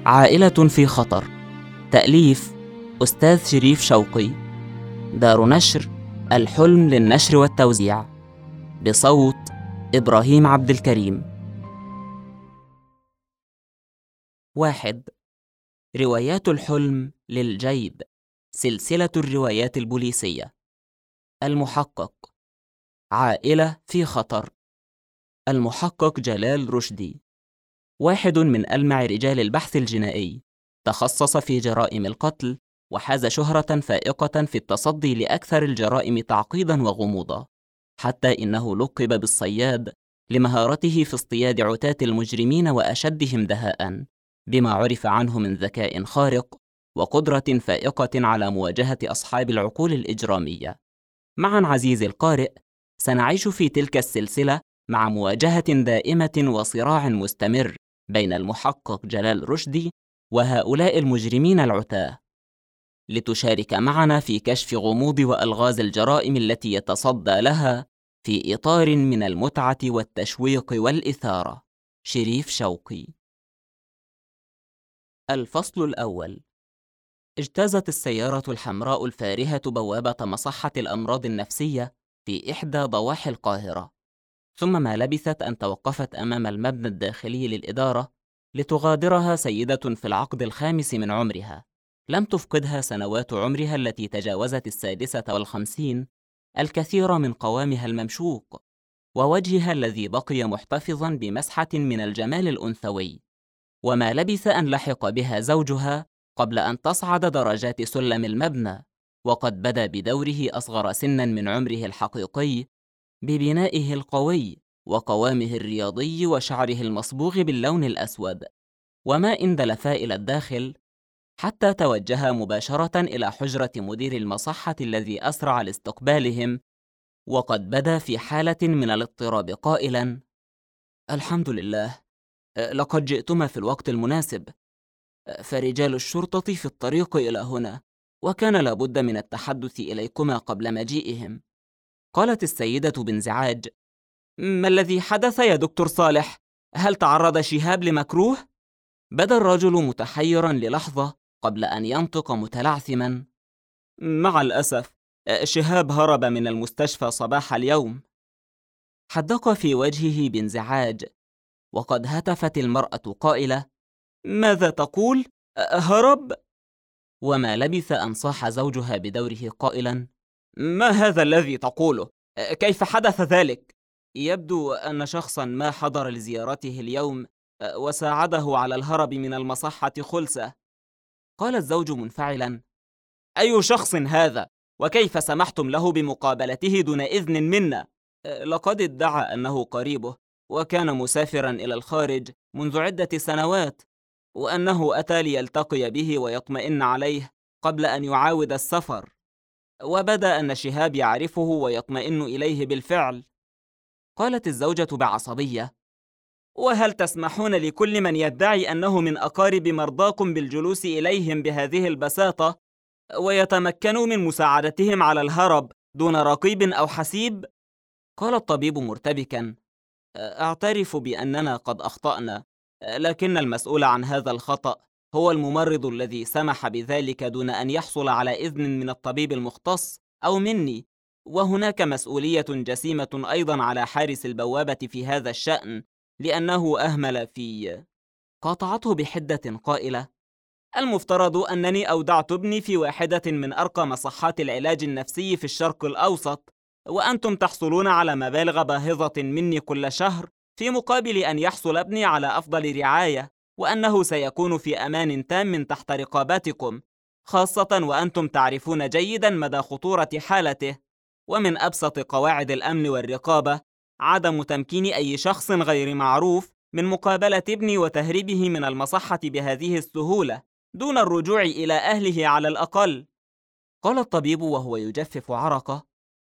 عائلة في خطر. تأليف أستاذ شريف شوقي. دار نشر الحلم للنشر والتوزيع، بصوت إبراهيم عبد الكريم. 1. روايات الحلم للجيب، سلسلة الروايات البوليسية. المحقق، عائلة في خطر. المحقق جلال رشدي، واحد من ألمع رجال البحث الجنائي، تخصص في جرائم القتل، وحاز شهرة فائقة في التصدي لأكثر الجرائم تعقيداً وغموضاً، حتى إنه لقب بالصياد لمهارته في اصطياد عتاة المجرمين وأشدهم دهاءً، بما عرف عنه من ذكاء خارق وقدرة فائقة على مواجهة أصحاب العقول الإجرامية. معاً عزيزي القارئ، سنعيش في تلك السلسلة مع مواجهة دائمة وصراع مستمر بين المحقق جلال رشدي وهؤلاء المجرمين العتاة، لتشارك معنا في كشف غموض وألغاز الجرائم التي يتصدى لها في إطار من المتعة والتشويق والإثارة. شريف شوقي. الفصل الأول. اجتازت السيارة الحمراء الفارهة بوابة مصحة الأمراض النفسية في إحدى ضواحي القاهرة، ثم ما لبثت أن توقفت أمام المبنى الداخلي للإدارة لتغادرها سيدة في العقد الخامس من عمرها، لم تفقدها سنوات عمرها التي تجاوزت 56 الكثير من قوامها الممشوق، ووجهها الذي بقي محتفظا بمسحة من الجمال الأنثوي. وما لبث أن لحق بها زوجها قبل أن تصعد درجات سلم المبنى، وقد بدا بدوره أصغر سنا من عمره الحقيقي، ببنائه القوي وقوامه الرياضي وشعره المصبوغ باللون الأسود. وما إن دلفا إلى الداخل حتى توجها مباشرة إلى حجرة مدير المصحة الذي أسرع لاستقبالهم، وقد بدا في حالة من الاضطراب قائلا: الحمد لله، لقد جئتما في الوقت المناسب، فرجال الشرطة في الطريق إلى هنا، وكان لابد من التحدث إليكما قبل مجيئهم. قالت السيدة بانزعاج: ما الذي حدث يا دكتور صالح؟ هل تعرض شهاب لمكروه؟ بدا الرجل متحيرا للحظة قبل أن ينطق متلعثما: مع الأسف، شهاب هرب من المستشفى صباح اليوم. حدق في وجهه بانزعاج، وقد هتفت المرأة قائلة: ماذا تقول؟ هرب؟ وما لبث أن صاح زوجها بدوره قائلا: ما هذا الذي تقوله؟ كيف حدث ذلك؟ يبدو أن شخصا ما حضر لزيارته اليوم وساعده على الهرب من المصحة خلسة. قال الزوج منفعلا: أي شخص هذا؟ وكيف سمحتم له بمقابلته دون إذن منا؟ لقد ادعى أنه قريبه، وكان مسافرا إلى الخارج منذ عدة سنوات، وأنه أتى ليلتقي به ويطمئن عليه قبل أن يعاود السفر، وبدا أن شهاب يعرفه ويطمئن إليه بالفعل. قالت الزوجة بعصبية: وهل تسمحون لكل من يدعي أنه من أقارب مرضاكم بالجلوس إليهم بهذه البساطة ويتمكنوا من مساعدتهم على الهرب دون رقيب أو حسيب؟ قال الطبيب مرتبكا: أعترف بأننا قد أخطأنا، لكن المسؤول عن هذا الخطأ هو الممرض الذي سمح بذلك دون أن يحصل على إذن من الطبيب المختص أو مني، وهناك مسؤولية جسيمة أيضا على حارس البوابة في هذا الشأن، لأنه أهمل في... قاطعته بحدة قائلة: المفترض أنني أودعت ابني في واحدة من أرقى مصحات العلاج النفسي في الشرق الأوسط، وأنتم تحصلون على مبالغ باهظة مني كل شهر في مقابل أن يحصل ابني على أفضل رعاية، وأنه سيكون في أمان تام تحت رقابتكم، خاصة وأنتم تعرفون جيدا مدى خطورة حالته. ومن أبسط قواعد الأمن والرقابة عدم تمكين أي شخص غير معروف من مقابلة ابني وتهريبه من المصحة بهذه السهولة دون الرجوع إلى أهله على الأقل. قال الطبيب وهو يجفف عرقه: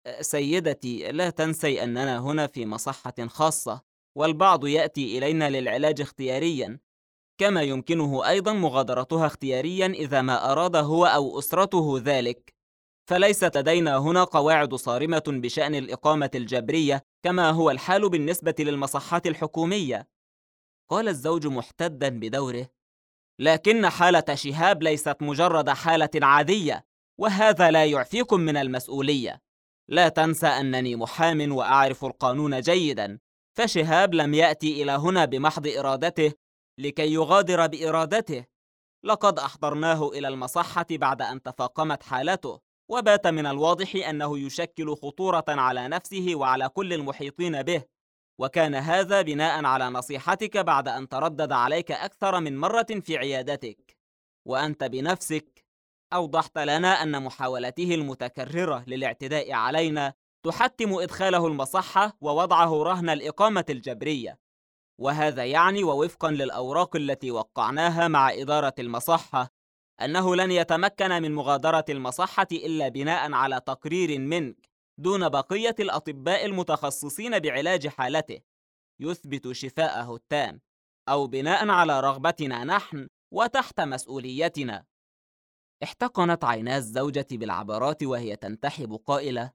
سيدتي، لا تنسي أننا هنا في مصحة خاصة، والبعض يأتي إلينا للعلاج اختياريا، كما يمكنه أيضا مغادرتها اختياريا إذا ما أراد هو أو أسرته ذلك، فليست لدينا هنا قواعد صارمة بشأن الإقامة الجبرية كما هو الحال بالنسبة للمصحات الحكومية. قال الزوج محتدا بدوره: لكن حالة شهاب ليست مجرد حالة عادية، وهذا لا يعفيكم من المسؤولية. لا تنسى أنني محام وأعرف القانون جيداً، فشهاب لم يأتي إلى هنا بمحض إرادته لكي يغادر بإرادته. لقد أحضرناه إلى المصحة بعد أن تفاقمت حالته، وبات من الواضح أنه يشكل خطورة على نفسه وعلى كل المحيطين به، وكان هذا بناء على نصيحتك بعد أن تردد عليك أكثر من مرة في عيادتك. وأنت بنفسك أوضحت لنا أن محاولته المتكررة للاعتداء علينا تحتم إدخاله المصحة ووضعه رهن الإقامة الجبرية، وهذا يعني ووفقا للأوراق التي وقعناها مع إدارة المصحة أنه لن يتمكن من مغادرة المصحة إلا بناء على تقرير منك دون بقية الأطباء المتخصصين بعلاج حالته يثبت شفاءه التام، أو بناء على رغبتنا نحن وتحت مسؤوليتنا. احتقنت عينا الزوجة بالعبرات وهي تنتحب قائلة: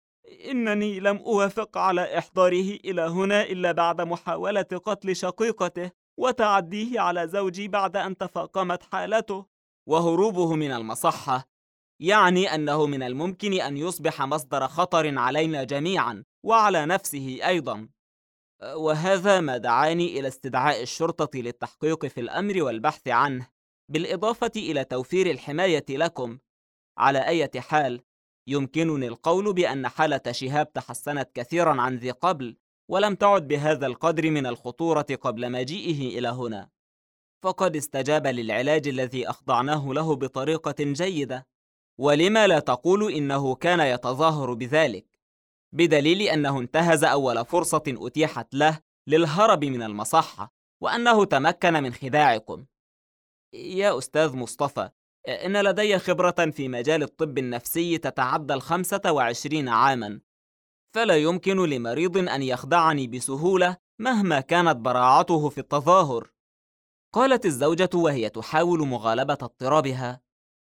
إنني لم أوافق على إحضاره إلى هنا إلا بعد محاولة قتل شقيقته وتعديه على زوجي بعد أن تفاقمت حالته، وهروبه من المصحة يعني أنه من الممكن أن يصبح مصدر خطر علينا جميعا وعلى نفسه أيضا، وهذا ما دعاني إلى استدعاء الشرطة للتحقيق في الأمر والبحث عنه، بالإضافة إلى توفير الحماية لكم. على أي حال، يمكنني القول بأن حالة شهاب تحسنت كثيرا عن ذي قبل، ولم تعد بهذا القدر من الخطورة قبل مجيئه إلى هنا، فقد استجاب للعلاج الذي أخضعناه له بطريقة جيدة. ولما لا تقول إنه كان يتظاهر بذلك، بدليل أنه انتهز أول فرصة أتيحت له للهرب من المصحة، وأنه تمكن من خداعكم. يا أستاذ مصطفى، إن لدي خبرة في مجال الطب النفسي تتعدى 25 عاماً، فلا يمكن لمريض أن يخدعني بسهولة مهما كانت براعته في التظاهر. قالت الزوجة وهي تحاول مغالبة اضطرابها: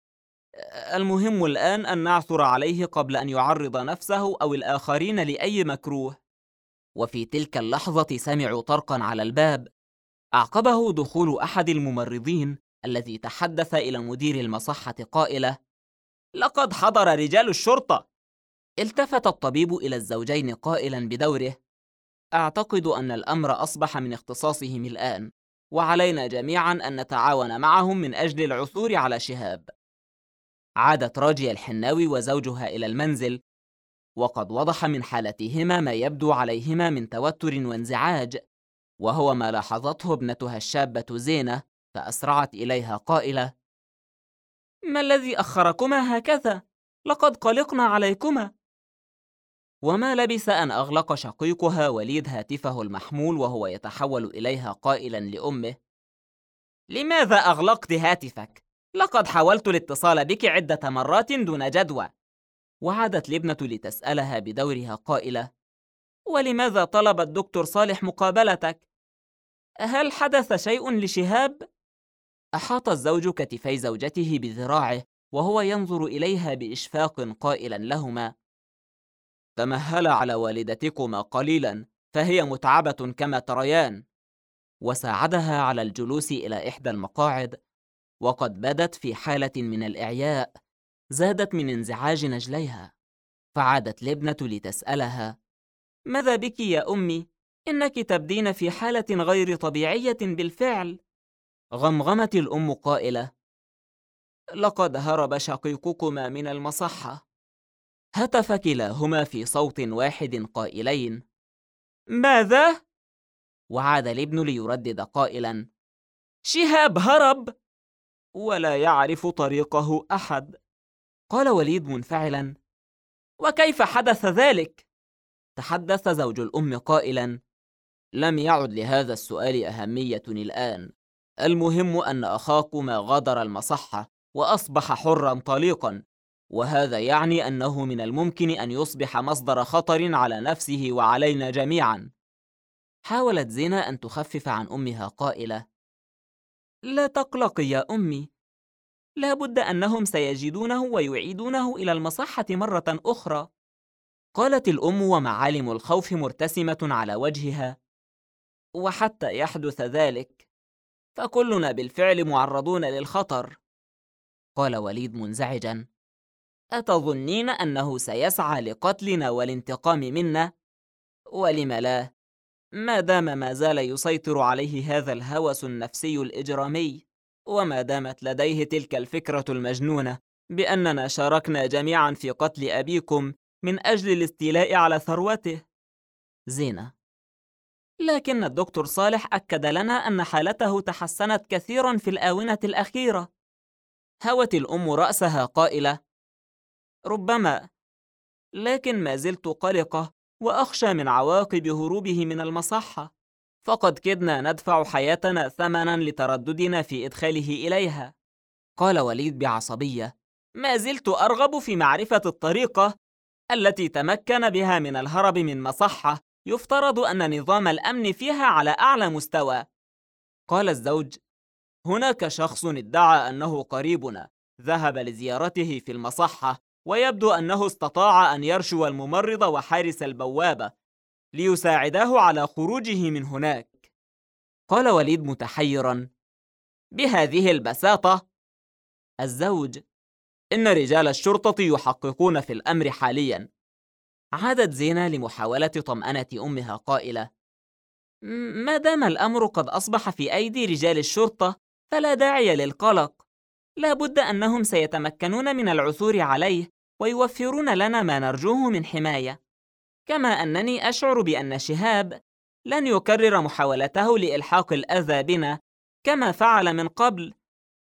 المهم الآن أن نعثر عليه قبل أن يعرض نفسه أو الآخرين لأي مكروه. وفي تلك اللحظة سمعوا طرقاً على الباب، أعقبه دخول أحد الممرضين الذي تحدث إلى مدير المصحة قائلة: لقد حضر رجال الشرطة. التفت الطبيب إلى الزوجين قائلا بدوره: أعتقد أن الأمر أصبح من اختصاصهم الآن، وعلينا جميعا أن نتعاون معهم من أجل العثور على شهاب. عادت راجية الحناوي وزوجها إلى المنزل، وقد وضح من حالتهما ما يبدو عليهما من توتر وانزعاج، وهو ما لاحظته ابنتها الشابة زينة، فأسرعت إليها قائلة: ما الذي أخركما هكذا؟ لقد قلقنا عليكما. وما لبث أن أغلق شقيقها وليد هاتفه المحمول وهو يتحول إليها قائلا لأمه: لماذا أغلقت هاتفك؟ لقد حاولت الاتصال بك عدة مرات دون جدوى. وعادت الابنة لتسألها بدورها قائلة: ولماذا طلب الدكتور صالح مقابلتك؟ هل حدث شيء لشهاب؟ أحاط الزوج كتفي زوجته بذراعه وهو ينظر إليها بإشفاق قائلا لهما: تمهل على والدتكما قليلا، فهي متعبة كما تريان. وساعدها على الجلوس إلى إحدى المقاعد، وقد بدت في حالة من الإعياء زادت من انزعاج نجليها. فعادت الابنة لتسألها: ماذا بك يا أمي؟ إنك تبدين في حالة غير طبيعية بالفعل. غمغمت الأم قائلة: لقد هرب شقيقكما من المصحة. هتف كلاهما في صوت واحد قائلين: ماذا؟ وعاد الابن ليردد قائلا: شهاب هرب ولا يعرف طريقه أحد. قال وليد منفعلا: وكيف حدث ذلك؟ تحدث زوج الأم قائلا: لم يعد لهذا السؤال أهمية الآن، المهم أن أخاكما غادر المصحة وأصبح حرا طليقا، وهذا يعني أنه من الممكن أن يصبح مصدر خطر على نفسه وعلينا جميعا. حاولت زينة أن تخفف عن أمها قائلة: لا تقلقي يا أمي، لا بد أنهم سيجدونه ويعيدونه إلى المصحة مرة أخرى. قالت الأم ومعالم الخوف مرتسمة على وجهها: وحتى يحدث ذلك فكلنا بالفعل معرضون للخطر. قال وليد منزعجا: أتظنين أنه سيسعى لقتلنا والانتقام منا؟ ولم لا، ما دام ما زال يسيطر عليه هذا الهوس النفسي الإجرامي، وما دامت لديه تلك الفكرة المجنونة بأننا شاركنا جميعا في قتل أبيكم من أجل الاستيلاء على ثروته. زينة: لكن الدكتور صالح أكد لنا أن حالته تحسنت كثيرا في الآونة الأخيرة. هوت الأم رأسها قائلة: ربما، لكن ما زلت قلقة وأخشى من عواقب هروبه من المصحة، فقد كدنا ندفع حياتنا ثمناً لترددنا في إدخاله إليها. قال وليد بعصبية: ما زلت أرغب في معرفة الطريقة التي تمكن بها من الهرب من مصحة يفترض أن نظام الأمن فيها على أعلى مستوى. قال الزوج: هناك شخص ادعى أنه قريبنا ذهب لزيارته في المصحة، ويبدو أنه استطاع أن يرشو الممرض وحارس البوابة ليساعداه على خروجه من هناك. قال وليد متحيرا: بهذه البساطة؟ الزوج: إن رجال الشرطة يحققون في الأمر حاليا. عادت زينة لمحاولة طمأنة أمها قائلة: ما دام الأمر قد أصبح في أيدي رجال الشرطة فلا داعي للقلق، لا بد أنهم سيتمكنون من العثور عليه ويوفرون لنا ما نرجوه من حماية، كما أنني أشعر بأن شهاب لن يكرر محاولته لإلحاق الأذى بنا كما فعل من قبل،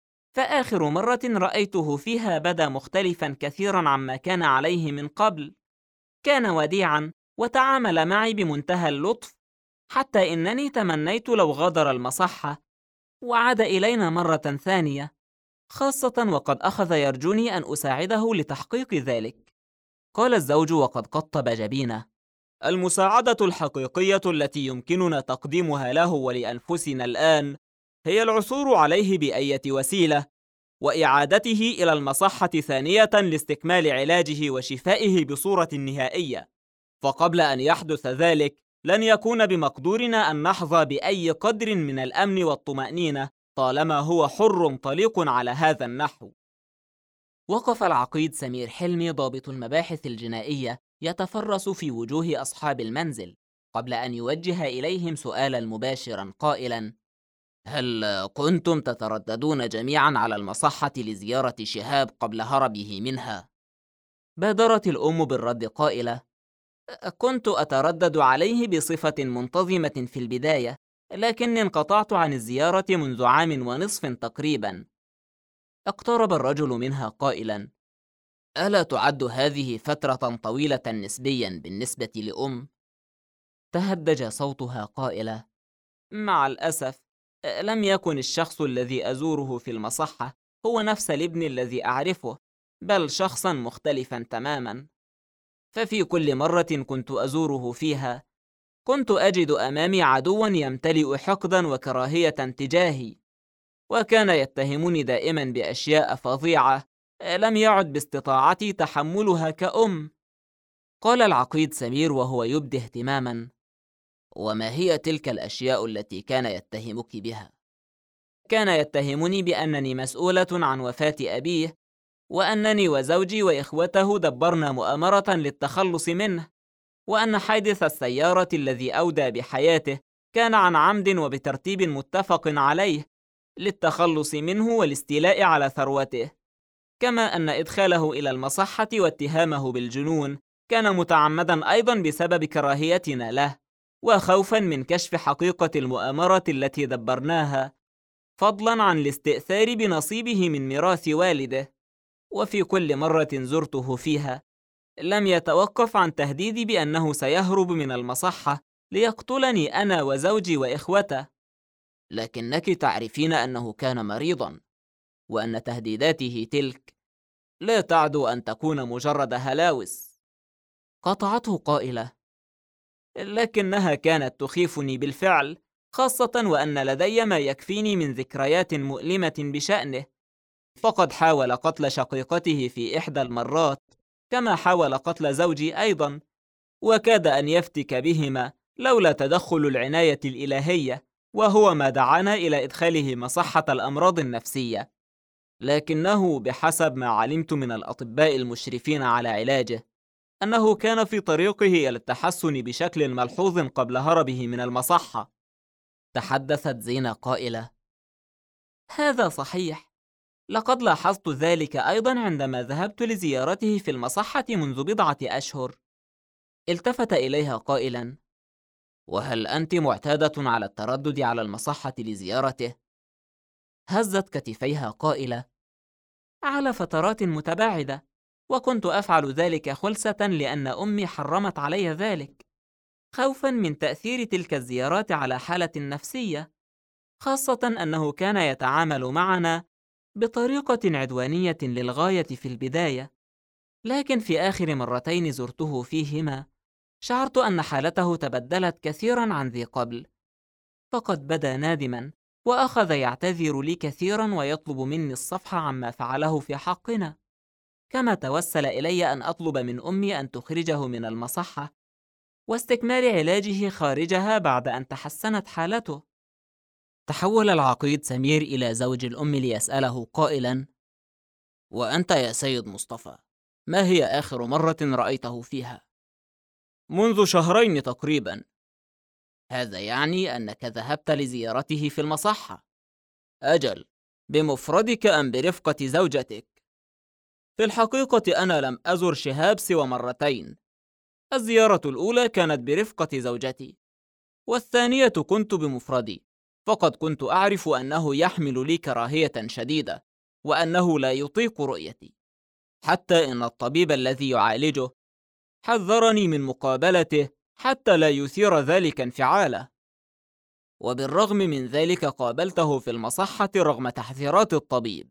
فآخر مرة رأيته فيها بدا مختلفا كثيرا عما كان عليه من قبل. كان وديعا وتعامل معي بمنتهى اللطف، حتى إنني تمنيت لو غادر المصحة وعاد إلينا مرة ثانية، خاصة وقد أخذ يرجوني أن أساعده لتحقيق ذلك. قال الزوج وقد قطب جبينه: المساعدة الحقيقية التي يمكننا تقديمها له ولأنفسنا الآن هي العثور عليه بأية وسيلة وإعادته إلى المصحة ثانية لاستكمال علاجه وشفائه بصورة نهائية، فقبل أن يحدث ذلك لن يكون بمقدورنا أن نحظى بأي قدر من الأمن والطمأنينة طالما هو حر طليق على هذا النحو. وقف العقيد سمير حلمي ضابط المباحث الجنائية يتفرس في وجوه أصحاب المنزل قبل أن يوجه إليهم سؤالا مباشرا قائلا: هل كنتم تترددون جميعا على المصحة لزيارة شهاب قبل هربه منها؟ بادرت الأم بالرد قائلة: كنت أتردد عليه بصفة منتظمة في البداية، لكني انقطعت عن الزيارة منذ عام ونصف تقريبا. اقترب الرجل منها قائلا: ألا تعد هذه فترة طويلة نسبيا بالنسبة لأم؟ تهدج صوتها قائلة: مع الأسف لم يكن الشخص الذي أزوره في المصحة هو نفس الابن الذي أعرفه، بل شخصا مختلفا تماما. ففي كل مرة كنت أزوره فيها كنت أجد أمامي عدوا يمتلئ حقدا وكراهية تجاهي، وكان يتهمني دائما بأشياء فظيعة لم يعد باستطاعتي تحملها كأم. قال العقيد سمير وهو يبدي اهتماما: وما هي تلك الأشياء التي كان يتهمك بها؟ كان يتهمني بأنني مسؤولة عن وفاة أبيه، وأنني وزوجي وإخوته دبرنا مؤامرة للتخلص منه، وأن حادث السيارة الذي أودى بحياته كان عن عمد وبترتيب متفق عليه للتخلص منه والاستيلاء على ثروته، كما أن إدخاله إلى المصحة واتهامه بالجنون كان متعمدا أيضا بسبب كراهيتنا له وخوفا من كشف حقيقة المؤامرة التي دبرناها، فضلا عن الاستئثار بنصيبه من ميراث والده. وفي كل مرة زرته فيها لم يتوقف عن تهديدي بأنه سيهرب من المصحة ليقتلني أنا وزوجي وإخوته. لكنك تعرفين أنه كان مريضا، وأن تهديداته تلك لا تعدو أن تكون مجرد هلاوس. قطعته قائلة: لكنها كانت تخيفني بالفعل، خاصة وأن لدي ما يكفيني من ذكريات مؤلمة بشأنه، فقد حاول قتل شقيقته في إحدى المرات، كما حاول قتل زوجي أيضا، وكاد أن يفتك بهما لولا تدخل العناية الإلهية وهو ما دعانا إلى إدخاله مصحة الأمراض النفسية، لكنه بحسب ما علمت من الأطباء المشرفين على علاجه أنه كان في طريقه إلى التحسن بشكل ملحوظ قبل هربه من المصحة. تحدثت زينة قائلة: هذا صحيح، لقد لاحظت ذلك أيضا عندما ذهبت لزيارته في المصحة منذ بضعة أشهر. التفت إليها قائلا: وهل أنت معتادة على التردد على المصحة لزيارته؟ هزت كتفيها قائلة: على فترات متباعدة، وكنت أفعل ذلك خلسة لأن أمي حرمت علي ذلك، خوفا من تأثير تلك الزيارات على حالتي النفسية، خاصة أنه كان يتعامل معنا بطريقة عدوانية للغاية في البداية، لكن في آخر مرتين زرته فيهما شعرت أن حالته تبدلت كثيرا عن ذي قبل، فقد بدا نادما وأخذ يعتذر لي كثيرا ويطلب مني الصفح عما فعله في حقنا، كما توسل إلي أن أطلب من أمي أن تخرجه من المصحة واستكمال علاجه خارجها بعد أن تحسنت حالته. تحول العقيد سمير إلى زوج الأم ليسأله قائلا: وأنت يا سيد مصطفى، ما هي آخر مرة رأيته فيها؟ منذ شهرين تقريبا. هذا يعني أنك ذهبت لزيارته في المصحة؟ أجل، بمفردك أم برفقة زوجتك؟ في الحقيقة أنا لم أزر شهاب سوى مرتين، الزيارة الأولى كانت برفقة زوجتي، والثانية كنت بمفردي، فقد كنت أعرف أنه يحمل لي كراهية شديدة وأنه لا يطيق رؤيتي، حتى إن الطبيب الذي يعالجه حذرني من مقابلته حتى لا يثير ذلك انفعاله، وبالرغم من ذلك قابلته في المصحة رغم تحذيرات الطبيب.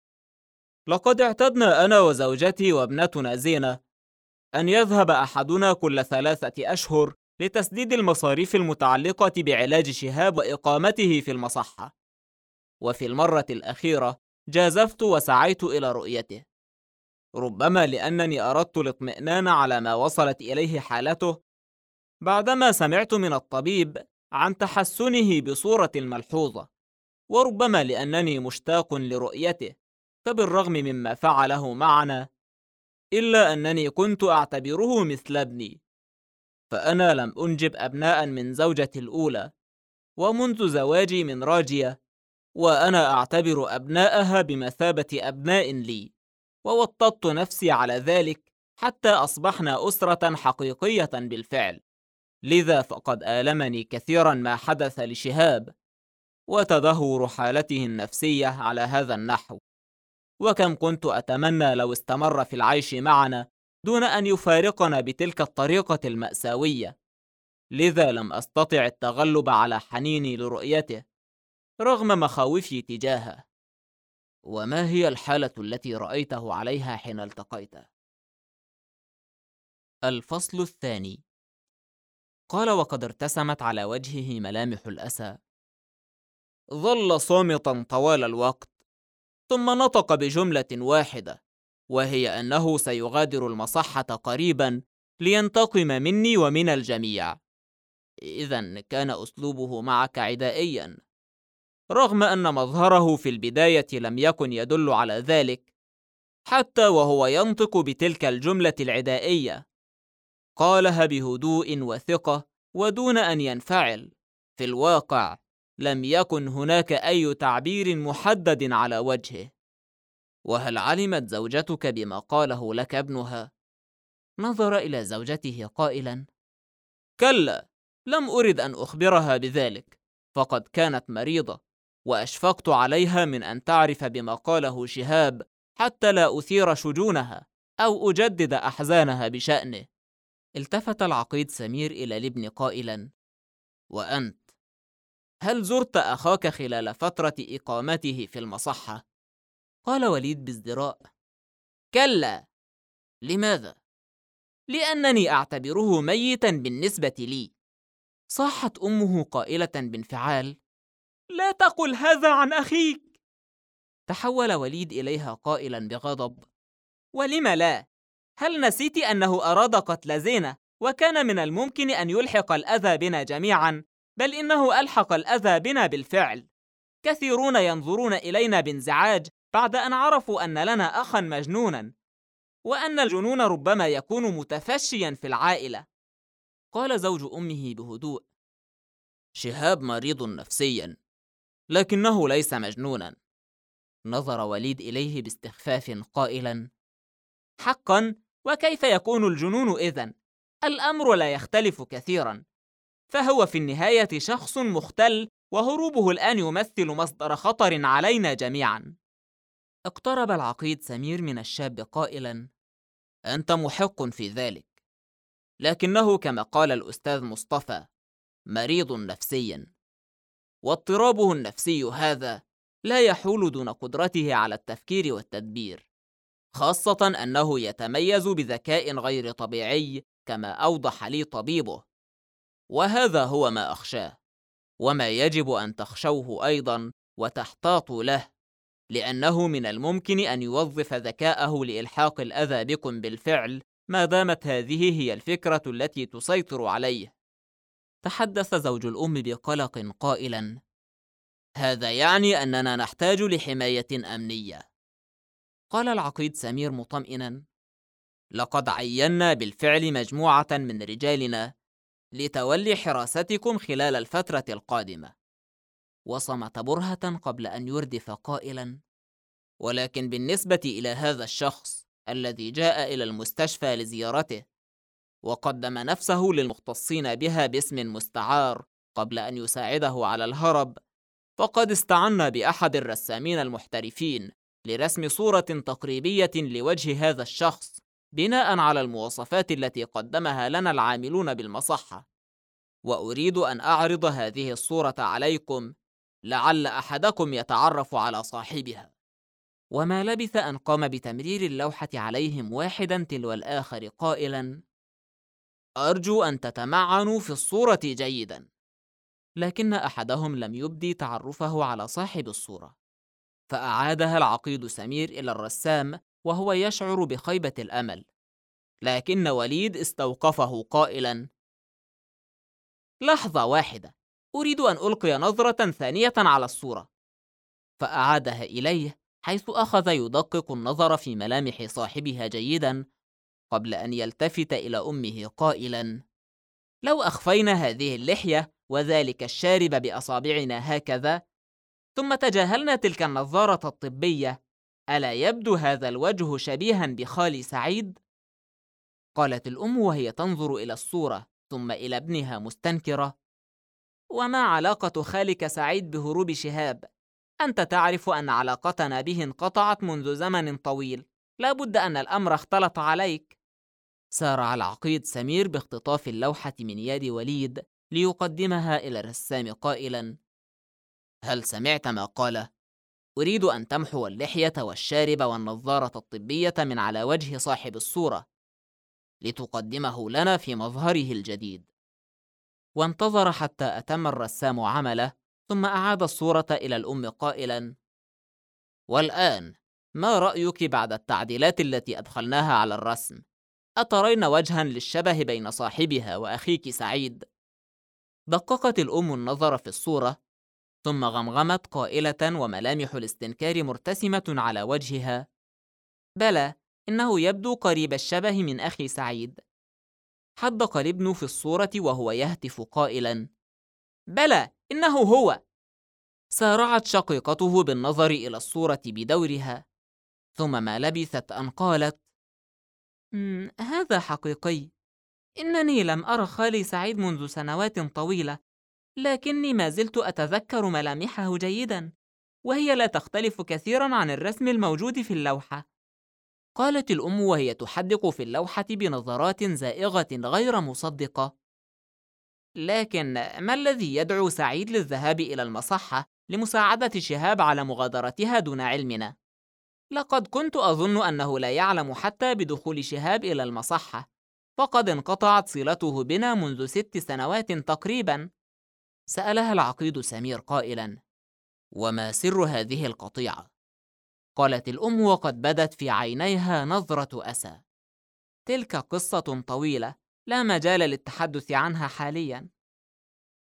لقد اعتدنا أنا وزوجتي وابنتنا زينة أن يذهب أحدنا كل 3 أشهر لتسديد المصاريف المتعلقة بعلاج شهاب وإقامته في المصحة، وفي المرة الأخيرة جازفت وسعيت إلى رؤيته، ربما لأنني أردت الاطمئنان على ما وصلت إليه حالته بعدما سمعت من الطبيب عن تحسنه بصورة ملحوظة، وربما لأنني مشتاق لرؤيته، فبالرغم مما فعله معنا إلا أنني كنت أعتبره مثل ابني، فأنا لم أنجب أبناء من زوجتي الأولى، ومنذ زواجي من راجية وأنا أعتبر أبناءها بمثابة أبناء لي، ووطدت نفسي على ذلك حتى أصبحنا أسرة حقيقية بالفعل. لذا فقد آلمني كثيرا ما حدث لشهاب وتدهور حالته النفسية على هذا النحو، وكم كنت أتمنى لو استمر في العيش معنا دون أن يفارقنا بتلك الطريقة المأساوية. لذا لم أستطع التغلب على حنيني لرؤيته رغم مخاوفي تجاهه. وما هي الحالة التي رأيته عليها حين التقيته؟ الفصل الثاني. قال وقد ارتسمت على وجهه ملامح الأسى. ظل صامتا طوال الوقت، ثم نطق بجملة واحدة، وهي أنه سيغادر المصحة قريبا لينتقم مني ومن الجميع. إذن كان أسلوبه معك عدائيا، رغم أن مظهره في البداية لم يكن يدل على ذلك، حتى وهو ينطق بتلك الجملة العدائية قالها بهدوء وثقة ودون أن ينفعل. في الواقع لم يكن هناك أي تعبير محدد على وجهه. وهل علمت زوجتك بما قاله لك ابنها؟ نظر إلى زوجته قائلا: كلا، لم أرد أن أخبرها بذلك، فقد كانت مريضة، وأشفقت عليها من أن تعرف بما قاله شهاب حتى لا أثير شجونها أو أجدد أحزانها بشأنه. التفت العقيد سمير إلى الابن قائلا: وأنت، هل زرت أخاك خلال فترة إقامته في المصحة؟ قال وليد بازدراء: كلا. لماذا؟ لأنني أعتبره ميتا بالنسبة لي. صاحت أمه قائلة بانفعال: لا تقل هذا عن أخيك. تحول وليد إليها قائلا بغضب: ولم لا؟ هل نسيت أنه أراد قتل زينة، وكان من الممكن أن يلحق الأذى بنا جميعا بل إنه ألحق الأذى بنا بالفعل. كثيرون ينظرون إلينا بانزعاج بعد أن عرفوا أن لنا أخا مجنونا، وأن الجنون ربما يكون متفشيا في العائلة. قال زوج أمه بهدوء: شهاب مريض نفسيا، لكنه ليس مجنونا. نظر وليد إليه باستخفاف قائلا: حقا؟ وكيف يكون الجنون إذن؟ الأمر لا يختلف كثيرا، فهو في النهاية شخص مختل، وهروبه الآن يمثل مصدر خطر علينا جميعا. اقترب العقيد سمير من الشاب قائلا: أنت محق في ذلك، لكنه كما قال الأستاذ مصطفى مريض نفسيا، واضطرابه النفسي هذا لا يحول دون قدرته على التفكير والتدبير، خاصة أنه يتميز بذكاء غير طبيعي كما أوضح لي طبيبه، وهذا هو ما أخشاه، وما يجب أن تخشوه أيضا وتحتاطوا له، لأنه من الممكن أن يوظف ذكاءه لإلحاق الأذى بكم بالفعل ما دامت هذه هي الفكرة التي تسيطر عليه. تحدث زوج الأم بقلق قائلا: هذا يعني أننا نحتاج لحماية أمنية. قال العقيد سمير مطمئنا: لقد عينا بالفعل مجموعة من رجالنا لتولي حراستكم خلال الفترة القادمة. وصمت برهة قبل أن يردف قائلا: ولكن بالنسبة إلى هذا الشخص الذي جاء إلى المستشفى لزيارته وقدم نفسه للمختصين بها باسم مستعار قبل أن يساعده على الهرب، فقد استعنا بأحد الرسامين المحترفين لرسم صورة تقريبية لوجه هذا الشخص بناء على المواصفات التي قدمها لنا العاملون بالمصحة، وأريد أن أعرض هذه الصورة عليكم لعل أحدكم يتعرف على صاحبها. وما لبث أن قام بتمرير اللوحة عليهم واحدا تلو الآخر قائلا: أرجو أن تتمعنوا في الصورة جيدا. لكن أحدهم لم يبدي تعرفه على صاحب الصورة، فأعادها العقيد سمير إلى الرسام وهو يشعر بخيبة الأمل، لكن وليد استوقفه قائلا: لحظة واحدة، أريد أن ألقي نظرة ثانية على الصورة. فأعادها إليه، حيث أخذ يدقق النظر في ملامح صاحبها جيدا قبل أن يلتفت إلى أمه قائلا: لو أخفينا هذه اللحية وذلك الشارب بأصابعنا هكذا، ثم تجاهلنا تلك النظارة الطبية، ألا يبدو هذا الوجه شبيها بخالي سعيد؟ قالت الأم وهي تنظر إلى الصورة ثم إلى ابنها مستنكرة: وما علاقة خالك سعيد بهروب شهاب؟ أنت تعرف أن علاقتنا به انقطعت منذ زمن طويل، لا بد أن الأمر اختلط عليك. سارع العقيد سمير باختطاف اللوحة من يد وليد ليقدمها إلى الرسام قائلا: هل سمعت ما قاله؟ أريد أن تمحو اللحية والشارب والنظارة الطبية من على وجه صاحب الصورة لتقدمه لنا في مظهره الجديد. وانتظر حتى أتم الرسام عمله، ثم أعاد الصورة إلى الأم قائلا: والآن ما رأيك بعد التعديلات التي أدخلناها على الرسم؟ أترين وجها للشبه بين صاحبها وأخيك سعيد؟ دققت الأم النظر في الصورة، ثم غمغمت قائلة وملامح الاستنكار مرتسمة على وجهها: بلى، إنه يبدو قريب الشبه من أخي سعيد. حدق الابن في الصورة وهو يهتف قائلا: بلى، إنه هو. سارعت شقيقته بالنظر إلى الصورة بدورها، ثم ما لبثت أن قالت: هذا حقيقي. إنني لم أرى خالي سعيد منذ سنوات طويلة، لكني ما زلت أتذكر ملامحه جيدا، وهي لا تختلف كثيرا عن الرسم الموجود في اللوحة. قالت الأم وهي تحدق في اللوحة بنظرات زائغة غير مصدقة: لكن ما الذي يدعو سعيد للذهاب إلى المصحة لمساعدة شهاب على مغادرتها دون علمنا؟ لقد كنت أظن أنه لا يعلم حتى بدخول شهاب إلى المصحة، فقد انقطعت صلته بنا منذ 6 سنوات تقريبا. سألها العقيد سمير قائلا: وما سر هذه القطيعة؟ قالت الأم وقد بدت في عينيها نظرة أسى: تلك قصة طويلة لا مجال للتحدث عنها حاليا.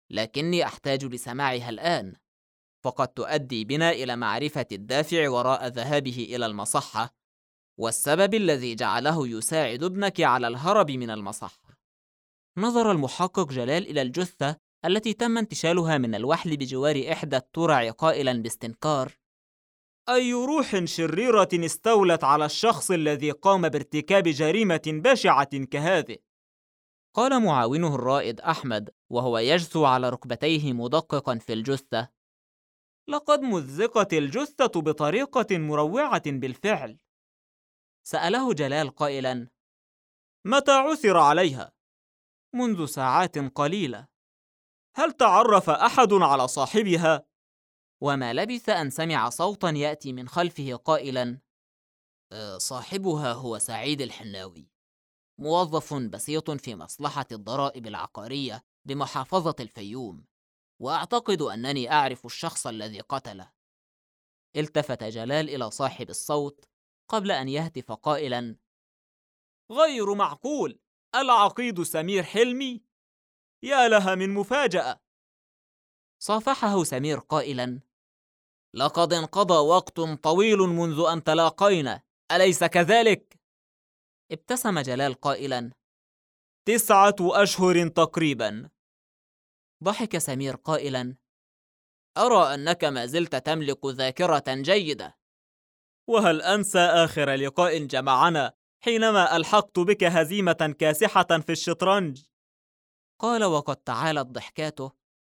لكني أحتاج لسماعها الآن، فقد تؤدي بنا إلى معرفة الدافع وراء ذهابه إلى المصحة والسبب الذي جعله يساعد ابنك على الهرب من المصحة. نظر المحقق جلال إلى الجثة التي تم انتشالها من الوحل بجوار إحدى الترع قائلا باستنكار: أي روح شريرة استولت على الشخص الذي قام بارتكاب جريمة بشعة كهذه؟ قال معاونه الرائد أحمد وهو يجثو على ركبتيه مدققا في الجثة: لقد مزقت الجثة بطريقة مروعة بالفعل. سأله جلال قائلا: متى عثر عليها؟ منذ ساعات قليلة. هل تعرف أحد على صاحبها؟ وما لبث أن سمع صوتا يأتي من خلفه قائلا: صاحبها هو سعيد الحناوي، موظف بسيط في مصلحة الضرائب العقارية بمحافظة الفيوم، وأعتقد أنني أعرف الشخص الذي قتله. التفت جلال إلى صاحب الصوت قبل أن يهتف قائلا: غير معقول، العقيد سمير حلمي؟ يا لها من مفاجأة. صافحه سمير قائلا: لقد انقضى وقت طويل منذ أن تلاقينا، أليس كذلك؟ ابتسم جلال قائلا: 9 أشهر تقريبا. ضحك سمير قائلا: أرى أنك ما زلت تملك ذاكرة جيدة. وهل أنسى آخر لقاء جمعنا حينما ألحقت بك هزيمة كاسحة في الشطرنج؟ قال وقد تعالت ضحكاته.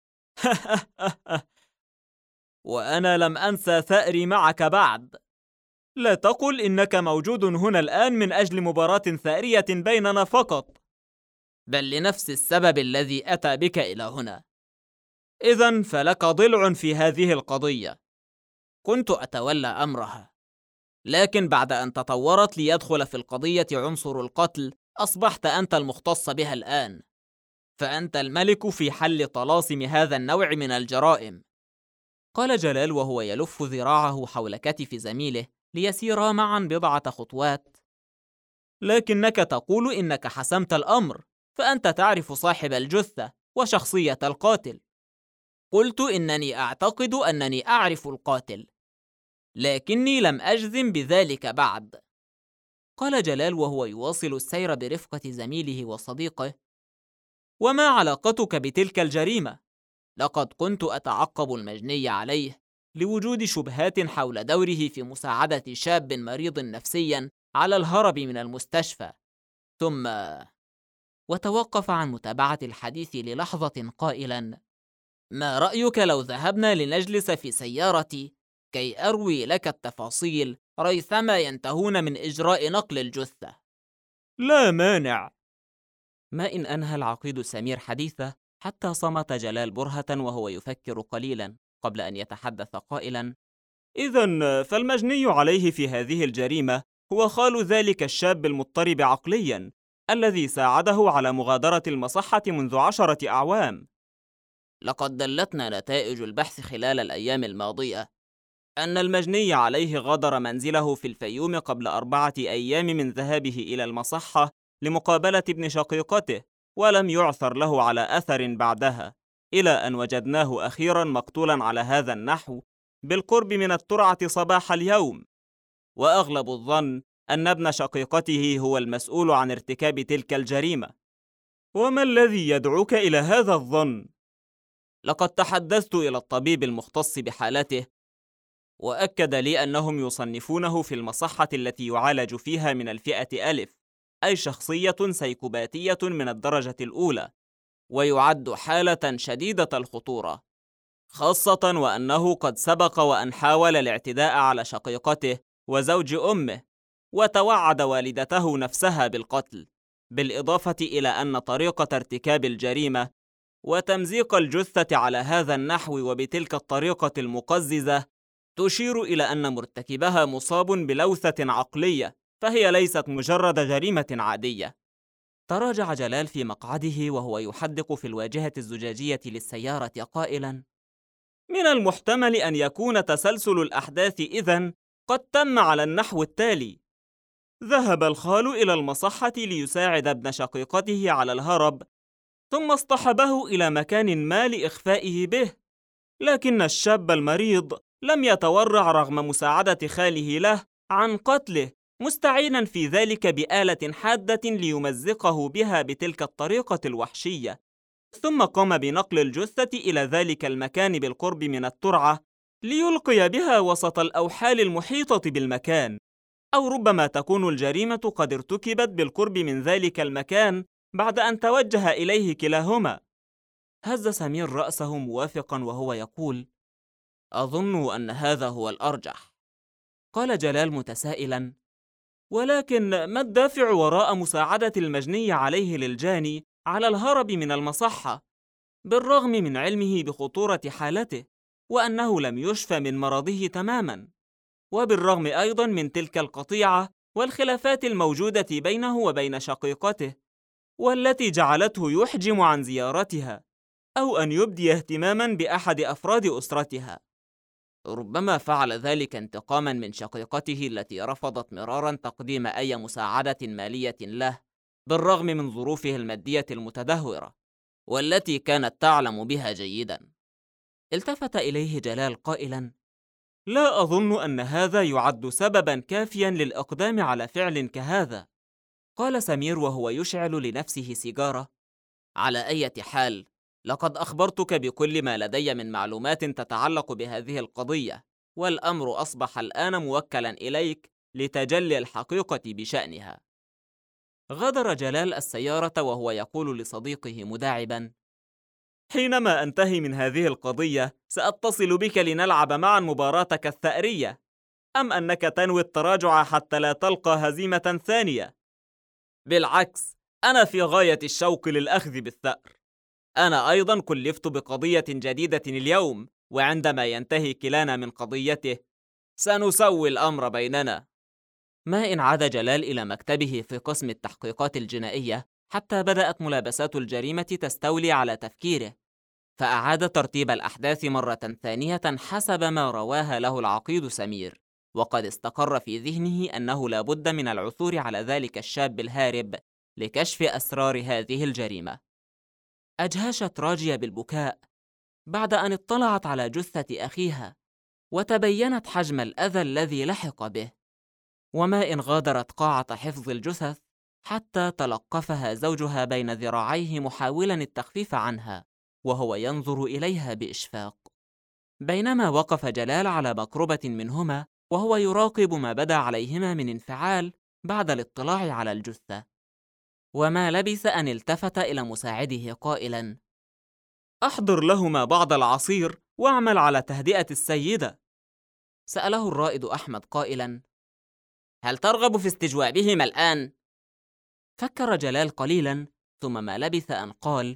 وأنا لم أنسى ثأري معك بعد. لا تقل إنك موجود هنا الآن من أجل مباراة ثأرية بيننا فقط، بل لنفس السبب الذي أتى بك إلى هنا. إذن فلك ضلع في هذه القضية. كنت أتولى أمرها، لكن بعد أن تطورت ليدخل في القضية عنصر القتل أصبحت أنت المختص بها الآن، فأنت الملك في حل طلاسم هذا النوع من الجرائم. قال جلال وهو يلف ذراعه حول كتف زميله ليسيرا معا بضعة خطوات. لكنك تقول إنك حسمت الأمر، فأنت تعرف صاحب الجثة وشخصية القاتل. قلت إنني أعتقد أنني أعرف القاتل، لكني لم أجزم بذلك بعد. قال جلال وهو يواصل السير برفقة زميله وصديقه: وما علاقتك بتلك الجريمة؟ لقد كنت أتعقب المجني عليه لوجود شبهات حول دوره في مساعدة شاب مريض نفسيا على الهرب من المستشفى. ثم وتوقف عن متابعة الحديث للحظة قائلا: ما رأيك لو ذهبنا لنجلس في سيارتي كي أروي لك التفاصيل ريثما ينتهون من إجراء نقل الجثة؟ لا مانع. ما إن أنهى العقيد سمير حديثه حتى صمت جلال برهة وهو يفكر قليلا قبل أن يتحدث قائلا: إذن فالمجني عليه في هذه الجريمة هو خال ذلك الشاب المضطرب عقليا الذي ساعده على مغادرة المصحة منذ 10 أعوام. لقد دلتنا نتائج البحث خلال الأيام الماضية أن المجني عليه غادر منزله في الفيوم قبل 4 أيام من ذهابه إلى المصحة لمقابلة ابن شقيقته، ولم يعثر له على أثر بعدها، إلى أن وجدناه أخيرا مقتولا على هذا النحو بالقرب من الترعة صباح اليوم. وأغلب الظن أن ابن شقيقته هو المسؤول عن ارتكاب تلك الجريمة. وما الذي يدعوك إلى هذا الظن؟ لقد تحدثت إلى الطبيب المختص بحالته، وأكد لي أنهم يصنفونه في المصحة التي يعالج فيها من الفئة ألف، أي شخصية سيكوباتية من الدرجة الأولى، ويعد حالة شديدة الخطورة، خاصة وأنه قد سبق وأن حاول الاعتداء على شقيقته وزوج أمه، وتوعد والدته نفسها بالقتل، بالإضافة إلى أن طريقة ارتكاب الجريمة وتمزيق الجثة على هذا النحو وبتلك الطريقة المقززة تشير إلى أن مرتكبها مصاب بلوثة عقلية، فهي ليست مجرد جريمة عادية. تراجع جلال في مقعده وهو يحدق في الواجهة الزجاجية للسيارة قائلا: من المحتمل أن يكون تسلسل الأحداث إذن قد تم على النحو التالي: ذهب الخال إلى المصحة ليساعد ابن شقيقته على الهرب، ثم اصطحبه إلى مكان ما لإخفائه به. لكن الشاب المريض لم يتورع رغم مساعدة خاله له عن قتله، مستعينا في ذلك بآلة حادة ليمزقه بها بتلك الطريقة الوحشية. ثم قام بنقل الجثة إلى ذلك المكان بالقرب من الترعة ليلقي بها وسط الأوحال المحيطة بالمكان، أو ربما تكون الجريمة قد ارتكبت بالقرب من ذلك المكان بعد أن توجه إليه كلاهما. هز سمير رأسه موافقا وهو يقول: أظن أن هذا هو الأرجح. قال جلال متسائلا: ولكن ما الدافع وراء مساعدة المجني عليه للجاني على الهرب من المصحة، بالرغم من علمه بخطورة حالته وأنه لم يشفى من مرضه تماما، وبالرغم أيضا من تلك القطيعة والخلافات الموجودة بينه وبين شقيقته، والتي جعلته يحجم عن زيارتها أو أن يبدي اهتماما بأحد أفراد أسرتها. ربما فعل ذلك انتقاما من شقيقته التي رفضت مرارا تقديم أي مساعدة مالية له بالرغم من ظروفه المادية المتدهورة، والتي كانت تعلم بها جيدا. التفت إليه جلال قائلا: لا أظن أن هذا يعد سببا كافيا للإقدام على فعل كهذا. قال سمير وهو يشعل لنفسه سيجارة: على أي حال، لقد أخبرتك بكل ما لدي من معلومات تتعلق بهذه القضية، والأمر أصبح الآن موكلا إليك لتجلي الحقيقة بشأنها. غادر جلال السيارة وهو يقول لصديقه مداعبا: حينما أنتهي من هذه القضية سأتصل بك لنلعب معا مباراتك الثأرية، أم أنك تنوي التراجع حتى لا تلقى هزيمة ثانية؟ بالعكس، أنا في غاية الشوق للأخذ بالثأر. أنا أيضا كلفت بقضية جديدة اليوم، وعندما ينتهي كلانا من قضيته سنسوي الأمر بيننا. ما إن عاد جلال إلى مكتبه في قسم التحقيقات الجنائية حتى بدأت ملابسات الجريمة تستولي على تفكيره، فأعاد ترتيب الأحداث مرة ثانية حسب ما رواها له العقيد سمير، وقد استقر في ذهنه أنه لا بد من العثور على ذلك الشاب الهارب لكشف أسرار هذه الجريمة. أجهشت راجية بالبكاء بعد أن اطلعت على جثة أخيها وتبينت حجم الأذى الذي لحق به، وما إن غادرت قاعة حفظ الجثث حتى تلقفها زوجها بين ذراعيه محاولا التخفيف عنها وهو ينظر إليها بإشفاق. بينما وقف جلال على مقربة منهما وهو يراقب ما بدا عليهما من انفعال بعد الاطلاع على الجثة، وما لبث أن التفت إلى مساعده قائلا: أحضر لهما بعض العصير واعمل على تهدئة السيدة. سأله الرائد أحمد قائلا: هل ترغب في استجوابهما الآن؟ فكر جلال قليلا ثم ما لبث أن قال: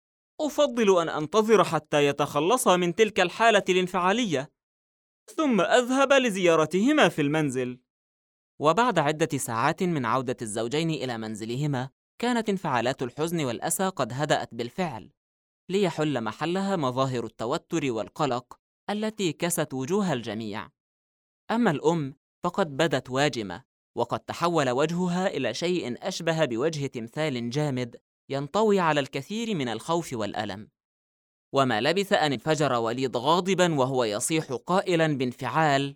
أفضل أن أنتظر حتى يتخلصا من تلك الحالة الانفعالية، ثم أذهب لزيارتهما في المنزل. وبعد عدة ساعات من عودة الزوجين إلى منزلهما كانت انفعالات الحزن والأسى قد هدأت بالفعل، ليحل محلها مظاهر التوتر والقلق التي كست وجوه الجميع. أما الأم فقد بدت واجمة، وقد تحول وجهها إلى شيء أشبه بوجه تمثال جامد ينطوي على الكثير من الخوف والألم. وما لبث أن انفجر وليد غاضبا وهو يصيح قائلا بانفعال: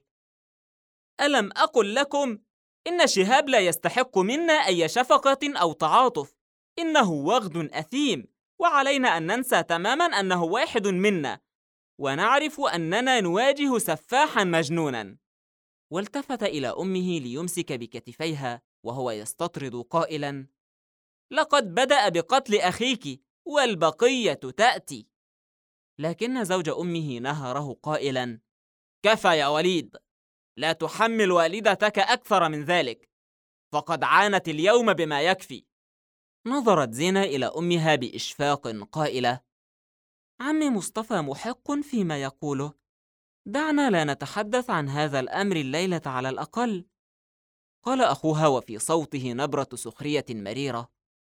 ألم أقل لكم إن شهاب لا يستحق منا أي شفقة أو تعاطف؟ إنه وغد أثيم، وعلينا أن ننسى تماما أنه واحد منا، ونعرف أننا نواجه سفاحا مجنونا. والتفت إلى أمه ليمسك بكتفيها وهو يستطرد قائلا: لقد بدأ بقتل أخيك والبقية تأتي. لكن زوج أمه نهره قائلا: كفى يا وليد، لا تحمل والدتك أكثر من ذلك، فقد عانت اليوم بما يكفي. نظرت زينة إلى أمها بإشفاق قائلة: عمي مصطفى محق فيما يقوله، دعنا لا نتحدث عن هذا الأمر الليلة على الأقل. قال أخوها وفي صوته نبرة سخرية مريرة: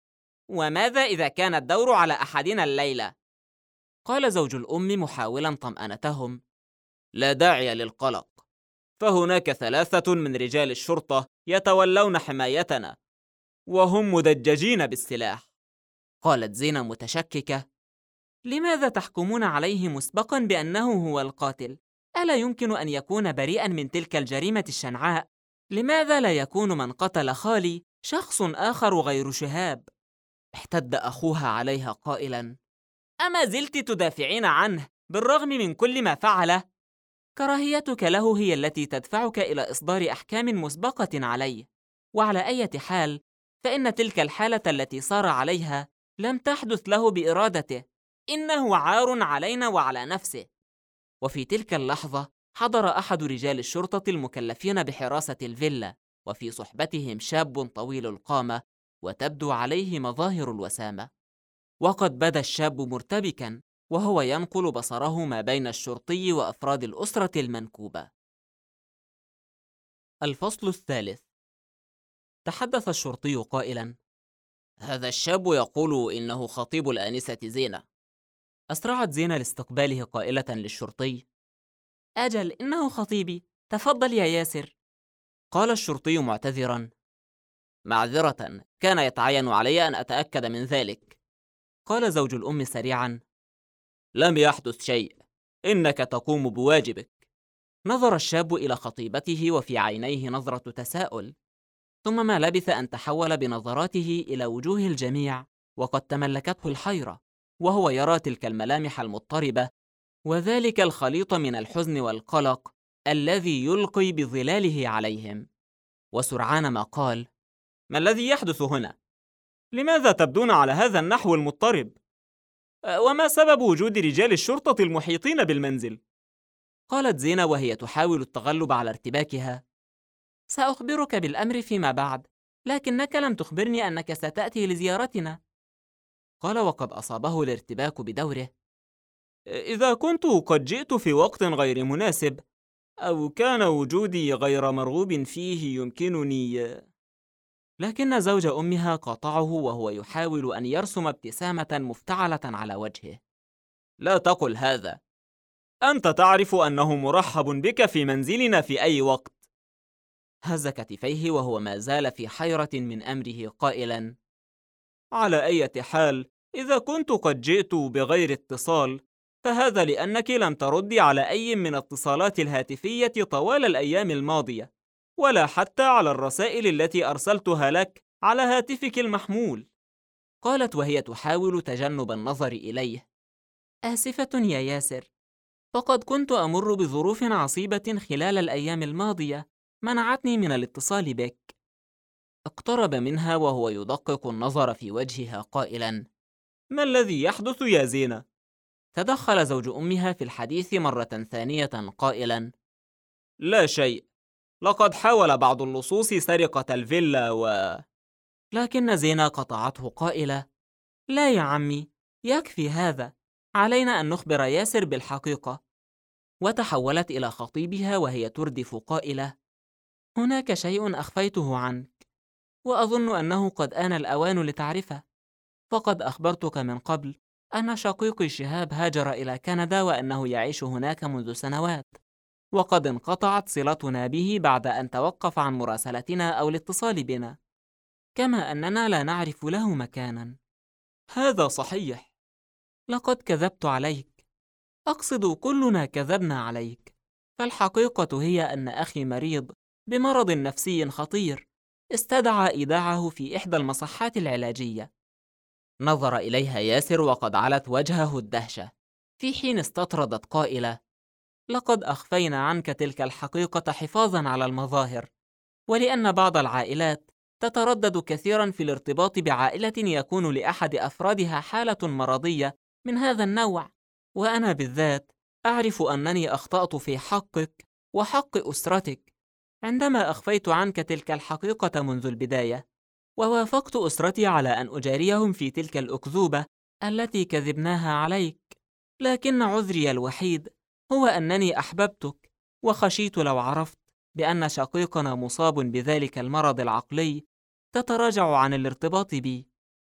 وماذا إذا كان الدور على أحدنا الليلة؟ قال زوج الأم محاولا طمأنتهم: لا داعي للقلق، فهناك 3 من رجال الشرطة يتولون حمايتنا، وهم مدججين بالسلاح. قالت زينة متشككة: لماذا تحكمون عليه مسبقاً بأنه هو القاتل؟ ألا يمكن أن يكون بريئاً من تلك الجريمة الشنعاء؟ لماذا لا يكون من قتل خالي شخص آخر غير شهاب؟ احتد أخوها عليها قائلاً: أما زلت تدافعين عنه بالرغم من كل ما فعله؟ كراهيتك له هي التي تدفعك إلى إصدار أحكام مسبقة عليه، وعلى أي حال فإن تلك الحالة التي صار عليها لم تحدث له بإرادته، إنه عار علينا وعلى نفسه. وفي تلك اللحظة حضر أحد رجال الشرطة المكلفين بحراسة الفيلا، وفي صحبتهم شاب طويل القامة وتبدو عليه مظاهر الوسامة. وقد بدا الشاب مرتبكاً وهو ينقل بصره ما بين الشرطي وأفراد الأسرة المنكوبة. الفصل الثالث. تحدث الشرطي قائلاً: هذا الشاب يقول إنه خطيب الآنسة زينة. أسرعت زينة لاستقباله قائلة للشرطي: أجل، إنه خطيبي، تفضل يا ياسر. قال الشرطي معتذراً: معذرة، كان يتعين علي أن أتأكد من ذلك. قال زوج الأم سريعاً: لم يحدث شيء، إنك تقوم بواجبك. نظر الشاب إلى خطيبته وفي عينيه نظرة تساؤل، ثم ما لبث أن تحول بنظراته إلى وجوه الجميع، وقد تملكته الحيرة وهو يرى تلك الملامح المضطربة وذلك الخليط من الحزن والقلق الذي يلقي بظلاله عليهم. وسرعان ما قال: ما الذي يحدث هنا؟ لماذا تبدون على هذا النحو المضطرب؟ وما سبب وجود رجال الشرطة المحيطين بالمنزل؟ قالت زينة وهي تحاول التغلب على ارتباكها: سأخبرك بالأمر فيما بعد، لكنك لم تخبرني أنك ستأتي لزيارتنا. قال وقد أصابه الارتباك بدوره: إذا كنت قد جئت في وقت غير مناسب، أو كان وجودي غير مرغوب فيه، يمكنني. لكن زوج أمها قاطعه وهو يحاول أن يرسم ابتسامة مفتعلة على وجهه. لا تقل هذا، أنت تعرف أنه مرحب بك في منزلنا في أي وقت. هز كتفيه وهو ما زال في حيرة من أمره قائلاً: على أي حال، إذا كنت قد جئت بغير اتصال، فهذا لأنك لم تردي على أي من الاتصالات الهاتفية طوال الأيام الماضية، ولا حتى على الرسائل التي أرسلتها لك على هاتفك المحمول. قالت وهي تحاول تجنب النظر إليه: آسفة يا ياسر، فقد كنت أمر بظروف عصيبة خلال الأيام الماضية منعتني من الاتصال بك. اقترب منها وهو يدقق النظر في وجهها قائلاً: ما الذي يحدث يا زينة؟ تدخل زوج أمها في الحديث مرة ثانية قائلاً: لا شيء، لقد حاول بعض اللصوص سرقة الفيلا لكن زينة قطعته قائلة: لا يا عمي، يكفي هذا، علينا أن نخبر ياسر بالحقيقة. وتحولت إلى خطيبها وهي تردف قائلة: هناك شيء أخفيته عنك، وأظن أنه قد آن الأوان لتعرفه. فقد أخبرتك من قبل أن شقيقي شهاب هاجر إلى كندا وأنه يعيش هناك منذ سنوات، وقد انقطعت صلتنا به بعد أن توقف عن مراسلتنا أو الاتصال بنا، كما أننا لا نعرف له مكاناً. هذا صحيح. لقد كذبت عليك، أقصد كلنا كذبنا عليك. فالحقيقة هي أن أخي مريض بمرض نفسي خطير استدعى إيداعه في إحدى المصحات العلاجية. نظر إليها ياسر وقد علت وجهه الدهشة، في حين استطردت قائلة: لقد أخفينا عنك تلك الحقيقة حفاظاً على المظاهر، ولأن بعض العائلات تتردد كثيراً في الارتباط بعائلة يكون لأحد أفرادها حالة مرضية من هذا النوع، وأنا بالذات أعرف أنني أخطأت في حقك وحق أسرتك عندما أخفيت عنك تلك الحقيقة منذ البداية، ووافقت أسرتي على أن أجاريهم في تلك الأكذوبة التي كذبناها عليك. لكن عذري الوحيد هو أنني أحببتك، وخشيت لو عرفت بأن شقيقنا مصاب بذلك المرض العقلي تتراجع عن الارتباط بي.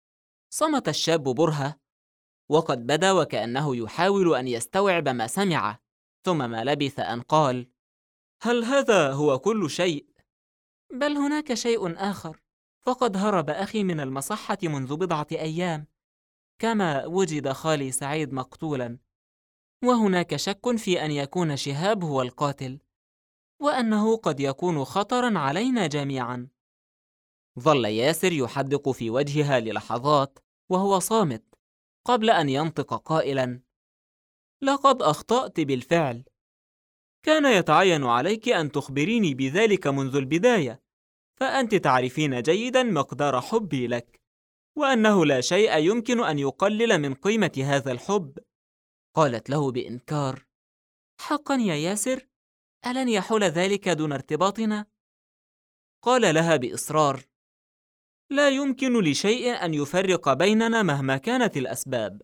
صمت الشاب برهة، وقد بدا وكأنه يحاول أن يستوعب ما سمعه، ثم ما لبث أن قال: هل هذا هو كل شيء؟ بل هناك شيء آخر، فقد هرب أخي من المصحة منذ بضعة أيام كما وجد خالي سعيد مقتولا، وهناك شك في أن يكون شهاب هو القاتل، وأنه قد يكون خطرا علينا جميعا. ظل ياسر يحدق في وجهها للحظات وهو صامت، قبل أن ينطق قائلا: لقد أخطأت بالفعل. كان يتعين عليك أن تخبريني بذلك منذ البداية، فأنت تعرفين جيدا مقدار حبي لك، وأنه لا شيء يمكن أن يقلل من قيمة هذا الحب. قالت له بإنكار: حقا يا ياسر؟ ألن يحول ذلك دون ارتباطنا؟ قال لها بإصرار: لا يمكن لشيء أن يفرق بيننا مهما كانت الأسباب.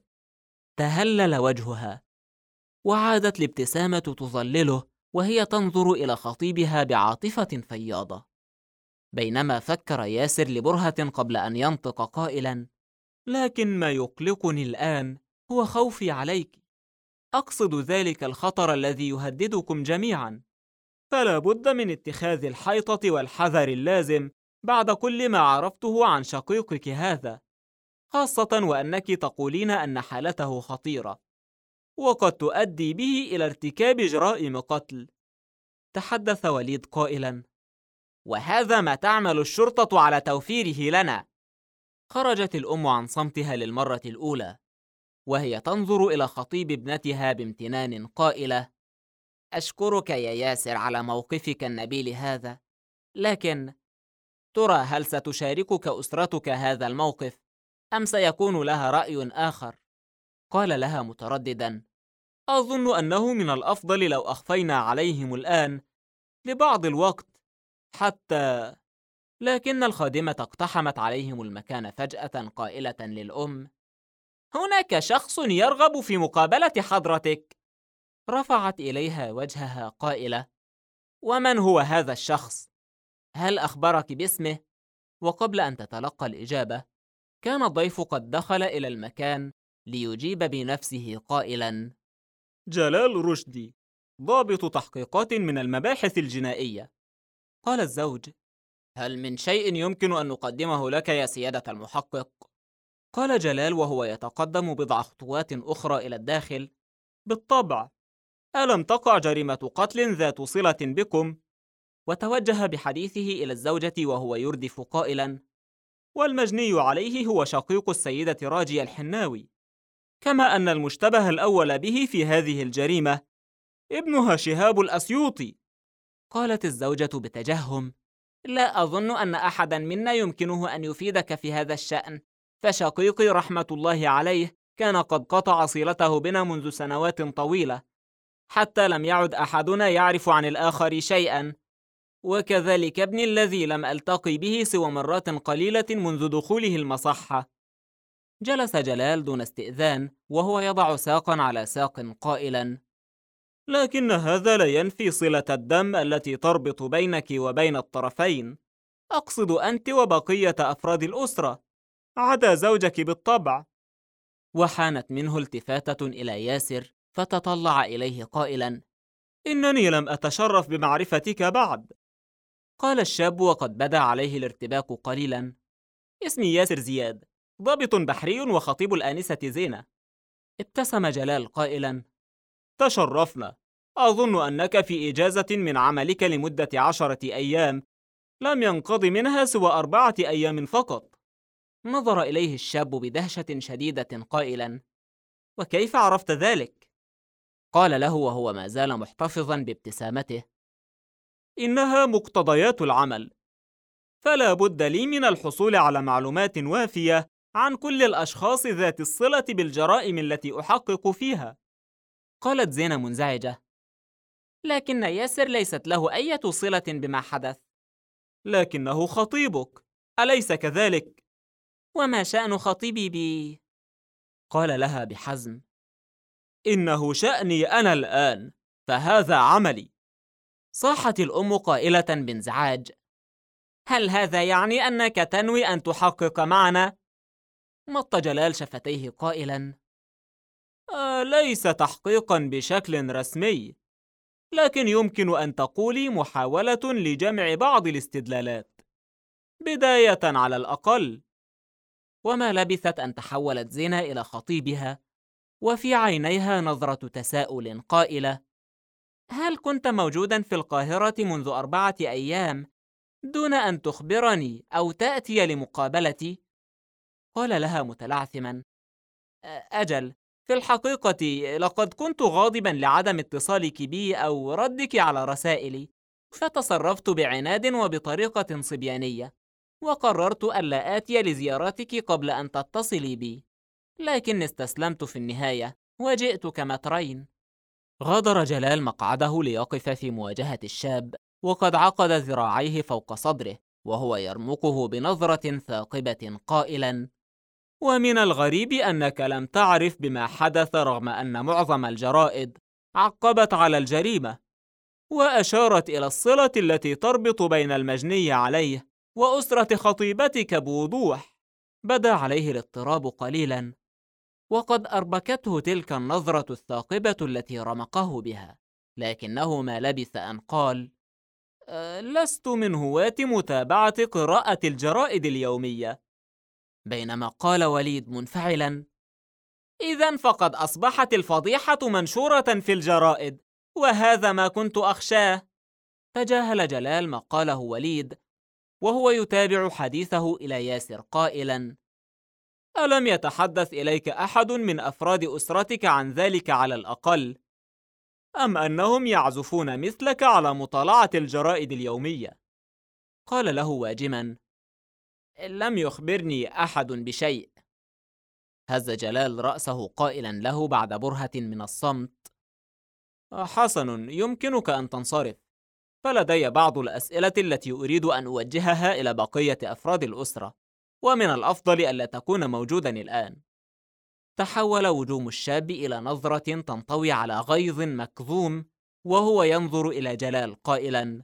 تهلل وجهها، وعادت الابتسامة تظلله وهي تنظر إلى خطيبها بعاطفة فياضة. بينما فكر ياسر لبرهة قبل أن ينطق قائلا: لكن ما يقلقني الآن هو خوفي عليك، أقصد ذلك الخطر الذي يهددكم جميعا، فلا بد من اتخاذ الحيطة والحذر اللازم بعد كل ما عرفته عن شقيقك هذا، خاصة وأنك تقولين أن حالته خطيرة وقد تؤدي به إلى ارتكاب جرائم قتل. تحدث وليد قائلا: وهذا ما تعمل الشرطة على توفيره لنا. خرجت الأم عن صمتها للمرة الأولى، وهي تنظر إلى خطيب ابنتها بامتنان قائلة: أشكرك يا ياسر على موقفك النبيل هذا، لكن ترى هل ستشاركك أسرتك هذا الموقف أم سيكون لها رأي آخر؟ قال لها مترددا: أظن أنه من الأفضل لو أخفينا عليهم الآن لبعض الوقت حتى. لكن الخادمة اقتحمت عليهم المكان فجأة قائلة للأم: هناك شخص يرغب في مقابلة حضرتك. رفعت إليها وجهها قائلة: ومن هو هذا الشخص؟ هل أخبرك باسمه؟ وقبل أن تتلقى الإجابة، كان الضيف قد دخل إلى المكان ليجيب بنفسه قائلا: جلال رشدي، ضابط تحقيقات من المباحث الجنائية. قال الزوج: هل من شيء يمكن أن نقدمه لك يا سيادة المحقق؟ قال جلال وهو يتقدم بضع خطوات أخرى إلى الداخل: بالطبع، ألم تقع جريمة قتل ذات صلة بكم؟ وتوجه بحديثه إلى الزوجة وهو يردف قائلا: والمجني عليه هو شقيق السيدة راجية الحناوي، كما أن المشتبه الأول به في هذه الجريمة ابنها شهاب الأسيوطي. قالت الزوجة بتجهم: لا أظن أن أحدا منا يمكنه أن يفيدك في هذا الشأن، فشقيقي رحمة الله عليه كان قد قطع صلته بنا منذ سنوات طويلة، حتى لم يعد أحدنا يعرف عن الآخر شيئا، وكذلك ابني الذي لم ألتقي به سوى مرات قليلة منذ دخوله المصحة. جلس جلال دون استئذان وهو يضع ساقا على ساق قائلا: لكن هذا لا ينفي صلة الدم التي تربط بينك وبين الطرفين، أقصد أنت وبقية أفراد الأسرة عدا زوجك بالطبع. وحانت منه التفاتة إلى ياسر فتطلع إليه قائلا: إنني لم أتشرف بمعرفتك بعد. قال الشاب وقد بدا عليه الارتباك قليلا: اسمي ياسر زياد، ضابط بحري وخطيب الآنسة زينة. ابتسم جلال قائلا: تشرفنا. أظن أنك في إجازة من عملك لمدة 10 أيام، لم ينقض منها سوى 4 أيام فقط. نظر إليه الشاب بدهشة شديدة قائلا: وكيف عرفت ذلك؟ قال له وهو ما زال محتفظا بابتسامته: إنها مقتضيات العمل، فلا بد لي من الحصول على معلومات وافية عن كل الأشخاص ذات الصلة بالجرائم التي أحقق فيها. قالت زينة منزعجة: لكن ياسر ليست له أي صلة بما حدث. لكنه خطيبك، أليس كذلك؟ وما شأن خطيبي بي؟ قال لها بحزم: إنه شأني أنا الآن، فهذا عملي. صاحت الأم قائلة بانزعاج: هل هذا يعني أنك تنوي أن تحقق معنا؟ مط جلال شفتيه قائلا: ليس تحقيقا بشكل رسمي، لكن يمكن أن تقولي محاولة لجمع بعض الاستدلالات، بداية على الأقل. وما لبثت أن تحولت زينة إلى خطيبها، وفي عينيها نظرة تساؤل قائلة: هل كنت موجوداً في القاهرة منذ 4 أيام دون أن تخبرني أو تأتي لمقابلتي؟ قال لها متلعثماً: أجل، في الحقيقة لقد كنت غاضباً لعدم اتصالك بي أو ردك على رسائلي، فتصرفت بعناد وبطريقة صبيانية، وقررت ألا آتي لزيارتك قبل أن تتصلي بي، لكن استسلمت في النهاية وجئت كما ترين. غادر جلال مقعده ليقف في مواجهة الشاب، وقد عقد ذراعيه فوق صدره وهو يرمقه بنظرة ثاقبة قائلاً: ومن الغريب أنك لم تعرف بما حدث رغم أن معظم الجرائد عقبت على الجريمة، وأشارت إلى الصلة التي تربط بين المجني عليه وأسرة خطيبتك بوضوح. بدا عليه الاضطراب قليلاً، وقد أربكته تلك النظرة الثاقبة التي رمقه بها، لكنه ما لبث أن قال: لست من هواة متابعة قراءة الجرائد اليومية. بينما قال وليد منفعلاً: إذن فقد أصبحت الفضيحة منشورة في الجرائد، وهذا ما كنت أخشاه. تجاهل جلال ما قاله وليد وهو يتابع حديثه إلى ياسر قائلاً: ألم يتحدث إليك أحد من أفراد أسرتك عن ذلك على الأقل؟ أم أنهم يعزفون مثلك على مطالعة الجرائد اليومية؟ قال له واجماً: لم يخبرني أحد بشيء. هز جلال رأسه قائلاً له بعد برهة من الصمت: حسن، يمكنك أن تنصرف، فلدي بعض الأسئلة التي أريد أن أوجهها إلى بقية أفراد الأسرة، ومن الأفضل ألا تكون موجوداً الآن. تحول وجوم الشاب إلى نظرة تنطوي على غيظ مكظوم وهو ينظر إلى جلال قائلاً: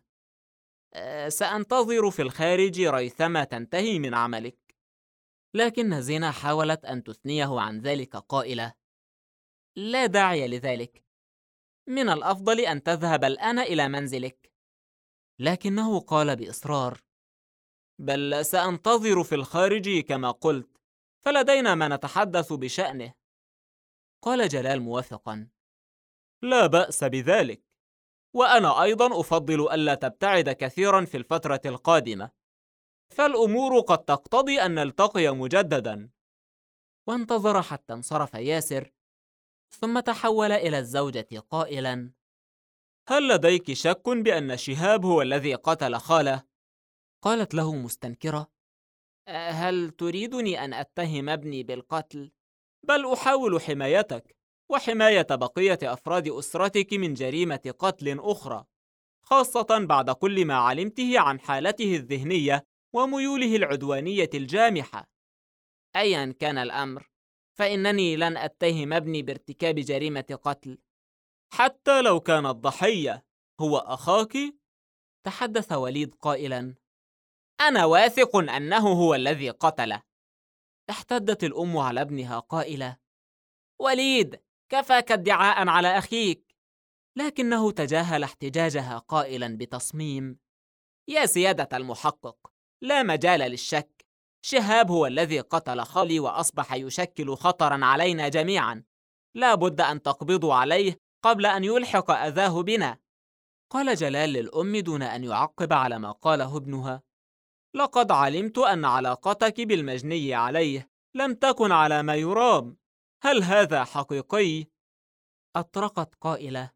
سأنتظر في الخارج ريثما تنتهي من عملك. لكن زينة حاولت أن تثنيه عن ذلك قائلة: لا داعي لذلك، من الأفضل أن تذهب الآن إلى منزلك. لكنه قال بإصرار: بل سأنتظر في الخارج كما قلت، فلدينا ما نتحدث بشأنه. قال جلال موافقاً: لا بأس بذلك، وأنا أيضاً أفضل ألا تبتعد كثيراً في الفترة القادمة، فالأمور قد تقتضي أن نلتقي مجدداً. وانتظر حتى انصرف ياسر، ثم تحول إلى الزوجة قائلاً: هل لديك شك بأن شهاب هو الذي قتل خاله؟ قالت له مستنكرة: هل تريدني أن أتهم ابني بالقتل؟ بل أحاول حمايتك وحماية بقية أفراد أسرتك من جريمة قتل أخرى، خاصة بعد كل ما علمته عن حالته الذهنية وميوله العدوانية الجامحة. أيا كان الأمر، فإنني لن أتهم ابني بارتكاب جريمة قتل، حتى لو كان الضحية هو أخاك. تحدث وليد قائلاً: أنا واثق أنه هو الذي قتله. احتدت الأم على ابنها قائلة: وليد، كفاك ادعاء على أخيك. لكنه تجاهل احتجاجها قائلاً بتصميم: يا سيادة المحقق، لا مجال للشك، شهاب هو الذي قتل خالي وأصبح يشكل خطراً علينا جميعاً، لا بد أن تقبضوا عليه قبل أن يلحق أذاه بنا. قال جلال للأم دون أن يعقب على ما قاله ابنها: لقد علمت أن علاقتك بالمجني عليه لم تكن على ما يرام، هل هذا حقيقي؟ أطرقت قائلة: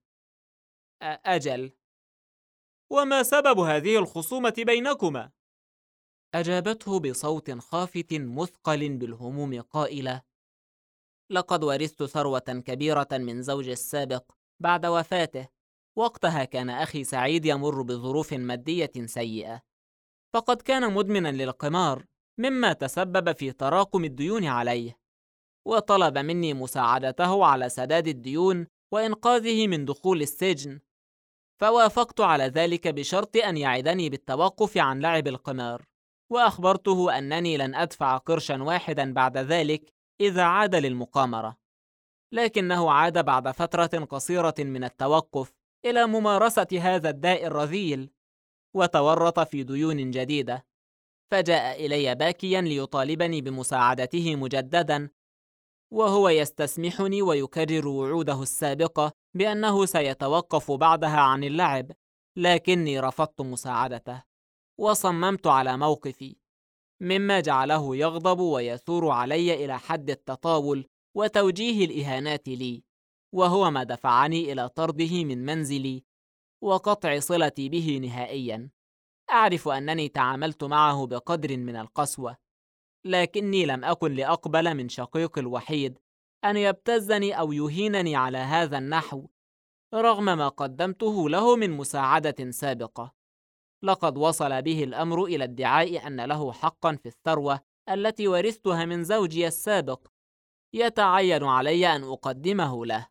أجل. وما سبب هذه الخصومة بينكما؟ أجابته بصوت خافت مثقل بالهموم قائلة: لقد ورثت ثروة كبيرة من زوجي السابق بعد وفاته. وقتها كان أخي سعيد يمر بظروف مادية سيئة، فقد كان مدمنا للقمار، مما تسبب في تراكم الديون عليه، وطلب مني مساعدته على سداد الديون وإنقاذه من دخول السجن، فوافقت على ذلك بشرط أن يعدني بالتوقف عن لعب القمار، وأخبرته أنني لن أدفع قرشا واحدا بعد ذلك إذا عاد للمقامرة. لكنه عاد بعد فترة قصيرة من التوقف إلى ممارسة هذا الداء الرذيل، وتورط في ديون جديدة، فجاء إلي باكيا ليطالبني بمساعدته مجددا، وهو يستسمحني ويكرر وعوده السابقة بأنه سيتوقف بعدها عن اللعب، لكني رفضت مساعدته وصممت على موقفي، مما جعله يغضب ويثور علي إلى حد التطاول وتوجيه الإهانات لي، وهو ما دفعني إلى طرده من منزلي وقطع صلتي به نهائيا. أعرف أنني تعاملت معه بقدر من القسوة، لكني لم أكن لأقبل من شقيقي الوحيد أن يبتزني أو يهينني على هذا النحو، رغم ما قدمته له من مساعدة سابقة. لقد وصل به الأمر إلى ادعاء أن له حقا في الثروة التي ورثتها من زوجي السابق، يتعين علي أن أقدمه له.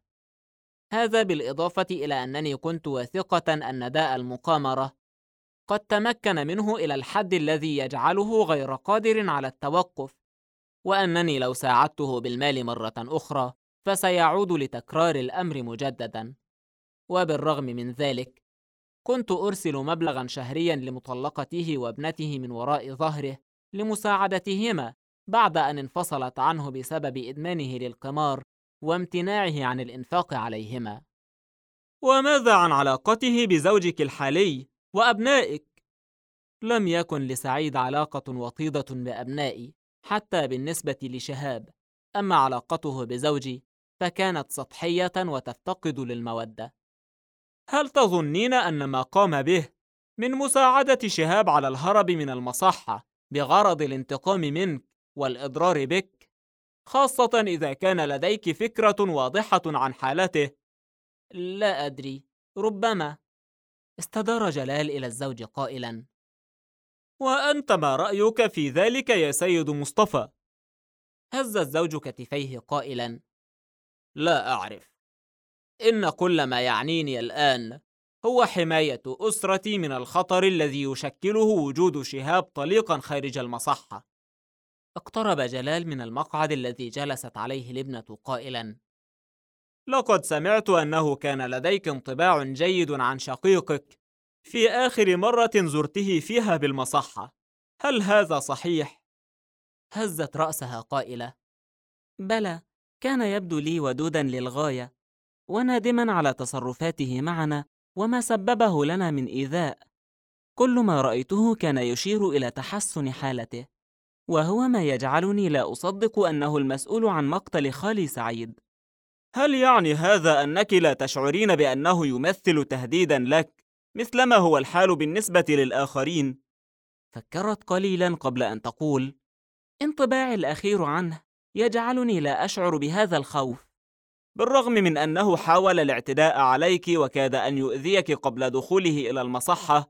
هذا بالإضافة إلى أنني كنت واثقة أن داء المقامرة قد تمكن منه إلى الحد الذي يجعله غير قادر على التوقف، وأنني لو ساعدته بالمال مرة أخرى فسيعود لتكرار الأمر مجددا. وبالرغم من ذلك كنت أرسل مبلغا شهريا لمطلقته وابنته من وراء ظهره لمساعدتهما بعد أن انفصلت عنه بسبب إدمانه للقمار وامتناعه عن الإنفاق عليهما. وماذا عن علاقته بزوجك الحالي وأبنائك؟ لم يكن لسعيد علاقة وطيدة بأبنائي حتى بالنسبة لشهاب، أما علاقته بزوجي فكانت سطحية وتفتقد للمودة. هل تظنين أن ما قام به من مساعدة شهاب على الهرب من المصحة بغرض الانتقام منك والإضرار بك، خاصة إذا كان لديك فكرة واضحة عن حالته؟ لا أدري، ربما. استدار جلال إلى الزوج قائلا: وأنت ما رأيك في ذلك يا سيد مصطفى؟ هز الزوج كتفيه قائلا: لا أعرف. إن كل ما يعنيني الآن هو حماية أسرتي من الخطر الذي يشكله وجود شهاب طليقا خارج المصحة. اقترب جلال من المقعد الذي جلست عليه الابنة قائلا: لقد سمعت أنه كان لديك انطباع جيد عن شقيقك في آخر مرة زرته فيها بالمصحة، هل هذا صحيح؟ هزت رأسها قائلة: بلى، كان يبدو لي ودودا للغاية، ونادما على تصرفاته معنا وما سببه لنا من إيذاء. كل ما رأيته كان يشير إلى تحسن حالته، وهو ما يجعلني لا أصدق أنه المسؤول عن مقتل خالي سعيد. هل يعني هذا أنك لا تشعرين بأنه يمثل تهديدا لك مثلما هو الحال بالنسبة للآخرين؟ فكرت قليلا قبل أن تقول: انطباعي الأخير عنه يجعلني لا أشعر بهذا الخوف. بالرغم من أنه حاول الاعتداء عليك وكاد أن يؤذيك قبل دخوله إلى المصحة.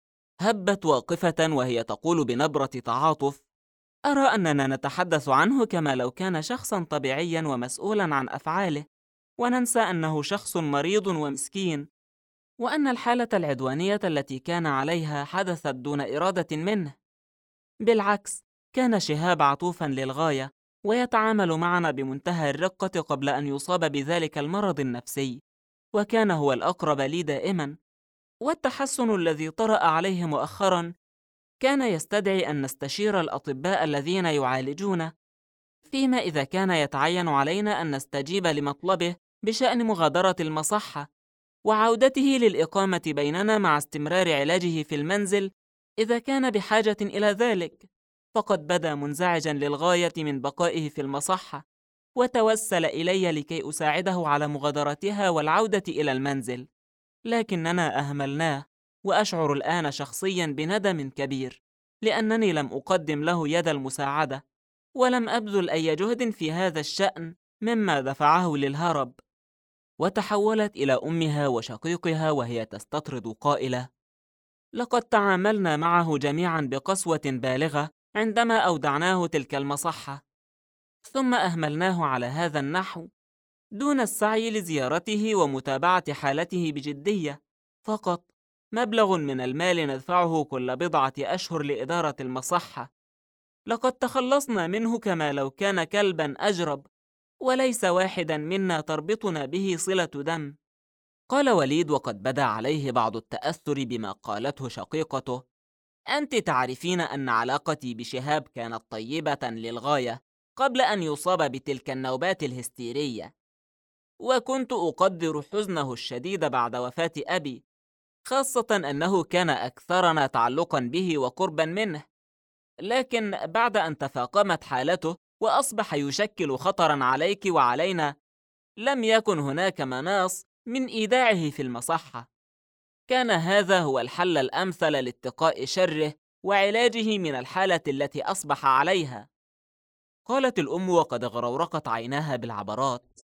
هبت واقفة وهي تقول بنبرة تعاطف: أرى أننا نتحدث عنه كما لو كان شخصا طبيعيا ومسؤولا عن أفعاله، وننسى أنه شخص مريض ومسكين، وأن الحالة العدوانية التي كان عليها حدثت دون إرادة منه. بالعكس، كان شهاب عطوفا للغاية ويتعامل معنا بمنتهى الرقة قبل أن يصاب بذلك المرض النفسي، وكان هو الأقرب لي دائما. والتحسن الذي طرأ عليه مؤخرا كان يستدعي أن نستشير الأطباء الذين يعالجونه، فيما إذا كان يتعين علينا أن نستجيب لمطلبه بشأن مغادرة المصحة وعودته للإقامة بيننا مع استمرار علاجه في المنزل إذا كان بحاجة إلى ذلك. فقد بدا منزعجا للغاية من بقائه في المصحة، وتوسل إلي لكي أساعده على مغادرتها والعودة إلى المنزل، لكننا أهملناه، وأشعر الآن شخصيا بندم كبير لأنني لم أقدم له يد المساعدة، ولم أبذل أي جهد في هذا الشأن مما دفعه للهرب. وتحولت إلى أمها وشقيقها وهي تستطرد قائلة: لقد تعاملنا معه جميعا بقسوة بالغة عندما أودعناه تلك المصحة، ثم أهملناه على هذا النحو دون السعي لزيارته ومتابعة حالته بجدية. فقط مبلغ من المال ندفعه كل 4 أشهر لإدارة المصحة. لقد تخلصنا منه كما لو كان كلبا أجرب، وليس واحدا منا تربطنا به صلة دم. قال وليد وقد بدا عليه بعض التأثر بما قالته شقيقته: أنت تعرفين أن علاقتي بشهاب كانت طيبة للغاية قبل أن يصاب بتلك النوبات الهستيرية، وكنت أقدر حزنه الشديد بعد وفاة أبي، خاصة أنه كان أكثرنا تعلقا به وقربا منه. لكن بعد أن تفاقمت حالته وأصبح يشكل خطرا عليك وعلينا، لم يكن هناك مناص من إيداعه في المصحة. كان هذا هو الحل الأمثل لاتقاء شره وعلاجه من الحالة التي أصبح عليها. قالت الأم وقد غرورقت عيناها بالعبرات: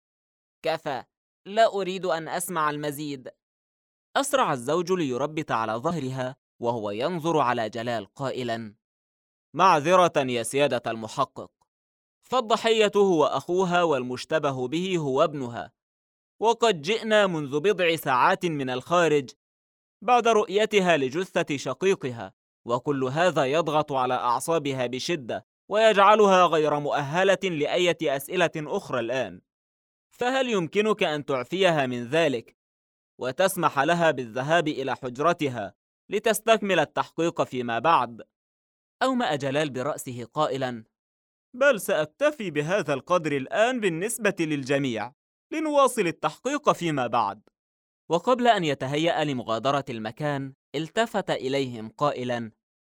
كفى، لا أريد أن أسمع المزيد. أسرع الزوج ليربت على ظهرها وهو ينظر على جلال قائلا: معذرة يا سيادة المحقق، فالضحية هو أخوها والمشتبه به هو ابنها، وقد جئنا منذ بضع ساعات من الخارج بعد رؤيتها لجثة شقيقها، وكل هذا يضغط على أعصابها بشدة ويجعلها غير مؤهلة لأية أسئلة أخرى الآن. فهل يمكنك أن تعفيها من ذلك وتسمح لها بالذهاب إلى حجرتها لتستكمل التحقيق فيما بعد؟ أومأ جلال برأسه قائلا: بل سأكتفي بهذا القدر الآن بالنسبة للجميع، لنواصل التحقيق فيما بعد. وقبل أن يتهيأ لمغادرة المكان التفت إليهم قائلا: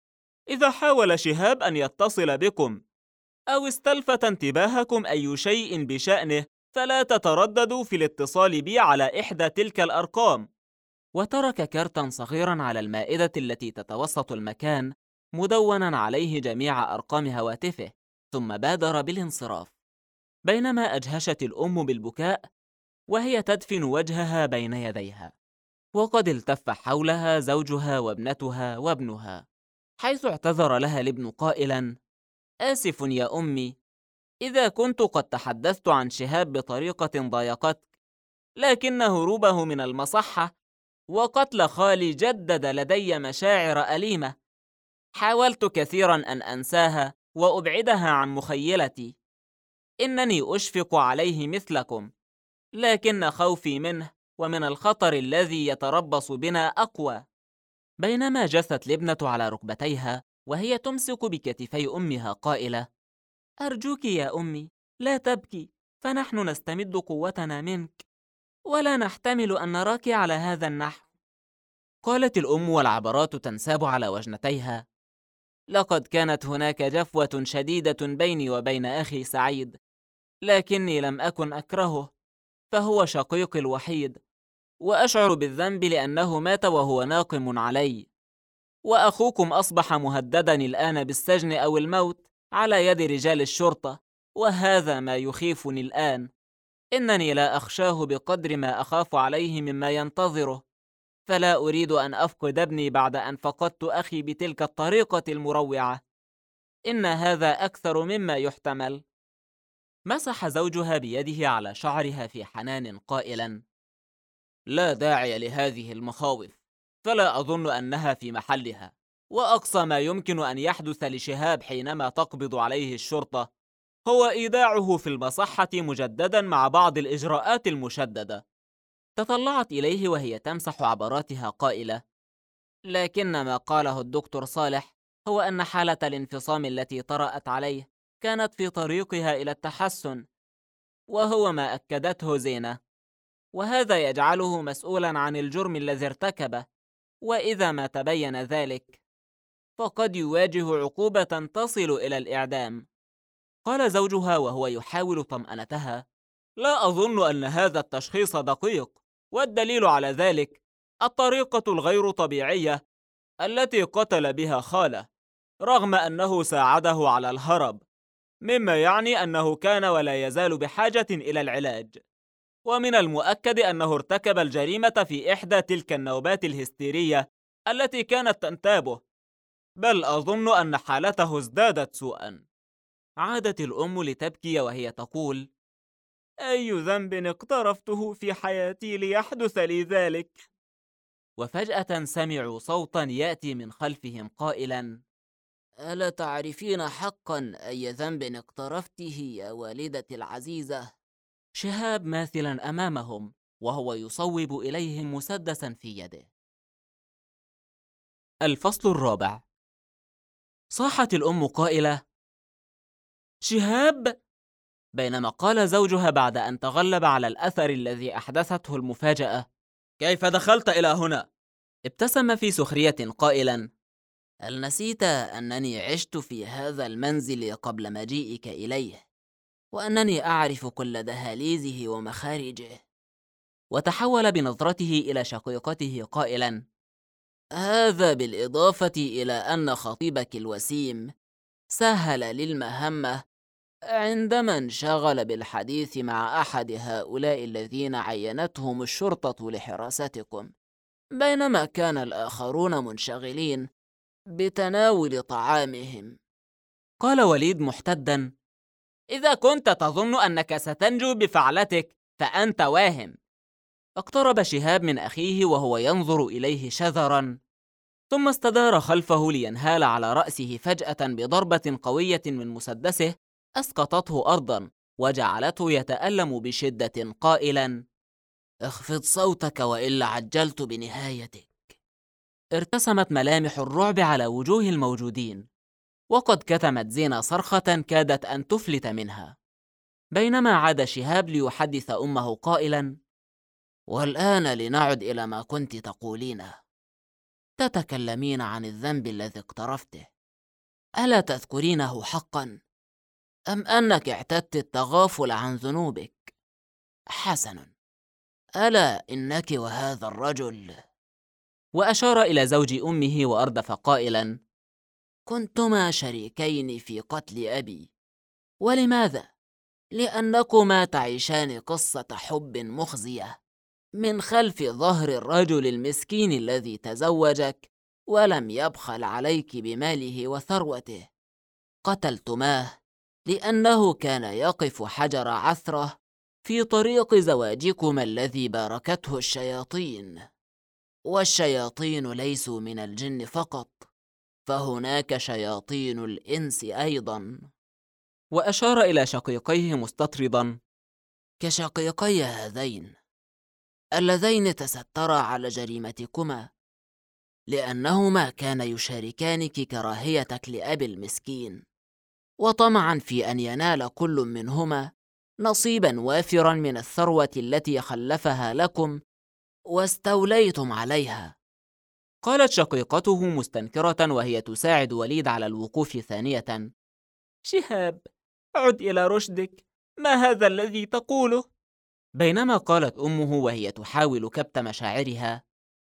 إذا حاول شهاب أن يتصل بكم أو استلفت انتباهكم أي شيء بشأنه فلا تترددوا في الاتصال بي على إحدى تلك الأرقام. وترك كارتا صغيرا على المائدة التي تتوسط المكان مدونا عليه جميع أرقام هواتفه، ثم بادر بالانصراف، بينما أجهشت الأم بالبكاء وهي تدفن وجهها بين يديها، وقد التف حولها زوجها وابنتها وابنها، حيث اعتذر لها الابن قائلا: آسف يا أمي، إذا كنت قد تحدثت عن شهاب بطريقة ضايقتك، لكن هروبه من المصحة وقتل خالي جدد لدي مشاعر أليمة. حاولت كثيرا أن أنساها وأبعدها عن مخيلتي. إنني أشفق عليه مثلكم، لكن خوفي منه ومن الخطر الذي يتربص بنا أقوى. بينما جثت الابنة على ركبتيها وهي تمسك بكتفي أمها قائلة: أرجوك يا أمي، لا تبكي، فنحن نستمد قوتنا منك، ولا نحتمل أن نراك على هذا النحو. قالت الأم والعبرات تنساب على وجنتيها: لقد كانت هناك جفوة شديدة بيني وبين أخي سعيد، لكني لم أكن أكرهه، فهو شقيقي الوحيد، وأشعر بالذنب لأنه مات وهو ناقم علي. وأخوكم أصبح مهددا الآن بالسجن أو الموت على يد رجال الشرطة، وهذا ما يخيفني الآن. إنني لا أخشاه بقدر ما أخاف عليه مما ينتظره، فلا أريد أن أفقد ابني بعد أن فقدت أخي بتلك الطريقة المروعة. إن هذا أكثر مما يحتمل. مسح زوجها بيده على شعرها في حنان قائلا: لا داعي لهذه المخاوف، فلا أظن أنها في محلها، وأقصى ما يمكن أن يحدث لشهاب حينما تقبض عليه الشرطة هو إيداعه في المصحة مجددا مع بعض الإجراءات المشددة. تطلعت إليه وهي تمسح عبراتها قائلة: لكن ما قاله الدكتور صالح هو أن حالة الانفصام التي طرأت عليه كانت في طريقها إلى التحسن، وهو ما أكدته زينة، وهذا يجعله مسؤولا عن الجرم الذي ارتكبه، وإذا ما تبين ذلك فقد يواجه عقوبة تصل إلى الإعدام. قال زوجها وهو يحاول طمأنتها: لا أظن أن هذا التشخيص دقيق، والدليل على ذلك الطريقة الغير طبيعية التي قتل بها خاله، رغم أنه ساعده على الهرب، مما يعني أنه كان ولا يزال بحاجة إلى العلاج. ومن المؤكد أنه ارتكب الجريمة في إحدى تلك النوبات الهستيرية التي كانت تنتابه، بل أظن أن حالته ازدادت سوءا. عادت الأم لتبكي وهي تقول: أي ذنب اقترفته في حياتي ليحدث لي ذلك؟ وفجأة سمعوا صوتا يأتي من خلفهم قائلا: ألا تعرفين حقا أي ذنب اقترفته يا والدتي العزيزة؟ شهاب ماثلا أمامهم وهو يصوب إليهم مسدسا في يده. الفصل الرابع. صاحت الأم قائلة: شهاب! بينما قال زوجها بعد أن تغلب على الأثر الذي أحدثته المفاجأة: كيف دخلت إلى هنا؟ ابتسم في سخرية قائلا: هل نسيت أنني عشت في هذا المنزل قبل مجيئك إليه، وأنني أعرف كل دهاليزه ومخارجه؟ وتحول بنظرته إلى شقيقته قائلا: هذا بالإضافة إلى أن خطيبك الوسيم سهل لي المهمة عندما انشغل بالحديث مع أحد هؤلاء الذين عينتهم الشرطة لحراستكم، بينما كان الآخرون منشغلين بتناول طعامهم. قال وليد محتدا: إذا كنت تظن أنك ستنجو بفعلتك فأنت واهم. اقترب شهاب من أخيه وهو ينظر إليه شذرا، ثم استدار خلفه لينهال على رأسه فجأة بضربة قوية من مسدسه أسقطته أرضا وجعلته يتألم بشدة قائلا: اخفض صوتك وإلا عجلت بنهايتك. ارتسمت ملامح الرعب على وجوه الموجودين، وقد كتمت زينة صرخة كادت أن تفلت منها، بينما عاد شهاب ليحدث أمه قائلا: والآن لنعد إلى ما كنت تقولينه. تتكلمين عن الذنب الذي اقترفته، ألا تذكرينه حقا؟ أم أنك اعتدت التغافل عن ذنوبك؟ حسن، ألا إنك وهذا الرجل. وأشار إلى زوج أمه وأردف قائلا: كنتما شريكين في قتل أبي. ولماذا؟ لأنكما تعيشان قصة حب مخزية من خلف ظهر الرجل المسكين الذي تزوجك ولم يبخل عليك بماله وثروته. قتلتماه لأنه كان يقف حجر عثرة في طريق زواجكما الذي باركته الشياطين، والشياطين ليسوا من الجن فقط، فهناك شياطين الإنس أيضا. وأشار إلى شقيقيه مستطردا: كشقيقي هذين اللذين تسترا على جريمتكما، لأنهما كان يشاركانك كراهيتك لأبي المسكين، وطمعا في أن ينال كل منهما نصيبا وافرا من الثروة التي خلفها لكم واستوليتم عليها. قالت شقيقته مستنكرة وهي تساعد وليد على الوقوف ثانية: شهاب، عد إلى رشدك، ما هذا الذي تقوله؟ بينما قالت أمه وهي تحاول كبت مشاعرها: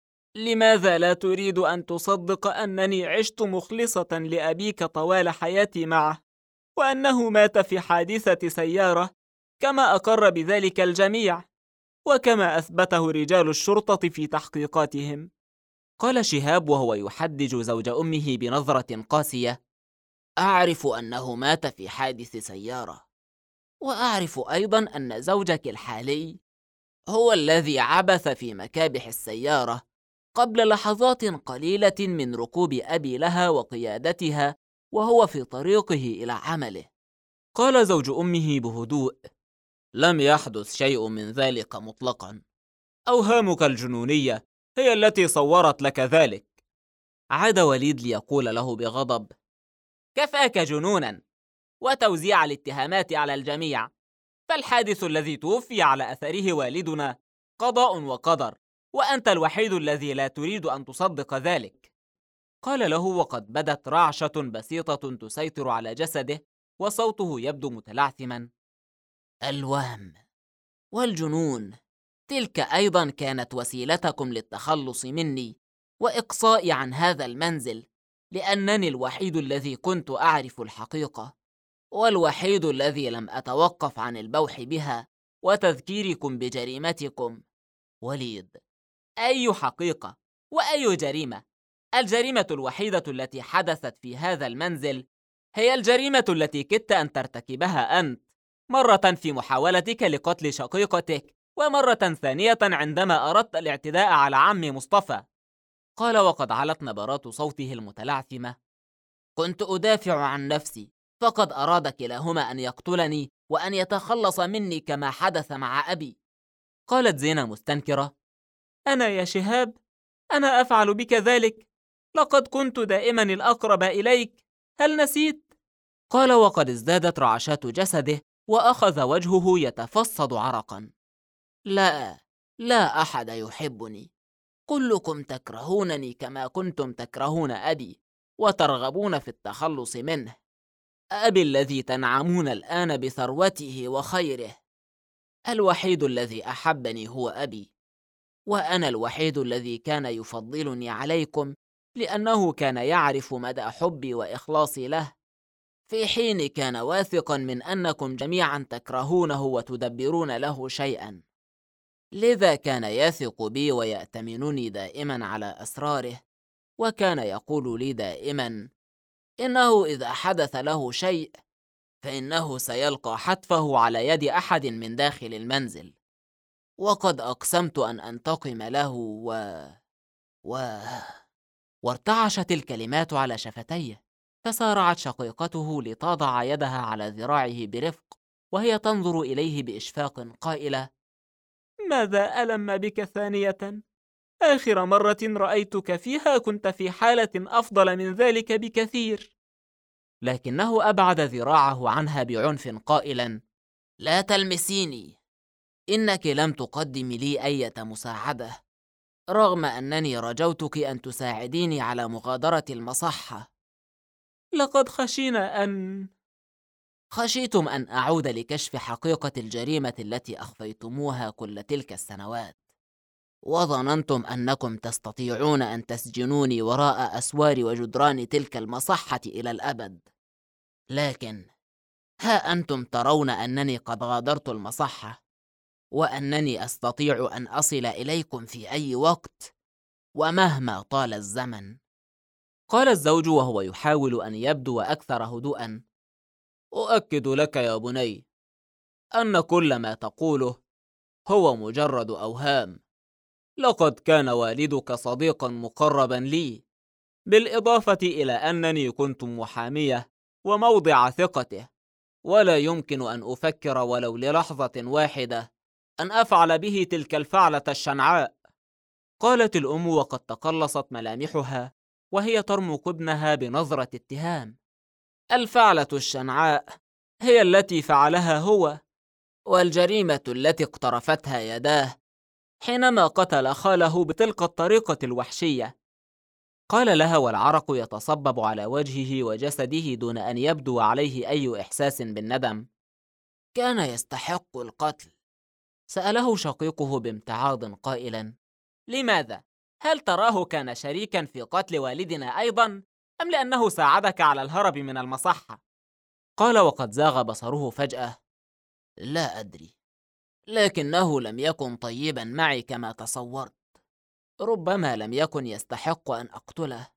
لماذا لا تريد أن تصدق أنني عشت مخلصة لأبيك طوال حياتي معه، وأنه مات في حادثة سيارة كما أقر بذلك الجميع، وكما أثبته رجال الشرطة في تحقيقاتهم؟ قال شهاب وهو يحدج زوج أمه بنظرة قاسية: أعرف أنه مات في حادث سيارة، وأعرف أيضا أن زوجك الحالي هو الذي عبث في مكابح السيارة قبل لحظات قليلة من ركوب أبي لها وقيادتها وهو في طريقه إلى عمله. قال زوج أمه بهدوء: لم يحدث شيء من ذلك مطلقا، أوهامك الجنونية هي التي صورت لك ذلك. عاد وليد ليقول له بغضب: كفاك جنونا وتوزيع الاتهامات على الجميع، فالحادث الذي توفي على أثره والدنا قضاء وقدر، وأنت الوحيد الذي لا تريد أن تصدق ذلك. قال له وقد بدت رعشة بسيطة تسيطر على جسده وصوته يبدو متلعثما: الوهم والجنون تلك أيضا كانت وسيلتكم للتخلص مني وإقصائي عن هذا المنزل، لأنني الوحيد الذي كنت أعرف الحقيقة، والوحيد الذي لم أتوقف عن البوح بها وتذكيركم بجريمتكم. وليد: أي حقيقة وأي جريمة؟ الجريمة الوحيدة التي حدثت في هذا المنزل هي الجريمة التي كدت أن ترتكبها أنت، مرة في محاولتك لقتل شقيقتك، ومرة ثانية عندما أردت الاعتداء على عمي مصطفى. قال وقد علت نبرات صوته المتلعثمة: كنت أدافع عن نفسي، فقد أراد كلاهما أن يقتلني وأن يتخلص مني كما حدث مع أبي. قالت زينة مستنكرة: أنا يا شهاب، أنا أفعل بك ذلك، لقد كنت دائما الأقرب إليك، هل نسيت؟ قال وقد ازدادت رعشات جسده وأخذ وجهه يتفصد عرقا. لا، لا أحد يحبني. كلكم تكرهونني كما كنتم تكرهون أبي وترغبون في التخلص منه. أبي الذي تنعمون الآن بثروته وخيره. الوحيد الذي أحبني هو أبي، وأنا الوحيد الذي كان يفضلني عليكم لأنه كان يعرف مدى حبي وإخلاصي له، في حين كان واثقا من أنكم جميعا تكرهونه وتدبرون له شيئا. لذا كان يثق بي ويأتمنني دائما على أسراره، وكان يقول لي دائما إنه إذا حدث له شيء فإنه سيلقى حتفه على يد أحد من داخل المنزل. وقد أقسمت أن أنتقم له و... وارتعشت الكلمات على شفتيه، فسارعت شقيقته لتضع يدها على ذراعه برفق وهي تنظر إليه بإشفاق قائلة: ماذا ألم بك ثانية؟ آخر مرة رأيتك فيها كنت في حالة أفضل من ذلك بكثير. لكنه أبعد ذراعه عنها بعنف قائلا: لا تلمسيني، إنك لم تقدمي لي أي مساعدة، رغم أنني رجوتك أن تساعديني على مغادرة المصحة. لقد خشيتم أن أعود لكشف حقيقة الجريمة التي أخفيتموها كل تلك السنوات، وظننتم أنكم تستطيعون أن تسجنوني وراء أسوار وجدران تلك المصحة إلى الأبد. لكن ها أنتم ترون أنني قد غادرت المصحة، وأنني أستطيع أن أصل إليكم في أي وقت ومهما طال الزمن. قال الزوج وهو يحاول أن يبدو أكثر هدوءا: أؤكد لك يا بني أن كل ما تقوله هو مجرد أوهام. لقد كان والدك صديقا مقربا لي، بالإضافة إلى أنني كنت محامية وموضع ثقته، ولا يمكن أن أفكر ولو للحظة واحدة أن أفعل به تلك الفعلة الشنعاء. قالت الأم وقد تقلصت ملامحها وهي ترمق ابنها بنظرة اتهام. الفعلة الشنعاء هي التي فعلها هو، والجريمة التي اقترفتها يداه حينما قتل خاله بتلك الطريقة الوحشية. قال لها والعرق يتصبب على وجهه وجسده دون أن يبدو عليه أي إحساس بالندم. كان يستحق القتل. سأله شقيقه بامتعاض قائلا: لماذا؟ هل تراه كان شريكا في قتل والدنا أيضا؟ أم لأنه ساعدك على الهرب من المصحة؟ قال وقد زاغ بصره فجأة: لا أدري، لكنه لم يكن طيبا معي كما تصورت. ربما لم يكن يستحق أن أقتله،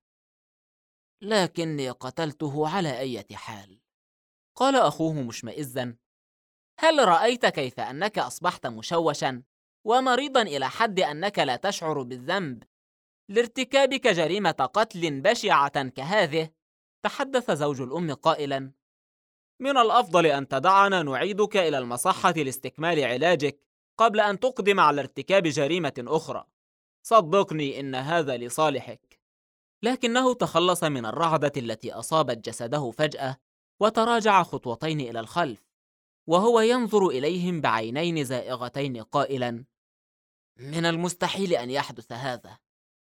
لكني قتلته على أي حال. قال أخوه مشمئزا: هل رأيت كيف أنك أصبحت مشوشا ومريضا إلى حد أنك لا تشعر بالذنب لارتكابك جريمة قتل بشعة كهذه؟ تحدث زوج الأم قائلا: من الأفضل أن تدعنا نعيدك إلى المصحة لاستكمال علاجك قبل أن تقدم على ارتكاب جريمة أخرى. صدقني إن هذا لصالحك. لكنه تخلص من الرعدة التي أصابت جسده فجأة وتراجع خطوتين إلى الخلف وهو ينظر إليهم بعينين زائغتين قائلا: من المستحيل أن يحدث هذا.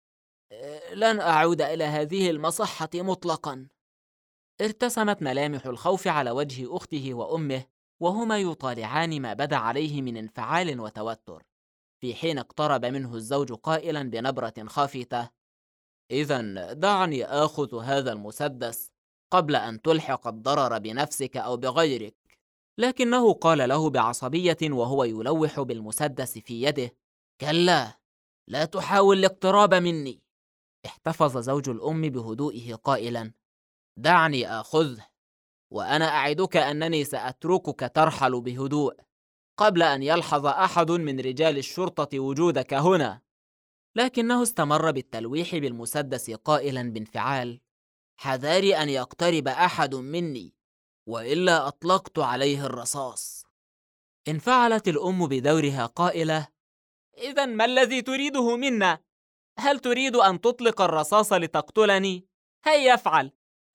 لن أعود إلى هذه المصحة مطلقا. ارتسمت ملامح الخوف على وجه أخته وأمه وهما يطالعان ما بدا عليه من انفعال وتوتر، في حين اقترب منه الزوج قائلا بنبرة خافتة: إذن دعني آخذ هذا المسدس قبل أن تلحق الضرر بنفسك أو بغيرك. لكنه قال له بعصبية وهو يلوح بالمسدس في يده: كلا، لا تحاول الاقتراب مني. احتفظ زوج الأم بهدوئه قائلا: دعني آخذه، وأنا أعدك أنني سأتركك ترحل بهدوء قبل أن يلحظ أحد من رجال الشرطة وجودك هنا. لكنه استمر بالتلويح بالمسدس قائلا بانفعال: حذاري أن يقترب أحد مني وإلا أطلقت عليه الرصاص. انفعلت الأم بدورها قائلة: إذن ما الذي تريده منا؟ هل تريد أن تطلق الرصاص لتقتلني؟ هيا افعل،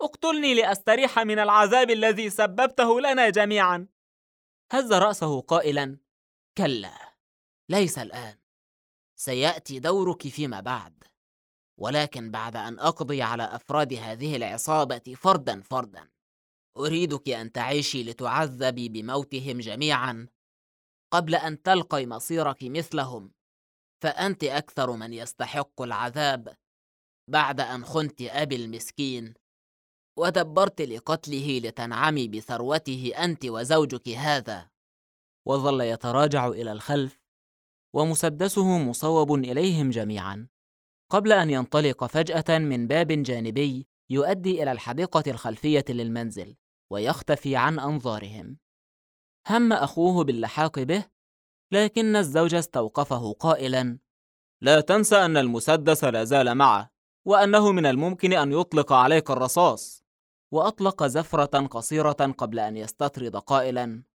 اقتلني لأستريح من العذاب الذي سببته لنا جميعا. هز رأسه قائلا: كلا، ليس الآن، سيأتي دورك فيما بعد، ولكن بعد أن أقضي على أفراد هذه العصابة فردا فردا. أريدك أن تعيشي لتعذبي بموتهم جميعا قبل أن تلقي مصيرك مثلهم، فأنت أكثر من يستحق العذاب بعد أن خنت أبي المسكين ودبرت لقتله لتنعمي بثروته أنت وزوجك هذا. وظل يتراجع إلى الخلف ومسدسه مصوب إليهم جميعا، قبل أن ينطلق فجأة من باب جانبي يؤدي إلى الحديقة الخلفية للمنزل ويختفي عن أنظارهم. هم أخوه باللحاق به، لكن الزوج استوقفه قائلا: لا تنسى أن المسدس لا زال معه، وأنه من الممكن أن يطلق عليك الرصاص. وأطلق زفرة قصيرة قبل أن يستطرد قائلا: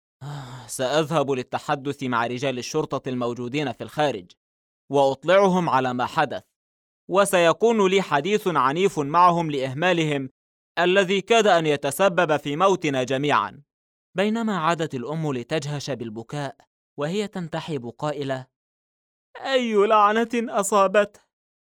سأذهب للتحدث مع رجال الشرطة الموجودين في الخارج وأطلعهم على ما حدث، وسيكون لي حديث عنيف معهم لإهمالهم الذي كاد أن يتسبب في موتنا جميعا. بينما عادت الأم لتجهش بالبكاء وهي تنتحب قائلة: أي لعنة أصابته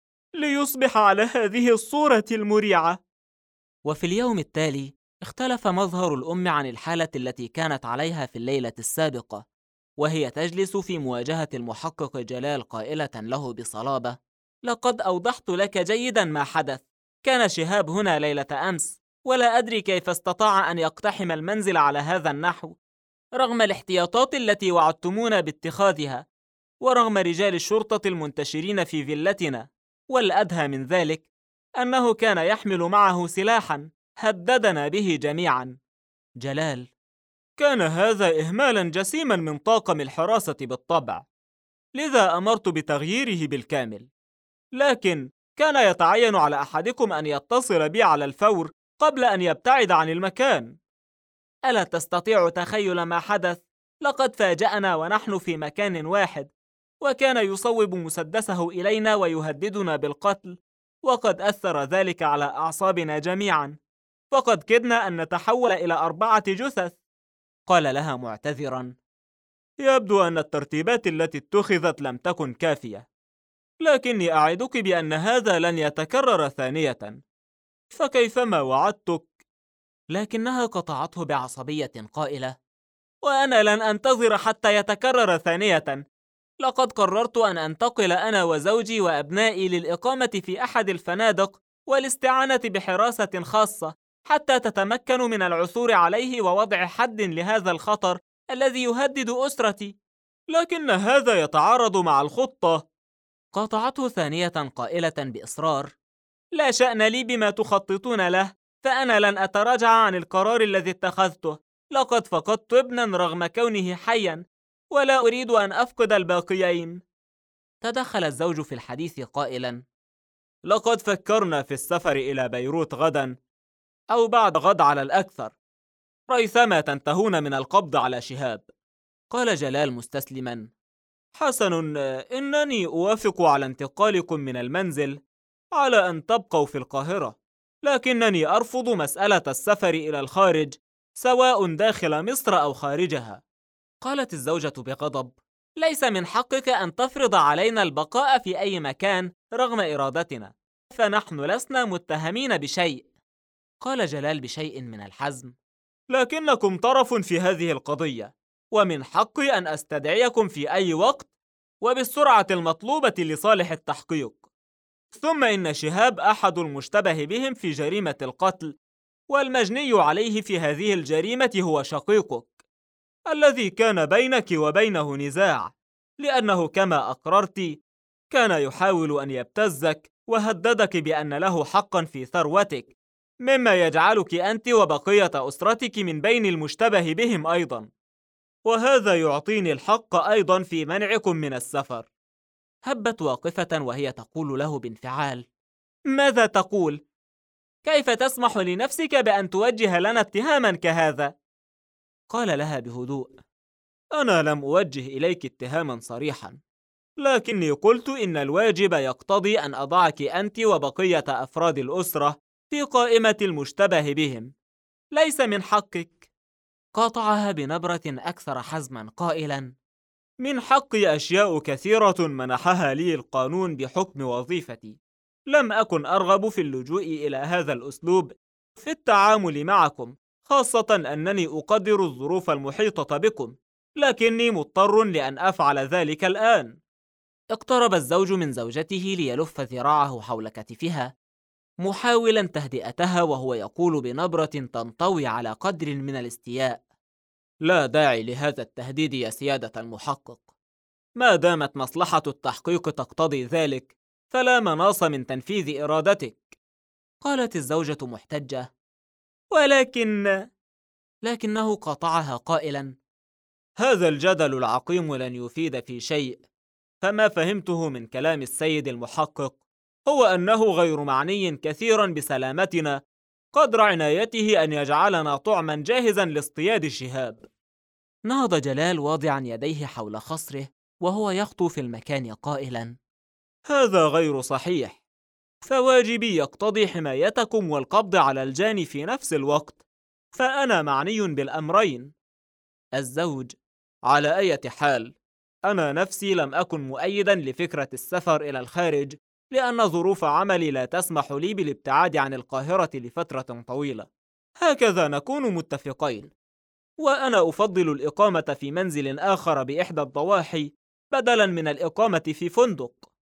ليصبح على هذه الصورة المريعة. وفي اليوم التالي اختلف مظهر الأم عن الحالة التي كانت عليها في الليلة السابقة، وهي تجلس في مواجهة المحقق جلال قائلة له بصلابة: لقد أوضحت لك جيدا ما حدث. كان شهاب هنا ليلة أمس، ولا أدري كيف استطاع أن يقتحم المنزل على هذا النحو، رغم الاحتياطات التي وعدتمونا باتخاذها، ورغم رجال الشرطة المنتشرين في فيلتنا. والأدهى من ذلك أنه كان يحمل معه سلاحا هددنا به جميعا. جلال: كان هذا إهمالا جسيما من طاقم الحراسة بالطبع، لذا أمرت بتغييره بالكامل، لكن كان يتعين على أحدكم أن يتصل بي على الفور قبل أن يبتعد عن المكان. ألا تستطيع تخيل ما حدث؟ لقد فاجأنا ونحن في مكان واحد، وكان يصوب مسدسه إلينا ويهددنا بالقتل، وقد أثر ذلك على أعصابنا جميعا، فقد كدنا أن نتحول إلى 4 جثث. قال لها معتذرا: يبدو أن الترتيبات التي اتخذت لم تكن كافية، لكني أعدك بأن هذا لن يتكرر ثانية، فكيفما وعدتك. لكنها قطعته بعصبية قائلة: وأنا لن أنتظر حتى يتكرر ثانية. لقد قررت أن أنتقل أنا وزوجي وأبنائي للإقامة في أحد الفنادق والاستعانة بحراسة خاصة حتى تتمكنوا من العثور عليه ووضع حد لهذا الخطر الذي يهدد أسرتي، لكن هذا يتعارض مع الخطة. قاطعته ثانية قائلة بإصرار: لا شأن لي بما تخططون له، فأنا لن أتراجع عن القرار الذي اتخذته. لقد فقدت ابنا رغم كونه حيا، ولا أريد أن أفقد الباقيين. تدخل الزوج في الحديث قائلا: لقد فكرنا في السفر إلى بيروت غدا أو بعد غد على الأكثر، ريثما تنتهون من القبض على شهاب. قال جلال مستسلما: حسن، إنني أوافق على انتقالكم من المنزل على أن تبقوا في القاهرة، لكنني أرفض مسألة السفر إلى الخارج سواء داخل مصر أو خارجها. قالت الزوجة بغضب: ليس من حقك أن تفرض علينا البقاء في أي مكان رغم إرادتنا، فنحن لسنا متهمين بشيء. قال جلال بشيء من الحزم: لكنكم طرف في هذه القضية، ومن حقي أن أستدعيكم في أي وقت وبالسرعة المطلوبة لصالح التحقيق. ثم إن شهاب أحد المشتبه بهم في جريمة القتل، والمجني عليه في هذه الجريمة هو شقيقك الذي كان بينك وبينه نزاع، لأنه كما أقررت كان يحاول أن يبتزك وهددك بأن له حقا في ثروتك، مما يجعلك أنت وبقية أسرتك من بين المشتبه بهم أيضا، وهذا يعطيني الحق أيضا في منعكم من السفر. هبت واقفة وهي تقول له بانفعال: ماذا تقول؟ كيف تسمح لنفسك بأن توجه لنا اتهاما كهذا؟ قال لها بهدوء: أنا لم أوجه إليك اتهاما صريحا، لكني قلت إن الواجب يقتضي أن أضعك أنت وبقية أفراد الأسرة في قائمة المشتبه بهم. ليس من حقك. قاطعها بنبرة أكثر حزما قائلا: من حقي أشياء كثيرة منحها لي القانون بحكم وظيفتي. لم أكن أرغب في اللجوء إلى هذا الأسلوب في التعامل معكم، خاصة أنني أقدر الظروف المحيطة بكم، لكني مضطر لأن أفعل ذلك الآن. اقترب الزوج من زوجته ليلف ذراعه حول كتفها، محاولا تهدئتها وهو يقول بنبرة تنطوي على قدر من الاستياء: لا داعي لهذا التهديد يا سيادة المحقق. ما دامت مصلحة التحقيق تقتضي ذلك، فلا مناص من تنفيذ إرادتك. قالت الزوجة محتجة. لكنه قاطعها قائلا: هذا الجدل العقيم لن يفيد في شيء. فما فهمته من كلام السيد المحقق هو أنه غير معني كثيرا بسلامتنا قدر عنايته أن يجعلنا طعما جاهزا لاصطياد الشهاب. نهض جلال واضعا يديه حول خصره وهو يخطو في المكان قائلا: هذا غير صحيح. فواجبي يقتضي حمايتكم والقبض على الجاني في نفس الوقت، فأنا معني بالأمرين. الزوج: على أي حال، أنا نفسي لم أكن مؤيدا لفكرة السفر إلى الخارج، لأن ظروف عملي لا تسمح لي بالابتعاد عن القاهرة لفترة طويلة. هكذا نكون متفقين. وأنا أفضل الإقامة في منزل آخر بإحدى الضواحي بدلا من الإقامة في فندق،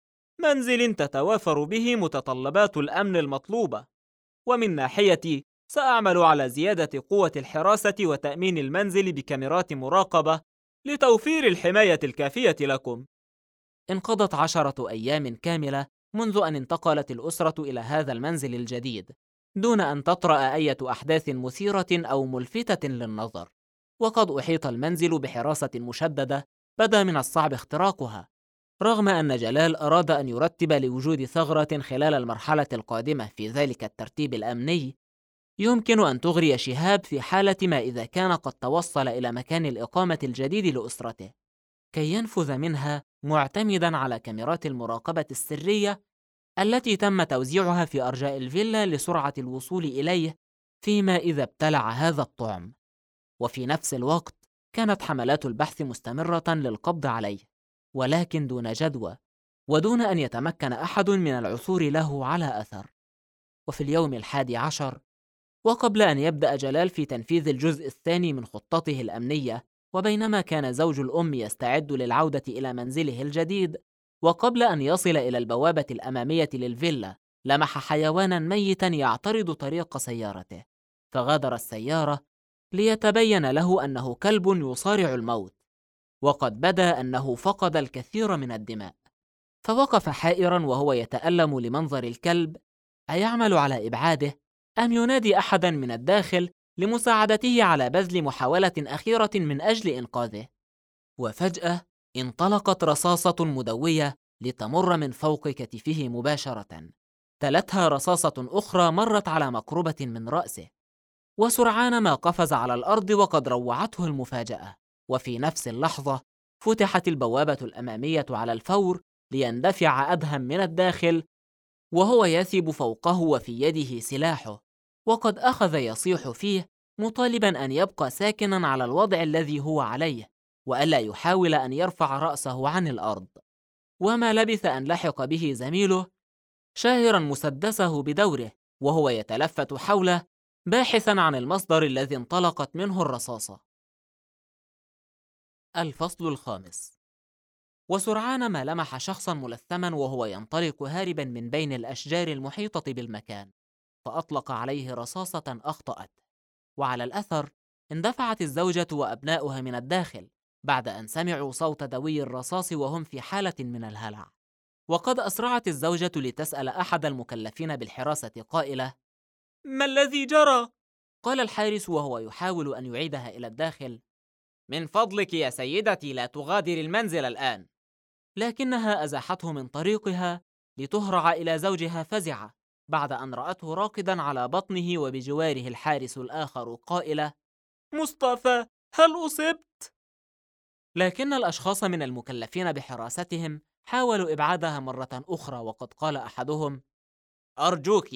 منزل تتوافر به متطلبات الأمن المطلوبة. ومن ناحيتي سأعمل على زيادة قوة الحراسة وتأمين المنزل بكاميرات مراقبة لتوفير الحماية الكافية لكم. انقضت 10 أيام كاملة منذ أن انتقلت الأسرة إلى هذا المنزل الجديد دون أن تطرأ أي أحداث مثيرة أو ملفتة للنظر، وقد أحيط المنزل بحراسة مشددة بدا من الصعب اختراقها، رغم أن جلال أراد أن يرتب لوجود ثغرة خلال المرحلة القادمة في ذلك الترتيب الأمني يمكن أن تغري شهاب في حالة ما إذا كان قد توصل إلى مكان الإقامة الجديد لأسرته، كي ينفذ منها معتمداً على كاميرات المراقبة السرية التي تم توزيعها في أرجاء الفيلا لسرعة الوصول إليه فيما إذا ابتلع هذا الطعم. وفي نفس الوقت كانت حملات البحث مستمرة للقبض عليه، ولكن دون جدوى ودون أن يتمكن أحد من العثور له على أثر. وفي اليوم 11 وقبل أن يبدأ جلال في تنفيذ الجزء الثاني من خطته الأمنية، وبينما كان زوج الأم يستعد للعودة إلى منزله الجديد، وقبل أن يصل إلى البوابة الأمامية للفيلا، لمح حيوانا ميتا يعترض طريق سيارته، فغادر السيارة ليتبين له أنه كلب يصارع الموت، وقد بدا أنه فقد الكثير من الدماء، فوقف حائرا وهو يتألم لمنظر الكلب، أيعمل على إبعاده أم ينادي أحدا من الداخل لمساعدته على بذل محاولة أخيرة من أجل إنقاذه. وفجأة انطلقت رصاصة مدوية لتمر من فوق كتفه مباشرة، تلتها رصاصة أخرى مرت على مقربة من رأسه، وسرعان ما قفز على الأرض وقد روعته المفاجأة. وفي نفس اللحظة فتحت البوابة الأمامية على الفور ليندفع أدهم من الداخل وهو يثب فوقه وفي يده سلاحه، وقد أخذ يصيح فيه مطالبا أن يبقى ساكنا على الوضع الذي هو عليه وألا يحاول أن يرفع رأسه عن الأرض. وما لبث أن لحق به زميله شاهرا مسدسه بدوره وهو يتلفت حوله باحثا عن المصدر الذي انطلقت منه الرصاصة. الفصل 5. وسرعان ما لمح شخصا ملثما وهو ينطلق هاربا من بين الأشجار المحيطة بالمكان، فأطلق عليه رصاصة أخطأت، وعلى الأثر اندفعت الزوجة وأبناؤها من الداخل بعد أن سمعوا صوت دوي الرصاص وهم في حالة من الهلع. وقد أسرعت الزوجة لتسأل أحد المكلفين بالحراسة قائلة: ما الذي جرى؟ قال الحارس وهو يحاول أن يعيدها إلى الداخل: من فضلك يا سيدتي لا تغادر المنزل الآن. لكنها أزاحته من طريقها لتهرع إلى زوجها فزعة بعد أن رأته راقدا على بطنه وبجواره الحارس الآخر قائلة: مصطفى، هل أصبت؟ لكن الأشخاص من المكلفين بحراستهم حاولوا إبعادها مرة أخرى، وقد قال أحدهم: أرجوك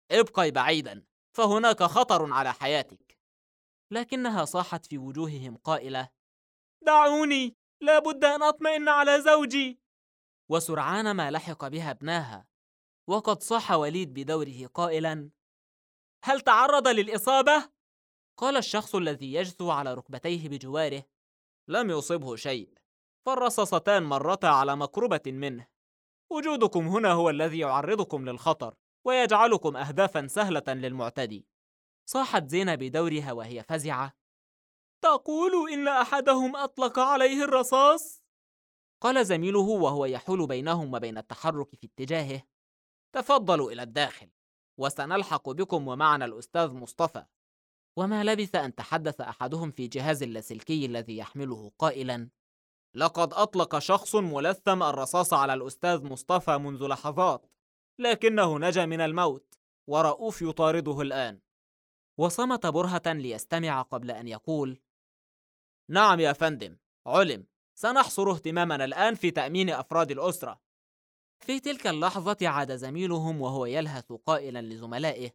ابقي بعيدا، فهناك خطر على حياتك. لكنها صاحت في وجوههم قائلة: دعوني، لا بد أن أطمئن على زوجي. وسرعان ما لحق بها ابناها، وقد صاح وليد بدوره قائلا: هل تعرض للإصابة؟ قال الشخص الذي يجثو على ركبتيه بجواره: لم يصبه شيء، فالرصاصتان مرتا على مقربة منه. وجودكم هنا هو الذي يعرضكم للخطر ويجعلكم أهدافا سهلة للمعتدي. صاحت زينة بدورها وهي فزعة: تقول إن أحدهم أطلق عليه الرصاص؟ قال زميله وهو يحول بينهم وبين التحرك في اتجاهه: تفضلوا إلى الداخل، وسنلحق بكم ومعنا الأستاذ مصطفى. وما لبث أن تحدث أحدهم في جهاز اللاسلكي الذي يحمله قائلا: لقد أطلق شخص ملثم الرصاص على الأستاذ مصطفى منذ لحظات، لكنه نجا من الموت، ورؤوف يطارده الآن. وصمت برهة ليستمع قبل أن يقول: نعم يا فندم، علم. سنحصر اهتمامنا الآن في تأمين أفراد الأسرة. في تلك اللحظة عاد زميلهم وهو يلهث قائلا لزملائه: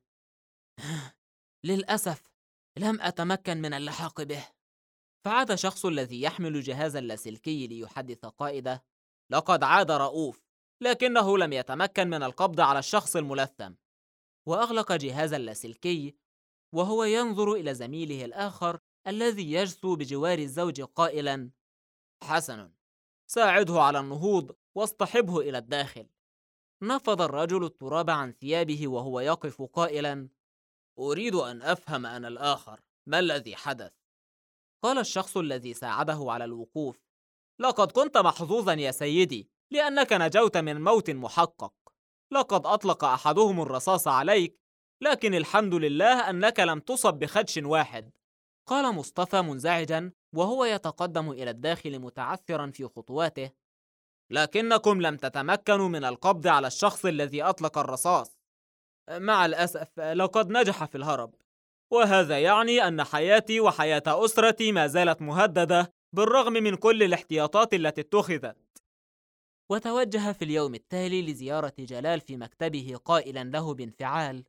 للأسف لم أتمكن من اللحاق به. فعاد الشخص الذي يحمل جهاز اللاسلكي ليحدث قائده: لقد عاد رؤوف، لكنه لم يتمكن من القبض على الشخص الملثم. وأغلق جهاز اللاسلكي وهو ينظر إلى زميله الآخر الذي يجثو بجوار الزوج قائلا: حسن، ساعده على النهوض واصطحبه إلى الداخل. نفض الرجل التراب عن ثيابه وهو يقف قائلا: أريد أن أفهم أنا الآخر، ما الذي حدث؟ قال الشخص الذي ساعده على الوقوف: لقد كنت محظوظا يا سيدي، لأنك نجوت من موت محقق. لقد أطلق أحدهم الرصاص عليك، لكن الحمد لله أنك لم تصب بخدش واحد. قال مصطفى منزعجا وهو يتقدم إلى الداخل متعثرا في خطواته: لكنكم لم تتمكنوا من القبض على الشخص الذي أطلق الرصاص. مع الأسف لقد نجح في الهرب، وهذا يعني أن حياتي وحياة أسرتي ما زالت مهددة بالرغم من كل الاحتياطات التي اتخذت. وتوجه في اليوم التالي لزيارة جلال في مكتبه قائلا له بانفعال: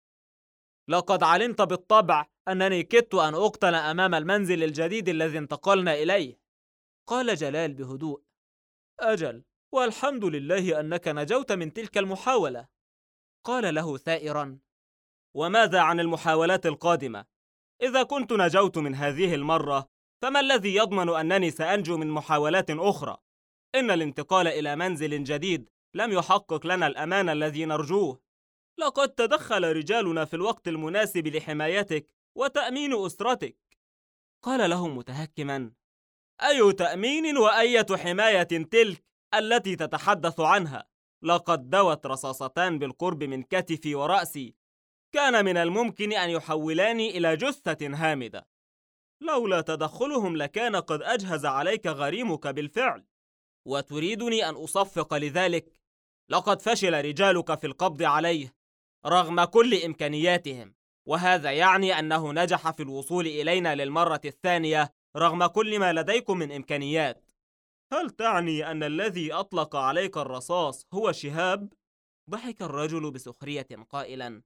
لقد علمت بالطبع أنني كدت أن أقتل أمام المنزل الجديد الذي انتقلنا إليه. قال جلال بهدوء: أجل، والحمد لله أنك نجوت من تلك المحاولة. قال له ثائرا: وماذا عن المحاولات القادمة؟ إذا كنت نجوت من هذه المرة، فما الذي يضمن أنني سأنجو من محاولات أخرى؟ إن الانتقال إلى منزل جديد لم يحقق لنا الأمان الذي نرجوه. لقد تدخل رجالنا في الوقت المناسب لحمايتك وتأمين أسرتك. قال له متهكما: أي تأمين وأية حماية تلك التي تتحدث عنها؟ لقد دوت رصاصتان بالقرب من كتفي ورأسي، كان من الممكن أن يحولاني إلى جثة هامدة. لولا تدخلهم لكان قد أجهز عليك غريمك بالفعل. وتريدني أن أصفق لذلك؟ لقد فشل رجالك في القبض عليه رغم كل إمكانياتهم، وهذا يعني أنه نجح في الوصول إلينا للمرة الثانية رغم كل ما لديكم من إمكانيات. هل تعني أن الذي أطلق عليك الرصاص هو شهاب؟ ضحك الرجل بسخرية قائلا: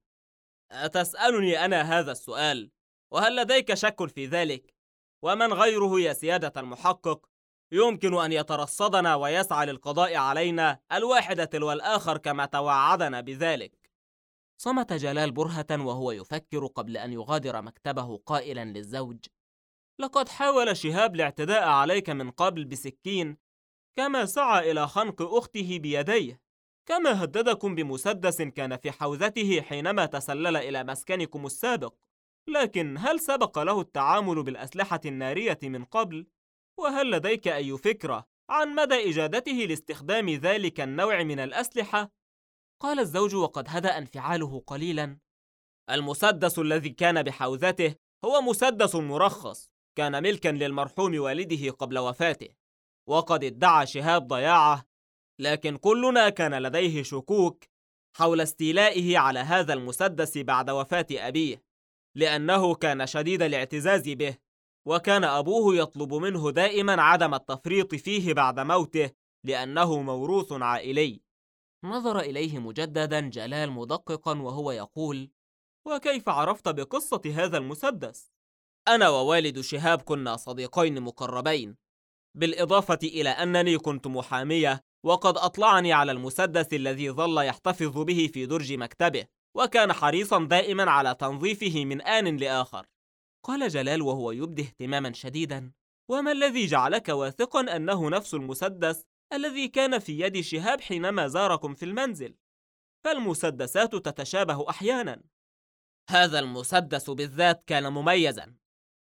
أتسألني أنا هذا السؤال؟ وهل لديك شك في ذلك؟ ومن غيره يا سيادة المحقق يمكن أن يترصدنا ويسعى للقضاء علينا الواحد تلو الآخر كما توعدنا بذلك؟ صمت جلال برهة وهو يفكر قبل أن يغادر مكتبه قائلا للزوج: لقد حاول شهاب الاعتداء عليك من قبل بسكين، كما سعى إلى خنق أخته بيديه، كما هددكم بمسدس كان في حوزته حينما تسلل إلى مسكنكم السابق. لكن هل سبق له التعامل بالأسلحة النارية من قبل؟ وهل لديك أي فكرة عن مدى إجادته لاستخدام ذلك النوع من الأسلحة؟ قال الزوج وقد هدأ انفعاله قليلا: المسدس الذي كان بحوزته هو مسدس مرخص، كان ملكا للمرحوم والده قبل وفاته، وقد ادعى شهاب ضياعه، لكن كلنا كان لديه شكوك حول استيلائه على هذا المسدس بعد وفاة أبيه، لأنه كان شديد الاعتزاز به، وكان أبوه يطلب منه دائما عدم التفريط فيه بعد موته لأنه موروث عائلي. نظر إليه مجددا جلال مدققا وهو يقول: وكيف عرفت بقصة هذا المسدس؟ أنا ووالد شهاب كنا صديقين مقربين، بالإضافة إلى أنني كنت محامية، وقد أطلعني على المسدس الذي ظل يحتفظ به في درج مكتبه، وكان حريصا دائما على تنظيفه من آن لآخر. قال جلال وهو يبدي اهتماما شديدا: وما الذي جعلك واثقا أنه نفس المسدس الذي كان في يد شهاب حينما زاركم في المنزل؟ فالمسدسات تتشابه أحيانا. هذا المسدس بالذات كان مميزا.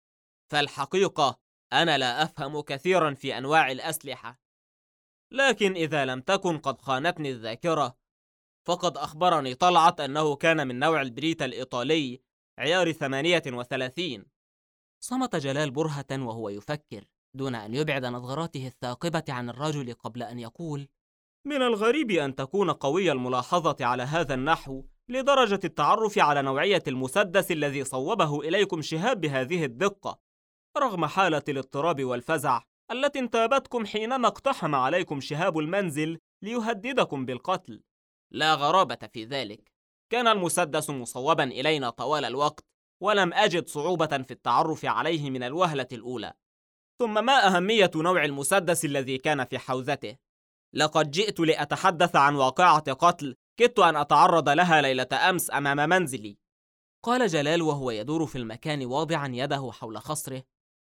فالحقيقة أنا لا أفهم كثيرا في أنواع الأسلحة، لكن إذا لم تكن قد خانتني الذاكرة، فقد أخبرني طلعت أنه كان من نوع البريتا الإيطالي عيار 38. صمت جلال برهة وهو يفكر دون أن يبعد نظراته الثاقبة عن الرجل قبل أن يقول: من الغريب أن تكون قوي الملاحظة على هذا النحو لدرجة التعرف على نوعية المسدس الذي صوبه إليكم شهاب بهذه الدقة، رغم حالة الاضطراب والفزع التي انتابتكم حينما اقتحم عليكم شهاب المنزل ليهددكم بالقتل. لا غرابة في ذلك. كان المسدس مصوبا إلينا طوال الوقت، ولم أجد صعوبة في التعرف عليه من الوهلة الأولى. ثم ما أهمية نوع المسدس الذي كان في حوزته؟ لقد جئت لأتحدث عن واقعة قتل كدت أن أتعرض لها ليلة أمس أمام منزلي. قال جلال وهو يدور في المكان واضعا يده حول خصره: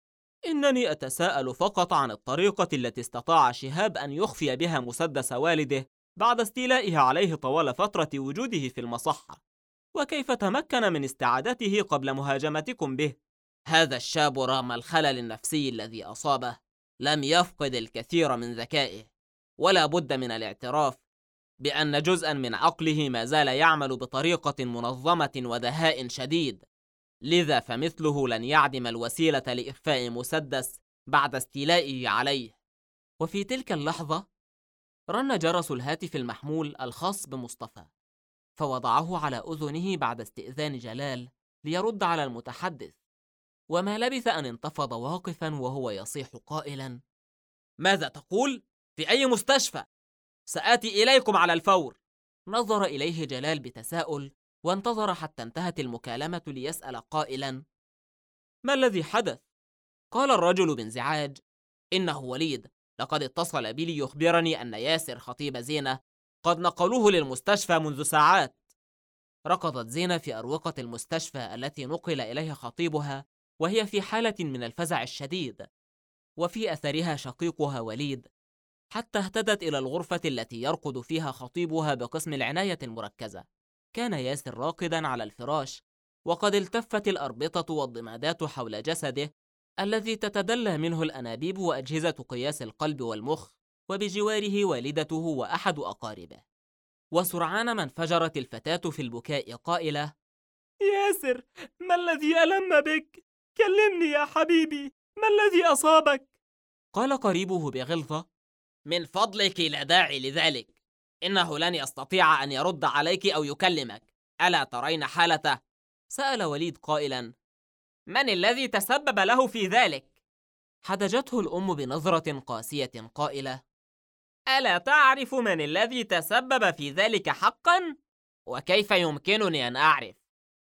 إنني أتساءل فقط عن الطريقة التي استطاع شهاب أن يخفي بها مسدس والده بعد استيلائه عليه طوال فترة وجوده في المصحة، وكيف تمكن من استعادته قبل مهاجمتكم به. هذا الشاب رغم الخلل النفسي الذي أصابه لم يفقد الكثير من ذكائه، ولا بد من الاعتراف بأن جزءا من عقله ما زال يعمل بطريقة منظمة ودهاء شديد، لذا فمثله لن يعدم الوسيلة لإخفاء مسدس بعد استيلائه عليه. وفي تلك اللحظة رن جرس الهاتف المحمول الخاص بمصطفى، فوضعه على أذنه بعد استئذان جلال ليرد على المتحدث، وما لبث أن انتفض واقفا وهو يصيح قائلا: ماذا تقول؟ في أي مستشفى؟ سآتي إليكم على الفور. نظر إليه جلال بتساؤل وانتظر حتى انتهت المكالمة ليسأل قائلا: ما الذي حدث؟ قال الرجل بانزعاج: إنه وليد، لقد اتصل بي ليخبرني أن ياسر خطيب زينة قد نقلوه للمستشفى منذ ساعات. ركضت زينة في أروقة المستشفى التي نقل إليها خطيبها وهي في حالة من الفزع الشديد، وفي أثرها شقيقها وليد، حتى اهتدت إلى الغرفة التي يرقد فيها خطيبها بقسم العناية المركزة. كان ياسر راقدا على الفراش، وقد التفت الأربطة والضمادات حول جسده الذي تتدلى منه الأنابيب وأجهزة قياس القلب والمخ، وبجواره والدته وأحد أقاربه. وسرعان ما انفجرت الفتاة في البكاء قائلة: ياسر، ما الذي ألم بك؟ كلمني يا حبيبي، ما الذي أصابك؟ قال قريبه بغلظة: من فضلك لا داعي لذلك، إنه لن يستطيع أن يرد عليك أو يكلمك، ألا ترين حالته؟ سأل وليد قائلا: من الذي تسبب له في ذلك؟ حدجته الأم بنظرة قاسية قائلة: ألا تعرف من الذي تسبب في ذلك حقا؟ وكيف يمكنني أن أعرف؟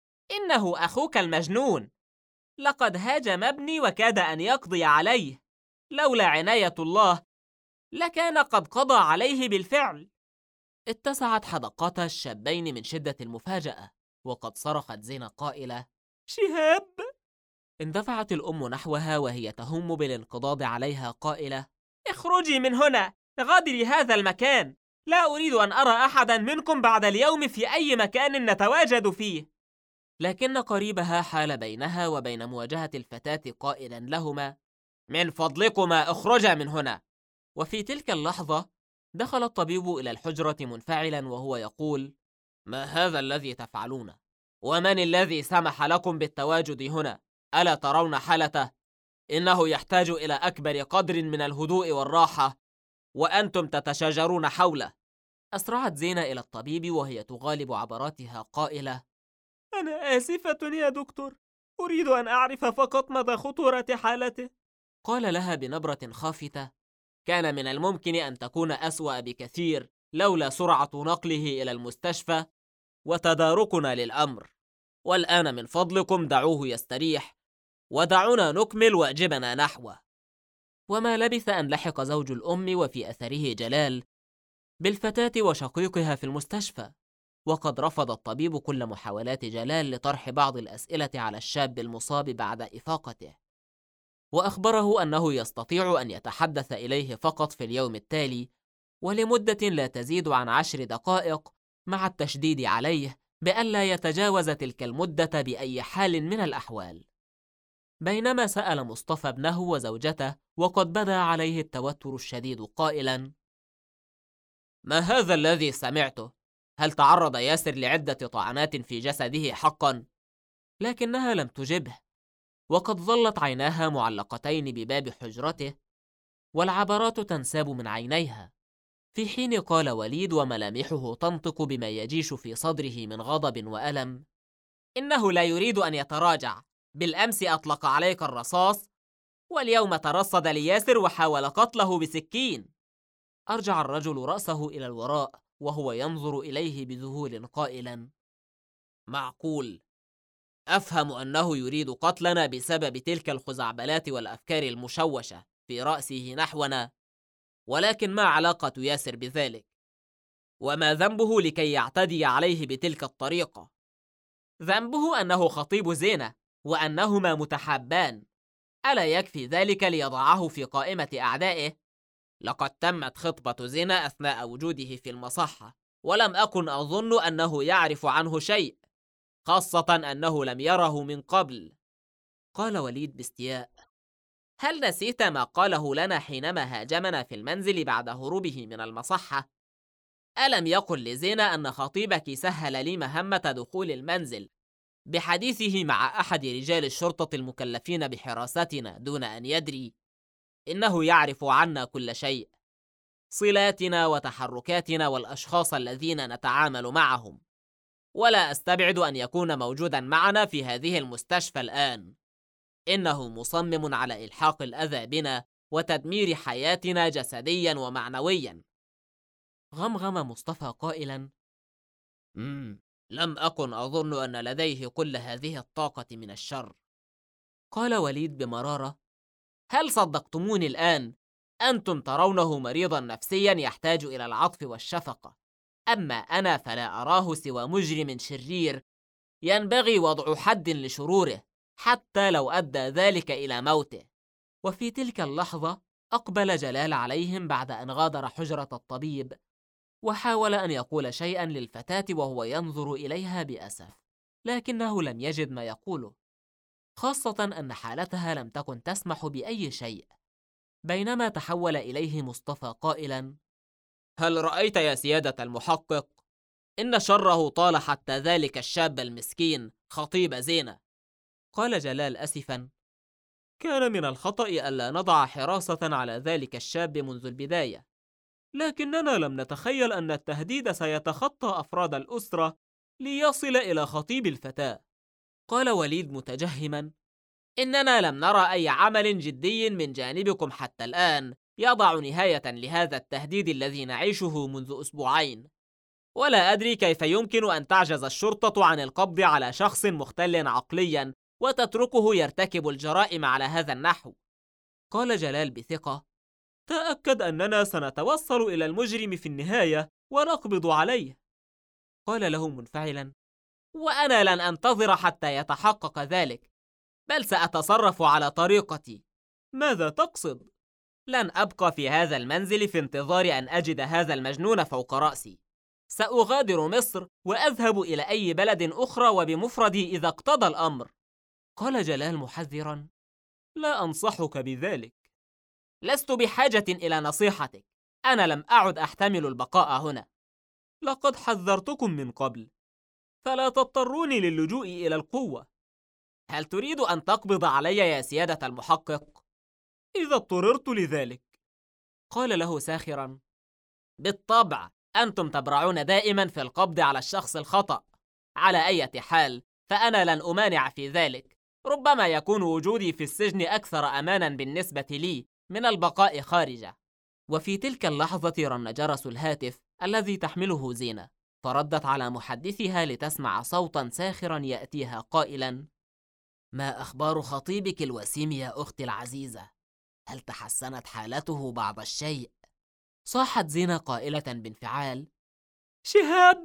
إنه أخوك المجنون، لقد هاجم ابني وكاد أن يقضي عليه، لولا عناية الله لكان قد قضى عليه بالفعل. اتسعت حدقات الشابين من شدة المفاجأة، وقد صرخت زينة قائلة: شهاب! اندفعت الأم نحوها وهي تهم بالانقضاض عليها قائلة: اخرجي من هنا، غادري هذا المكان، لا أريد أن أرى أحدا منكم بعد اليوم في أي مكان نتواجد فيه. لكن قريبها حال بينها وبين مواجهة الفتاة قائلا لهما: من فضلكما اخرجا من هنا. وفي تلك اللحظة دخل الطبيب إلى الحجرة منفعلا وهو يقول: ما هذا الذي تفعلونه؟ ومن الذي سمح لكم بالتواجد هنا؟ ألا ترون حالته؟ إنه يحتاج إلى أكبر قدر من الهدوء والراحة، وأنتم تتشاجرون حوله. أسرعت زينة إلى الطبيب وهي تغالب عبراتها قائلة: أنا آسفة يا دكتور، أريد أن أعرف فقط مدى خطورة حالته. قال لها بنبرة خافتة: كان من الممكن أن تكون أسوأ بكثير لولا سرعة نقله إلى المستشفى وتداركنا للأمر. والآن من فضلكم دعوه يستريح ودعونا نكمل واجبنا نحوه. وما لبث أن لحق زوج الأم وفي أثره جلال بالفتاة وشقيقها في المستشفى، وقد رفض الطبيب كل محاولات جلال لطرح بعض الأسئلة على الشاب المصاب بعد إفاقته، وأخبره أنه يستطيع أن يتحدث إليه فقط في اليوم التالي ولمدة لا تزيد عن 10 دقائق، مع التشديد عليه بألا يتجاوز تلك المدة بأي حال من الأحوال. بينما سأل مصطفى ابنه وزوجته وقد بدا عليه التوتر الشديد قائلا: ما هذا الذي سمعته؟ هل تعرض ياسر لعدة طعنات في جسده حقا؟ لكنها لم تجبه، وقد ظلت عيناها معلقتين بباب حجرته والعبرات تنساب من عينيها، في حين قال وليد وملامحه تنطق بما يجيش في صدره من غضب وألم: إنه لا يريد أن يتراجع. بالأمس أطلق عليك الرصاص، واليوم ترصد لياسر وحاول قتله بسكين. أرجع الرجل رأسه إلى الوراء وهو ينظر إليه بذهول قائلا: معقول. أفهم أنه يريد قتلنا بسبب تلك الخزعبلات والأفكار المشوشة في رأسه نحونا، ولكن ما علاقة ياسر بذلك؟ وما ذنبه لكي يعتدي عليه بتلك الطريقة؟ ذنبه أنه خطيب زينة وأنهما متحابان. ألا يكفي ذلك ليضعه في قائمة أعدائه؟ لقد تمت خطبة زينة أثناء وجوده في المصحة، ولم أكن أظن أنه يعرف عنه شيء، خاصة أنه لم يره من قبل. قال وليد باستياء: هل نسيت ما قاله لنا حينما هاجمنا في المنزل بعد هروبه من المصحة؟ ألم يقل لزينة أن خطيبك سهل لي مهمة دخول المنزل بحديثه مع أحد رجال الشرطة المكلفين بحراستنا دون أن يدري؟ إنه يعرف عنا كل شيء، صلاتنا وتحركاتنا والأشخاص الذين نتعامل معهم، ولا أستبعد أن يكون موجودا معنا في هذه المستشفى الآن. إنه مصمم على إلحاق الأذى بنا وتدمير حياتنا جسديا ومعنويا. غمغم مصطفى قائلا: لم أكن أظن أن لديه كل هذه الطاقة من الشر. قال وليد بمرارة: هل صدقتموني الآن؟ أنتم ترونه مريضا نفسيا يحتاج إلى العطف والشفقة، أما أنا فلا أراه سوى مجرم شرير ينبغي وضع حد لشروره، حتى لو أدى ذلك إلى موته. وفي تلك اللحظة أقبل جلال عليهم بعد أن غادر حجرة الطبيب، وحاول أن يقول شيئا للفتاة وهو ينظر إليها بأسف، لكنه لم يجد ما يقوله، خاصة أن حالتها لم تكن تسمح بأي شيء. بينما تحول إليه مصطفى قائلا: هل رأيت يا سيادة المحقق؟ إن شره طال حتى ذلك الشاب المسكين خطيب زينة. قال جلال أسفا: كان من الخطأ ألا نضع حراسة على ذلك الشاب منذ البداية، لكننا لم نتخيل أن التهديد سيتخطى أفراد الأسرة ليصل إلى خطيب الفتاة. قال وليد متجهما: إننا لم نرى أي عمل جدي من جانبكم حتى الآن يضع نهاية لهذا التهديد الذي نعيشه منذ أسبوعين، ولا أدري كيف يمكن أن تعجز الشرطة عن القبض على شخص مختل عقليا وتتركه يرتكب الجرائم على هذا النحو. قال جلال بثقة: تأكد أننا سنتوصل إلى المجرم في النهاية ونقبض عليه. قال له منفعلا: وأنا لن أنتظر حتى يتحقق ذلك، بل سأتصرف على طريقتي. ماذا تقصد؟ لن أبقى في هذا المنزل في انتظار أن أجد هذا المجنون فوق رأسي. سأغادر مصر وأذهب إلى أي بلد أخرى وبمفردي إذا اقتضى الأمر. قال جلال محذرا: لا أنصحك بذلك. لست بحاجة إلى نصيحتك، أنا لم أعد أحتمل البقاء هنا. لقد حذرتكم من قبل، فلا تضطروني للجوء إلى القوة. هل تريد أن تقبض علي يا سيادة المحقق؟ إذا اضطررت لذلك. قال له ساخرا: بالطبع أنتم تبرعون دائما في القبض على الشخص الخطأ. على أي حال فأنا لن أمانع في ذلك، ربما يكون وجودي في السجن أكثر أمانا بالنسبة لي من البقاء خارجه. وفي تلك اللحظة رن جرس الهاتف الذي تحمله زينة، فردت على محدثها لتسمع صوتا ساخرا يأتيها قائلا: ما أخبار خطيبك الوسيم يا أختي العزيزة؟ هل تحسنت حالته بعض الشيء؟ صاحت زينة قائلة بانفعال: شهاب!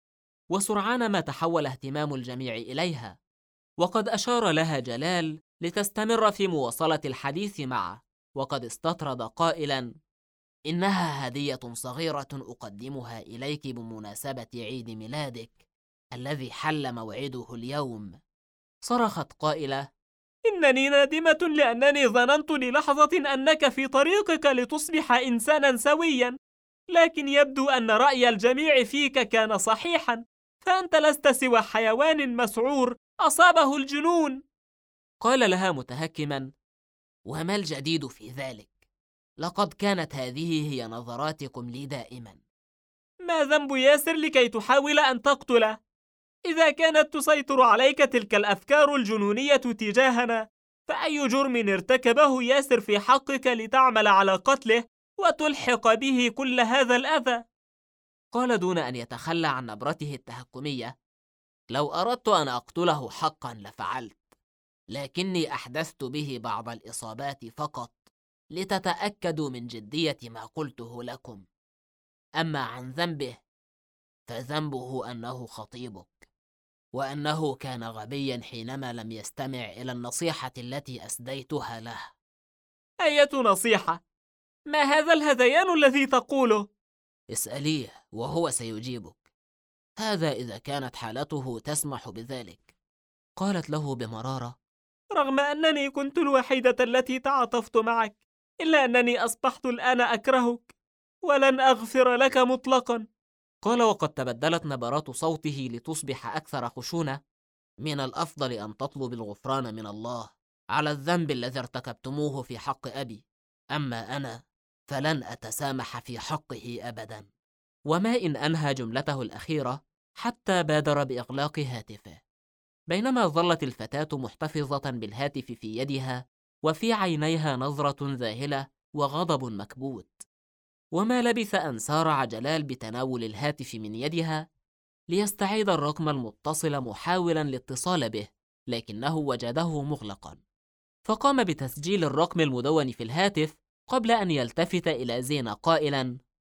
وسرعان ما تحول اهتمام الجميع إليها، وقد أشار لها جلال لتستمر في مواصلة الحديث معه، وقد استطرد قائلا: إنها هدية صغيرة أقدمها إليك بمناسبة عيد ميلادك الذي حل موعده اليوم. صرخت قائلة: إنني نادمة لأنني ظننت للحظة أنك في طريقك لتصبح إنسانا سويا، لكن يبدو أن رأي الجميع فيك كان صحيحا، فأنت لست سوى حيوان مسعور أصابه الجنون. قال لها متهكما: وما الجديد في ذلك؟ لقد كانت هذه هي نظراتكم لي دائما. ما ذنب ياسر لكي تحاول أن تقتله؟ إذا كانت تسيطر عليك تلك الأفكار الجنونية تجاهنا، فأي جرم ارتكبه ياسر في حقك لتعمل على قتله وتلحق به كل هذا الأذى؟ قال دون أن يتخلى عن نبرته التهكمية: لو أردت أن أقتله حقا لفعلت، لكني أحدثت به بعض الإصابات فقط لتتأكدوا من جدية ما قلته لكم. أما عن ذنبه فذنبه أنه خطيبك، وأنه كان غبيا حينما لم يستمع إلى النصيحة التي أسديتها له. أية نصيحة؟ ما هذا الهذيان الذي تقوله؟ اسأليه وهو سيجيبك، هذا إذا كانت حالته تسمح بذلك. قالت له بمرارة: رغم أنني كنت الوحيدة التي تعاطفت معك، إلا أنني أصبحت الآن أكرهك، ولن أغفر لك مطلقا. قال وقد تبدلت نبرات صوته لتصبح أكثر خشونة: من الأفضل أن تطلب الغفران من الله على الذنب الذي ارتكبتموه في حق أبي، أما أنا فلن أتسامح في حقه أبدا. وما إن أنهى جملته الأخيرة حتى بادر بإغلاق هاتفه، بينما ظلت الفتاة محتفظة بالهاتف في يدها وفي عينيها نظرة ذاهلة وغضب مكبوت. وما لبث أن سارع جلال بتناول الهاتف من يدها ليستعيد الرقم المتصل محاولا الاتصال به، لكنه وجده مغلقا، فقام بتسجيل الرقم المدون في الهاتف قبل أن يلتفت إلى زينة قائلا: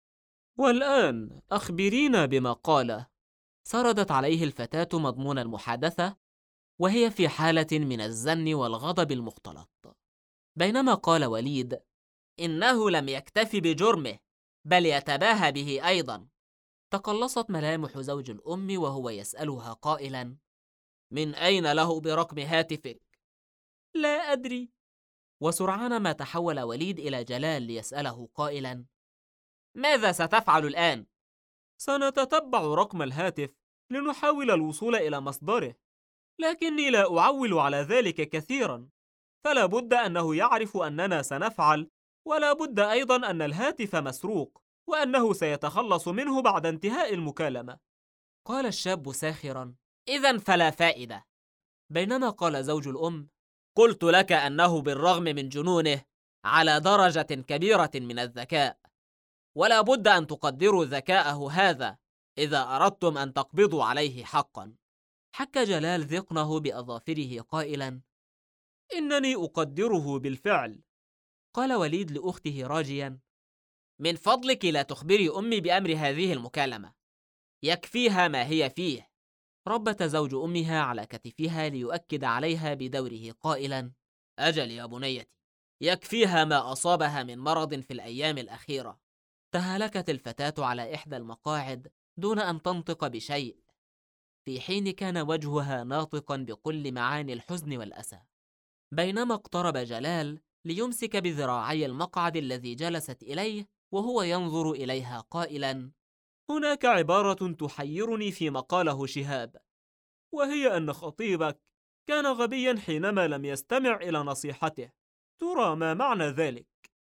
والآن أخبرينا بما قاله. سردت عليه الفتاة مضمون المحادثة وهي في حالة من الزن والغضب المختلط، بينما قال وليد: إنه لم يكتف بجرمه بل يتباهى به أيضا. تقلصت ملامح زوج الأم وهو يسألها قائلا: من أين له برقم هاتفك؟ لا أدري. وسرعان ما تحول وليد إلى جلال ليسأله قائلا: ماذا ستفعل الآن؟ سنتتبع رقم الهاتف لنحاول الوصول إلى مصدره، لكني لا أعول على ذلك كثيرا، فلا بد أنه يعرف أننا سنفعل، ولا بد أيضا أن الهاتف مسروق وأنه سيتخلص منه بعد انتهاء المكالمة. قال الشاب ساخرا: إذن فلا فائدة. بينما قال زوج الأم: قلت لك أنه بالرغم من جنونه على درجة كبيرة من الذكاء، ولا بد أن تقدروا ذكاءه هذا إذا أردتم أن تقبضوا عليه حقا. حك جلال ذقنه بأظافره قائلا: إنني أقدره بالفعل. قال وليد لأخته راجيا: من فضلك لا تخبري أمي بأمر هذه المكالمة، يكفيها ما هي فيه. ربت زوج أمها على كتفها ليؤكد عليها بدوره قائلا: أجل يا بنيتي، يكفيها ما أصابها من مرض في الأيام الأخيرة. تهالكت الفتاة على إحدى المقاعد دون أن تنطق بشيء، في حين كان وجهها ناطقا بكل معاني الحزن والأسى. بينما اقترب جلال ليمسك بذراعي المقعد الذي جلست إليه وهو ينظر إليها قائلا: هناك عبارة تحيرني فيما قاله شهاب، وهي أن خطيبك كان غبيا حينما لم يستمع إلى نصيحته. ترى ما معنى ذلك؟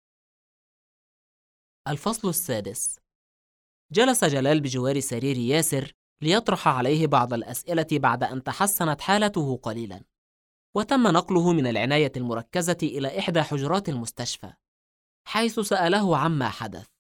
الفصل السادس. جلس جلال بجوار سرير ياسر ليطرح عليه بعض الأسئلة بعد أن تحسنت حالته قليلا، وتم نقله من العناية المركزة إلى إحدى حجرات المستشفى، حيث سأله عما حدث،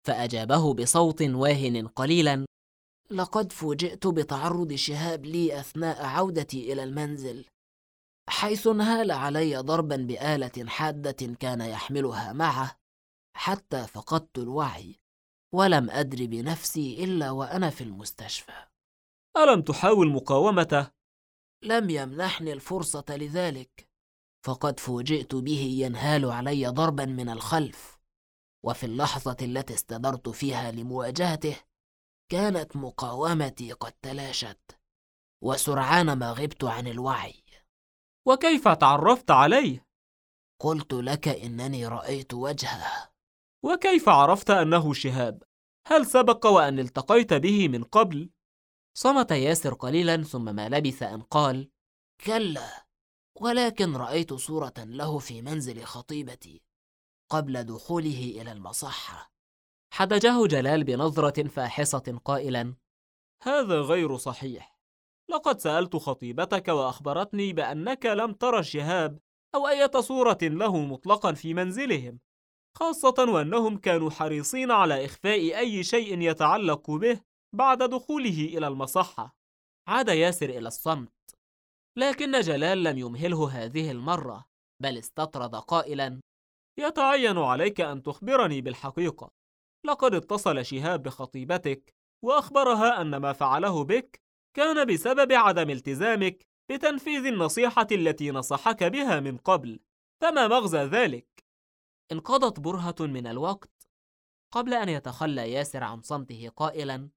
فأجابه بصوت واهن قليلا: لقد فوجئت بتعرض شهاب لي أثناء عودتي إلى المنزل، حيث انهال علي ضربا بآلة حادة كان يحملها معه، حتى فقدت الوعي، ولم أدر بنفسي إلا وأنا في المستشفى. ألم تحاول مقاومته؟ لم يمنحني الفرصة لذلك، فقد فوجئت به ينهال علي ضربا من الخلف، وفي اللحظة التي استدرت فيها لمواجهته كانت مقاومتي قد تلاشت، وسرعان ما غبت عن الوعي. وكيف تعرفت عليه؟ قلت لك إنني رأيت وجهه. وكيف عرفت أنه شهاب؟ هل سبق وأن التقيت به من قبل؟ صمت ياسر قليلا، ثم ما لبث أن قال: كلا، ولكن رأيت صورة له في منزل خطيبتي قبل دخوله إلى المصحة. حدجه جلال بنظرة فاحصة قائلا: هذا غير صحيح. لقد سألت خطيبتك وأخبرتني بأنك لم ترى شهاب أو أي صورة له مطلقا في منزلهم، خاصة وأنهم كانوا حريصين على إخفاء أي شيء يتعلق به بعد دخوله إلى المصحة. عاد ياسر إلى الصمت، لكن جلال لم يمهله هذه المرة، بل استطرد قائلا: يتعين عليك أن تخبرني بالحقيقة. لقد اتصل شهاب بخطيبتك وأخبرها أن ما فعله بك كان بسبب عدم التزامك بتنفيذ النصيحة التي نصحك بها من قبل، فما مغزى ذلك؟ انقضت برهة من الوقت قبل أن يتخلى ياسر عن صمته قائلا: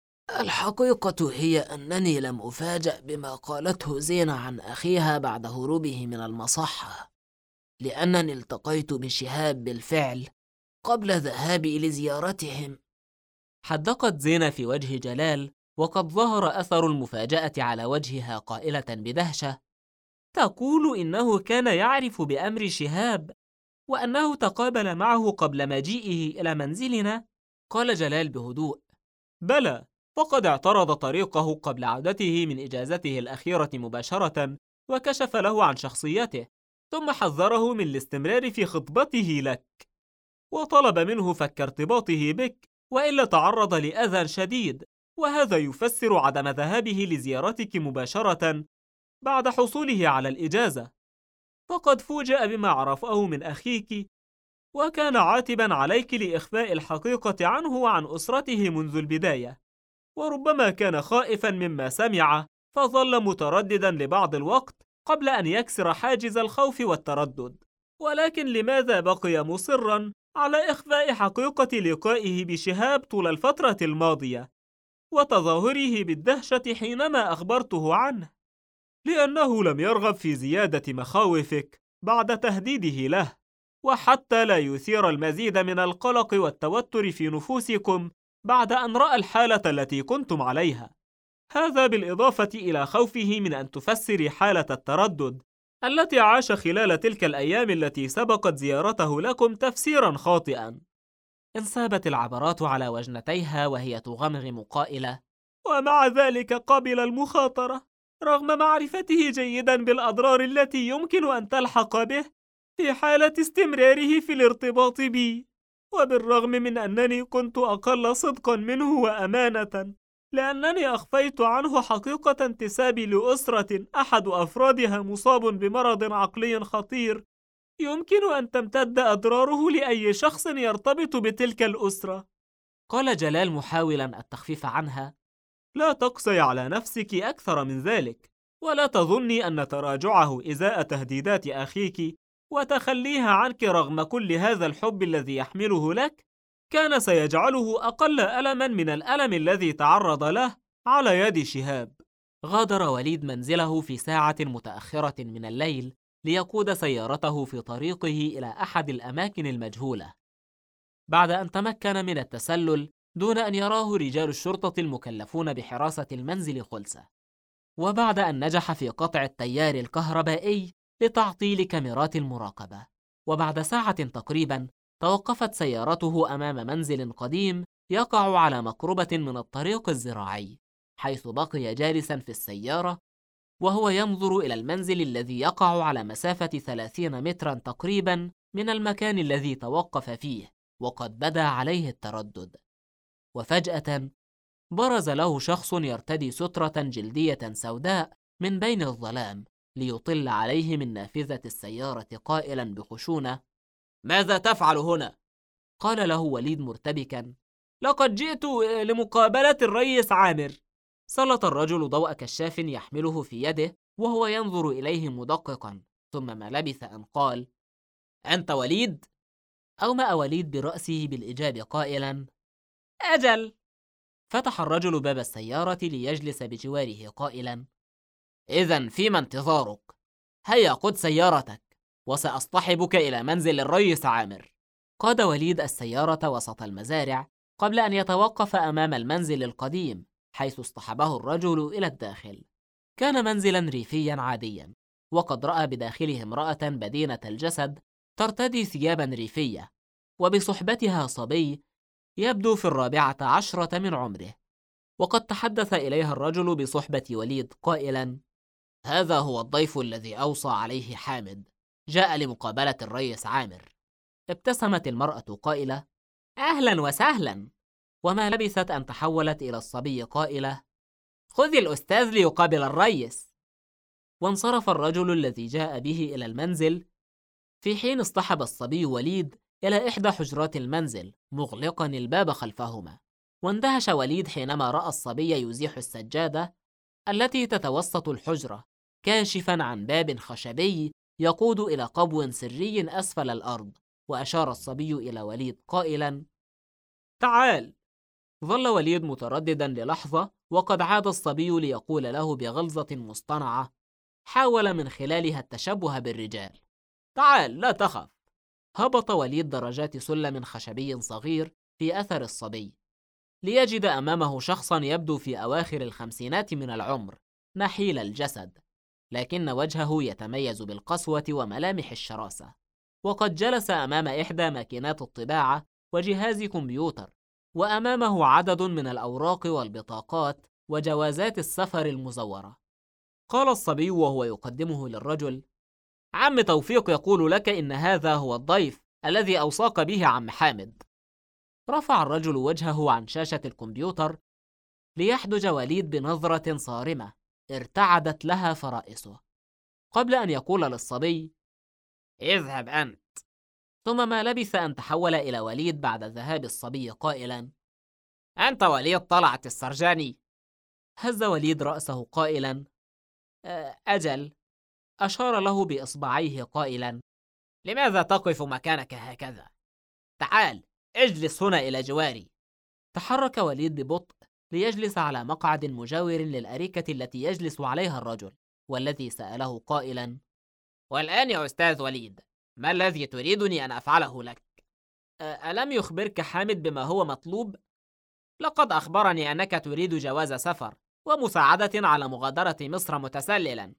الحقيقة هي أنني لم أفاجأ بما قالته زينة عن أخيها بعد هروبه من المصحة، لأنني التقيت بشهاب بالفعل قبل ذهابي لزيارتهم. حدقت زينة في وجه جلال، وقد ظهر أثر المفاجأة على وجهها، قائلة بدهشة: تقول إنه كان يعرف بأمر شهاب وأنه تقابل معه قبل مجيئه إلى منزلنا؟ قال جلال بهدوء: بلى، فقد اعترض طريقه قبل عودته من إجازته الأخيرة مباشرة، وكشف له عن شخصيته، ثم حذره من الاستمرار في خطبته لك، وطلب منه فك ارتباطه بك، وإلا تعرض لأذى شديد، وهذا يفسر عدم ذهابه لزيارتك مباشرة بعد حصوله على الإجازة. فقد فوجئ بما عرفه من أخيك، وكان عاتبا عليك لإخفاء الحقيقة عنه وعن أسرته منذ البداية، وربما كان خائفا مما سمع، فظل مترددا لبعض الوقت قبل أن يكسر حاجز الخوف والتردد. ولكن لماذا بقي مصرا على إخفاء حقيقة لقائه بشهاب طول الفترة الماضية وتظاهره بالدهشة حينما أخبرته عنه؟ لأنه لم يرغب في زيادة مخاوفك بعد تهديده له، وحتى لا يثير المزيد من القلق والتوتر في نفوسكم بعد أن رأى الحالة التي كنتم عليها. هذا بالإضافة إلى خوفه من أن تفسري حالة التردد التي عاش خلال تلك الأيام التي سبقت زيارته لكم تفسيرا خاطئا. انسابت العبرات على وجنتيها وهي تغمغم قائلة: ومع ذلك قبل المخاطرة رغم معرفته جيدا بالأضرار التي يمكن أن تلحق به في حالة استمراره في الارتباط بي، وبالرغم من أنني كنت أقل صدقا منه وأمانة، لأنني أخفيت عنه حقيقة انتسابي لأسرة أحد أفرادها مصاب بمرض عقلي خطير يمكن أن تمتد أضراره لأي شخص يرتبط بتلك الأسرة. قال جلال محاولا التخفيف عنها: لا تقسي على نفسك أكثر من ذلك، ولا تظني أن تراجعه إزاء تهديدات أخيك وتخليها عنك رغم كل هذا الحب الذي يحمله لك كان سيجعله أقل ألماً من الألم الذي تعرض له على يد شهاب. غادر وليد منزله في ساعة متأخرة من الليل ليقود سيارته في طريقه إلى أحد الأماكن المجهولة، بعد أن تمكن من التسلل دون أن يراه رجال الشرطة المكلفون بحراسة المنزل خلسة، وبعد أن نجح في قطع التيار الكهربائي لتعطيل كاميرات المراقبة. وبعد ساعة تقريبا توقفت سيارته أمام منزل قديم يقع على مقربة من الطريق الزراعي، حيث بقي جالسا في السيارة وهو ينظر إلى المنزل الذي يقع على مسافة 30 مترا تقريبا من المكان الذي توقف فيه، وقد بدا عليه التردد. وفجأة برز له شخص يرتدي سترة جلدية سوداء من بين الظلام ليطل عليه من نافذة السيارة قائلا بخشونة: ماذا تفعل هنا؟ قال له وليد مرتبكا: لقد جئت لمقابلة الرئيس عامر. سلط الرجل ضوء كشاف يحمله في يده وهو ينظر إليه مدققا، ثم ما لبث أن قال: أنت وليد؟ أومأ وليد برأسه بالإجابة قائلا: أجل. فتح الرجل باب السيارة ليجلس بجواره قائلا: إذن فيما انتظارك؟ هيا قد سيارتك وسأصطحبك إلى منزل الرئيس عامر. قاد وليد السيارة وسط المزارع قبل أن يتوقف أمام المنزل القديم، حيث اصطحبه الرجل إلى الداخل. كان منزلا ريفيا عاديا، وقد رأى بداخله امرأة بدينة الجسد ترتدي ثيابا ريفية، وبصحبتها صبي يبدو في 14 من عمره. وقد تحدث إليها الرجل بصحبة وليد قائلا: هذا هو الضيف الذي أوصى عليه حامد، جاء لمقابلة الرئيس عامر. ابتسمت المرأة قائلة: أهلا وسهلا. وما لبثت أن تحولت إلى الصبي قائلة: خذي الأستاذ ليقابل الرئيس. وانصرف الرجل الذي جاء به إلى المنزل، في حين اصطحب الصبي وليد إلى إحدى حجرات المنزل مغلقا الباب خلفهما. واندهش وليد حينما رأى الصبي يزيح السجادة التي تتوسط الحجرة، كاشفا عن باب خشبي يقود إلى قبو سري أسفل الأرض. وأشار الصبي إلى وليد قائلا: تعال. ظل وليد مترددا للحظة، وقد عاد الصبي ليقول له بغلظة مصطنعة حاول من خلالها التشبه بالرجال: تعال لا تخف. هبط وليد درجات سلم خشبي صغير في أثر الصبي، ليجد أمامه شخصا يبدو في أواخر الخمسينات من العمر، نحيل الجسد، لكن وجهه يتميز بالقسوة وملامح الشراسة. وقد جلس أمام إحدى ماكينات الطباعة وجهاز كمبيوتر، وأمامه عدد من الأوراق والبطاقات وجوازات السفر المزورة. قال الصبي وهو يقدمه للرجل: عم توفيق يقول لك إن هذا هو الضيف الذي أوصاك به عم حامد. رفع الرجل وجهه عن شاشة الكمبيوتر ليحدج وليد بنظرة صارمة ارتعدت لها فرائصه، قبل أن يقول للصبي: اذهب أنت. ثم ما لبث أن تحول إلى وليد بعد ذهاب الصبي قائلا: أنت وليد طلعت السرجاني؟ هز وليد رأسه قائلا: أجل. أشار له بإصبعيه قائلا: لماذا تقف مكانك هكذا؟ تعال اجلس هنا إلى جواري. تحرك وليد ببطء ليجلس على مقعد مجاور للأريكة التي يجلس عليها الرجل، والذي سأله قائلا: والآن يا أستاذ وليد، ما الذي تريدني أن أفعله لك؟ ألم يخبرك حامد بما هو مطلوب؟ لقد أخبرني أنك تريد جواز سفر ومساعدة على مغادرة مصر متسللا.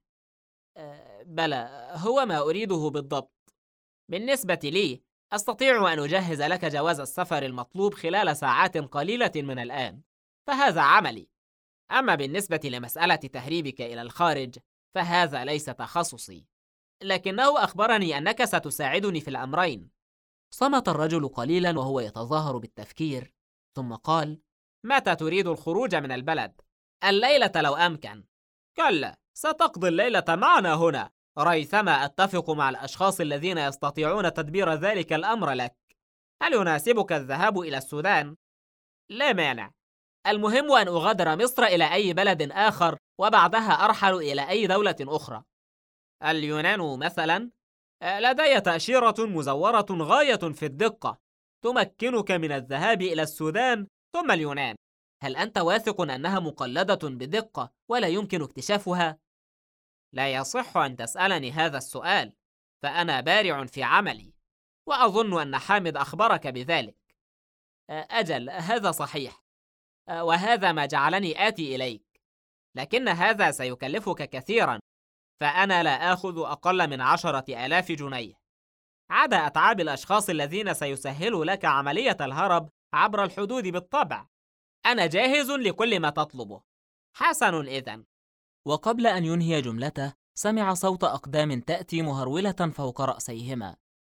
بلى، هو ما أريده بالضبط. بالنسبة لي، أستطيع أن أجهز لك جواز السفر المطلوب خلال ساعات قليلة من الآن، فهذا عملي. أما بالنسبة لمسألة تهريبك إلى الخارج فهذا ليس تخصصي، لكنه أخبرني أنك ستساعدني في الأمرين. صمت الرجل قليلا وهو يتظاهر بالتفكير، ثم قال: متى تريد الخروج من البلد؟ الليلة لو أمكن. كلا، ستقضي الليلة معنا هنا، ريثما أتفق مع الأشخاص الذين يستطيعون تدبير ذلك الأمر لك. هل يناسبك الذهاب إلى السودان؟ لا مانع، المهم أن أغادر مصر إلى أي بلد آخر، وبعدها أرحل إلى أي دولة أخرى. اليونان مثلا، لدي تأشيرة مزورة غاية في الدقة تمكنك من الذهاب إلى السودان ثم اليونان. هل أنت واثق أنها مقلدة بدقة ولا يمكن اكتشافها؟ لا يصح أن تسألني هذا السؤال، فأنا بارع في عملي، وأظن أن حامد أخبرك بذلك. أجل، هذا صحيح، وهذا ما جعلني آتي إليك، لكن هذا سيكلفك كثيرا، فأنا لا آخذ أقل من 10,000 جنيه، عدا أتعاب الأشخاص الذين سيسهلوا لك عملية الهرب عبر الحدود بالطبع. أنا جاهز لكل ما تطلبه. حسن إذن. وقبل أن ينهي جملته سمع صوت أقدام تأتي مهرولة فوق رأسيهما.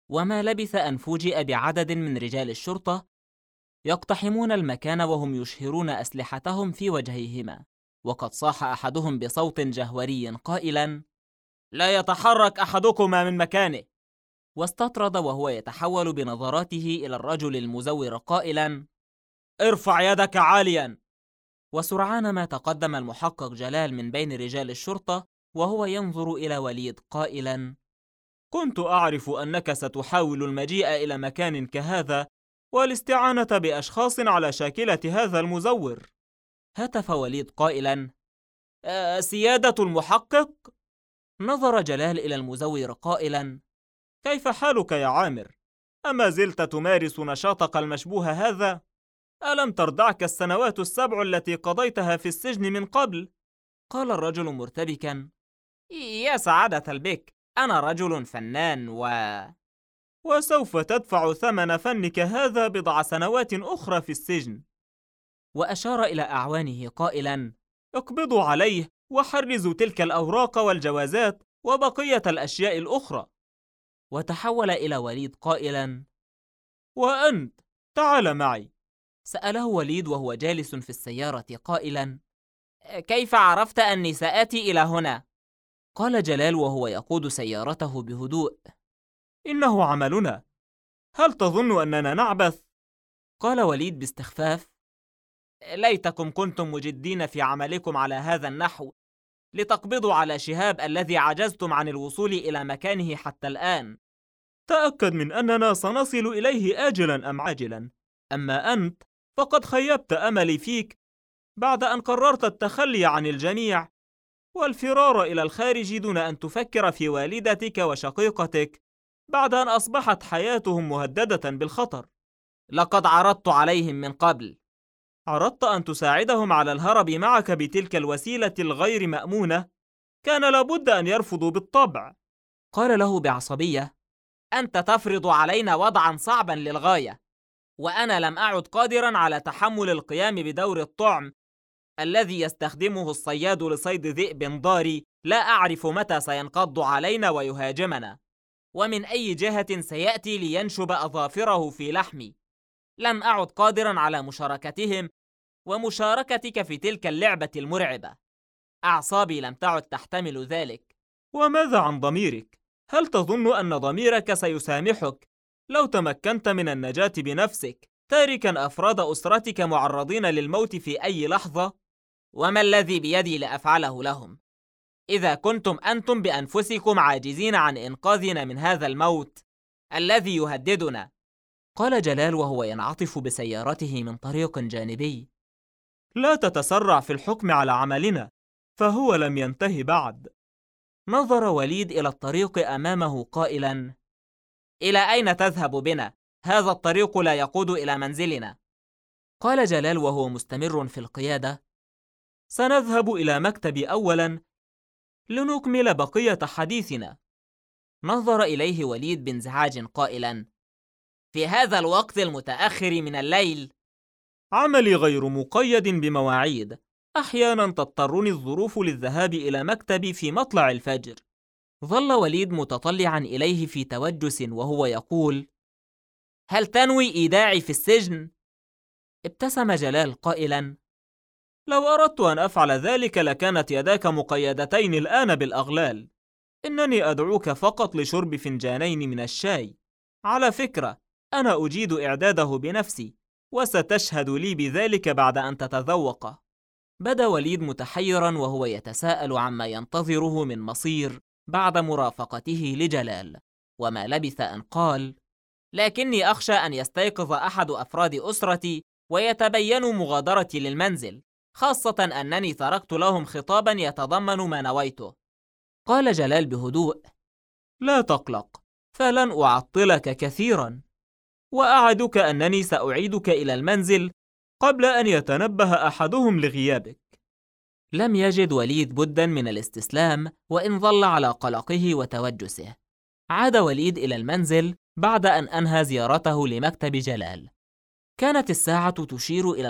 وما لبث أن فوجئ بعدد من رجال الشرطة يقتحمون المكان وهم يشهرون أسلحتهم في وجهيهما، وقد صاح أحدهم بصوت جهوري قائلاً: لا يتحرك أحدكما من مكانه. واستطرد وهو يتحول بنظراته إلى الرجل المزور قائلاً: ارفع يدك عالياً. وسرعان ما تقدم المحقق جلال من بين رجال الشرطة وهو ينظر إلى وليد قائلاً: كنت أعرف أنك ستحاول المجيء إلى مكان كهذا والاستعانة بأشخاص على شاكلة هذا المزور. هتف وليد قائلاً: سيادة المحقق؟ نظر جلال إلى المزور قائلاً: كيف حالك يا عامر؟ أما زلت تمارس نشاطك المشبوه هذا؟ ألم تردعك السنوات 7 التي قضيتها في السجن من قبل؟ قال الرجل مرتبكاً: يا سعادة البك، أنا رجل فنان وسوف تدفع ثمن فنك هذا بضع سنوات أخرى في السجن. وأشار إلى أعوانه قائلاً: اقبضوا عليه وحرزوا تلك الأوراق والجوازات وبقية الأشياء الأخرى. وتحول إلى وليد قائلاً: وأنت تعال معي. سأله وليد وهو جالس في السيارة قائلاً: كيف عرفت أني سآتي إلى هنا؟ قال جلال وهو يقود سيارته بهدوء: إنه عملنا. هل تظن أننا نعبث؟ قال وليد باستخفاف: ليتكم كنتم مجدين في عملكم على هذا النحو لتقبضوا على شهاب الذي عجزتم عن الوصول إلى مكانه حتى الآن. تأكد من أننا سنصل إليه آجلاً أم عاجلاً. أما أنت فقد خيبت أملي فيك بعد أن قررت التخلي عن الجميع والفرار إلى الخارج دون أن تفكر في والدتك وشقيقتك بعد أن أصبحت حياتهم مهددة بالخطر. لقد عرضت عليهم من قبل. عرضت أن تساعدهم على الهرب معك بتلك الوسيلة الغير مأمونة. كان لابد أن يرفضوا بالطبع. قال له بعصبية: أنت تفرض علينا وضعاً صعباً للغاية، وأنا لم أعد قادراً على تحمل القيام بدور الطعم الذي يستخدمه الصياد لصيد ذئب ضاري لا أعرف متى سينقض علينا ويهاجمنا، ومن أي جهة سيأتي لينشب أظافره في لحمي. لم أعد قادراً على مشاركتهم ومشاركتك في تلك اللعبة المرعبة. أعصابي لم تعد تحتمل ذلك. وماذا عن ضميرك؟ هل تظن أن ضميرك سيسامحك لو تمكنت من النجاة بنفسك، تاركاً أفراد أسرتك معرضين للموت في أي لحظة؟ وما الذي بيدي لأفعله لهم؟ إذا كنتم أنتم بأنفسكم عاجزين عن إنقاذنا من هذا الموت الذي يهددنا. قال جلال وهو ينعطف بسيارته من طريق جانبي: لا تتسرع في الحكم على عملنا، فهو لم ينتهي بعد. نظر وليد إلى الطريق أمامه قائلاً: إلى أين تذهب بنا؟ هذا الطريق لا يقود إلى منزلنا. قال جلال وهو مستمر في القيادة: سنذهب إلى مكتبي أولاً لنكمل بقية حديثنا. نظر إليه وليد بانزعاج قائلاً: في هذا الوقت المتأخر من الليل؟ عملي غير مقيد بمواعيد، أحياناً تضطرني الظروف للذهاب إلى مكتبي في مطلع الفجر. ظل وليد متطلعاً إليه في توجس وهو يقول: هل تنوي إيداعي في السجن؟ ابتسم جلال قائلاً: لو أردت أن أفعل ذلك لكانت يداك مقيدتين الآن بالأغلال. إنني أدعوك فقط لشرب فنجانين من الشاي. على فكرة، أنا أجيد إعداده بنفسي، وستشهد لي بذلك بعد أن تتذوقه. بدا وليد متحيراً وهو يتساءل عما ينتظره من مصير بعد مرافقته لجلال، وما لبث أن قال: لكني أخشى أن يستيقظ أحد أفراد أسرتي ويتبين مغادرتي للمنزل، خاصة أنني تركت لهم خطاباً يتضمن ما نويته. قال جلال بهدوء: لا تقلق، فلن أعطلك كثيراً، وأعدك أنني سأعيدك إلى المنزل قبل أن يتنبه أحدهم لغيابك. لم يجد وليد بداً من الاستسلام وإن ظل على قلقه وتوجسه. عاد وليد إلى المنزل بعد أن أنهى زيارته لمكتب جلال. كانت الساعة تشير إلى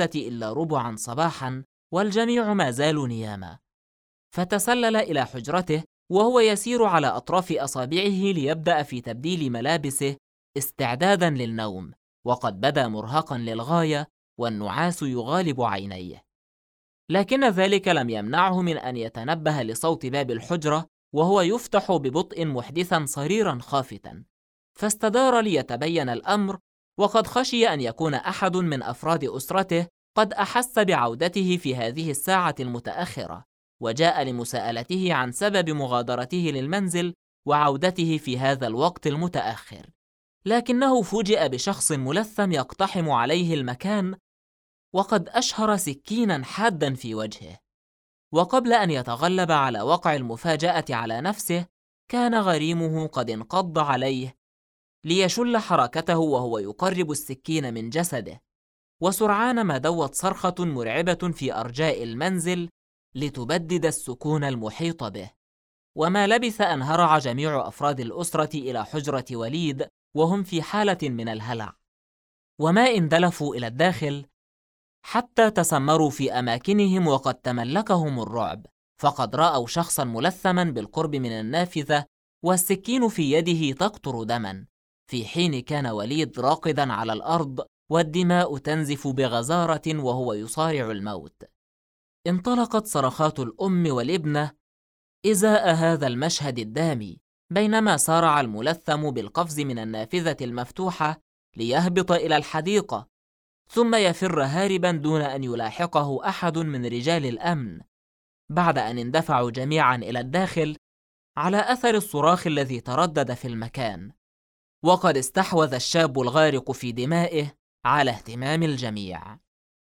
5:45 صباحاً والجميع ما زالوا نياما، فتسلل إلى حجرته وهو يسير على أطراف أصابعه ليبدأ في تبديل ملابسه استعداداً للنوم، وقد بدا مرهقاً للغاية والنعاس يغالب عينيه. لكن ذلك لم يمنعه من أن يتنبه لصوت باب الحجرة وهو يفتح ببطء محدثاً صريراً خافتاً، فاستدار ليتبين الأمر، وقد خشي أن يكون أحد من أفراد أسرته قد أحس بعودته في هذه الساعة المتأخرة، وجاء لمساءلته عن سبب مغادرته للمنزل وعودته في هذا الوقت المتأخر. لكنه فوجئ بشخص ملثم يقتحم عليه المكان، وقد أشهر سكيناً حاداً في وجهه. وقبل أن يتغلب على وقع المفاجأة على نفسه، كان غريمه قد انقض عليه ليشل حركته وهو يقرب السكين من جسده، وسرعان ما دوت صرخة مرعبة في أرجاء المنزل لتبدد السكون المحيط به. وما لبث أن هرع جميع أفراد الأسرة إلى حجرة وليد وهم في حالة من الهلع، وما اندلفوا إلى الداخل حتى تسمروا في أماكنهم وقد تملكهم الرعب، فقد رأوا شخصاً ملثماً بالقرب من النافذة والسكين في يده تقطر دماً، في حين كان وليد راقداً على الأرض والدماء تنزف بغزارة وهو يصارع الموت. انطلقت صرخات الأم والابنة إزاء هذا المشهد الدامي، بينما سارع الملثم بالقفز من النافذة المفتوحة ليهبط إلى الحديقة، ثم يفر هارباً دون أن يلاحقه أحد من رجال الأمن، بعد أن اندفعوا جميعاً إلى الداخل على أثر الصراخ الذي تردد في المكان. وقد استحوذ الشاب الغارق في دمائه على اهتمام الجميع.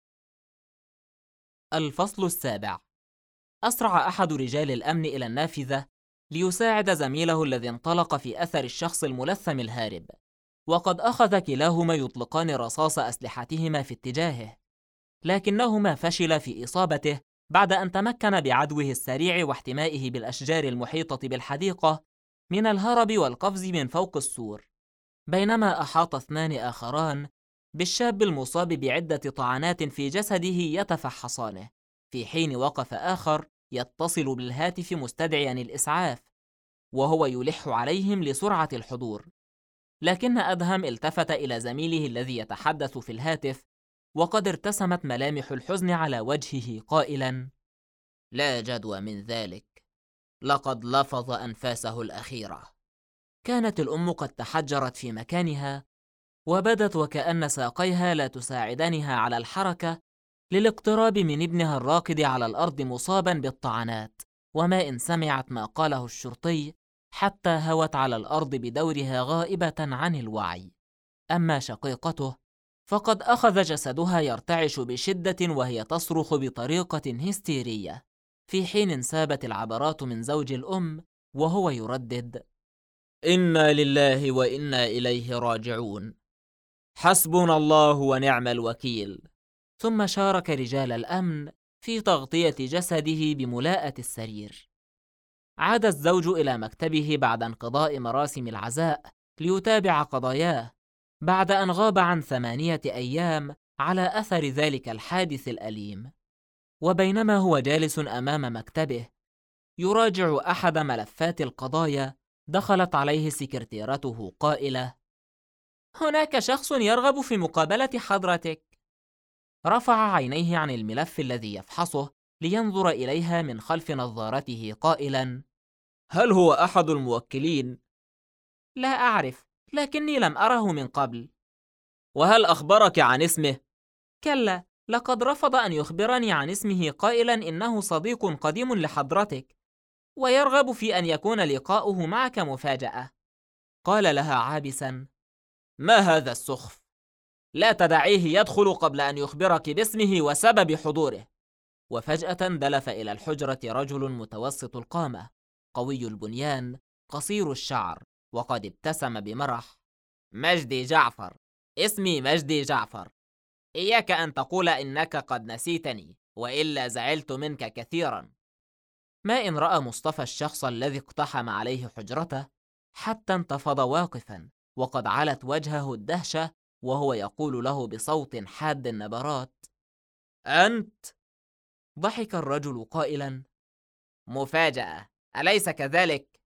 الفصل 7. أسرع أحد رجال الأمن إلى النافذة ليساعد زميله الذي انطلق في أثر الشخص الملثم الهارب، وقد أخذ كلاهما يطلقان رصاص أسلحتهما في اتجاهه، لكنهما فشل في إصابته بعد أن تمكن بعدوه السريع واحتمائه بالأشجار المحيطة بالحديقة من الهرب والقفز من فوق السور، بينما أحاط اثنان آخران بالشاب المصاب بعدة طعنات في جسده يتفحصانه، في حين وقف آخر يتصل بالهاتف مستدعيا الإسعاف وهو يلح عليهم لسرعة الحضور. لكن أدهم التفت إلى زميله الذي يتحدث في الهاتف، وقد ارتسمت ملامح الحزن على وجهه قائلا: لا جدوى من ذلك، لقد لفظ أنفاسه الأخيرة. كانت الأم قد تحجرت في مكانها، وبدت وكأن ساقيها لا تساعدانها على الحركة للاقتراب من ابنها الراقد على الأرض مصابا بالطعنات، وما إن سمعت ما قاله الشرطي حتى هوت على الأرض بدورها غائبة عن الوعي. أما شقيقته فقد أخذ جسدها يرتعش بشدة وهي تصرخ بطريقة هستيرية، في حين انسابت العبرات من زوج الأم وهو يردد: إنا لله وإنا إليه راجعون، حسبنا الله ونعم الوكيل. ثم شارك رجال الأمن في تغطية جسده بملاءة السرير. عاد الزوج إلى مكتبه بعد انقضاء مراسم العزاء ليتابع قضاياه، بعد أن غاب عن 8 أيام على أثر ذلك الحادث الأليم. وبينما هو جالس أمام مكتبه يراجع أحد ملفات القضايا، دخلت عليه سكرتيرته قائلة: هناك شخص يرغب في مقابلة حضرتك. رفع عينيه عن الملف الذي يفحصه لينظر إليها من خلف نظارته قائلا: هل هو أحد الموكلين؟ لا أعرف، لكني لم أره من قبل. وهل أخبرك عن اسمه؟ كلا، لقد رفض أن يخبرني عن اسمه، قائلا إنه صديق قديم لحضرتك ويرغب في أن يكون لقاؤه معك مفاجأة. قال لها عابسا: ما هذا السخف؟ لا تدعيه يدخل قبل أن يخبرك باسمه وسبب حضوره. وفجأة دلف إلى الحجرة رجل متوسط القامة، قوي البنيان، قصير الشعر، وقد ابتسم بمرح: مجدي جعفر، اسمي مجدي جعفر. إياك أن تقول إنك قد نسيتني، وإلا زعلت منك كثيرا. ما إن رأى مصطفى الشخص الذي اقتحم عليه حجرته حتى انتفض واقفا، وقد علت وجهه الدهشة وهو يقول له بصوت حاد النبرات: أنت؟ ضحك الرجل قائلا: مفاجأة، أليس كذلك؟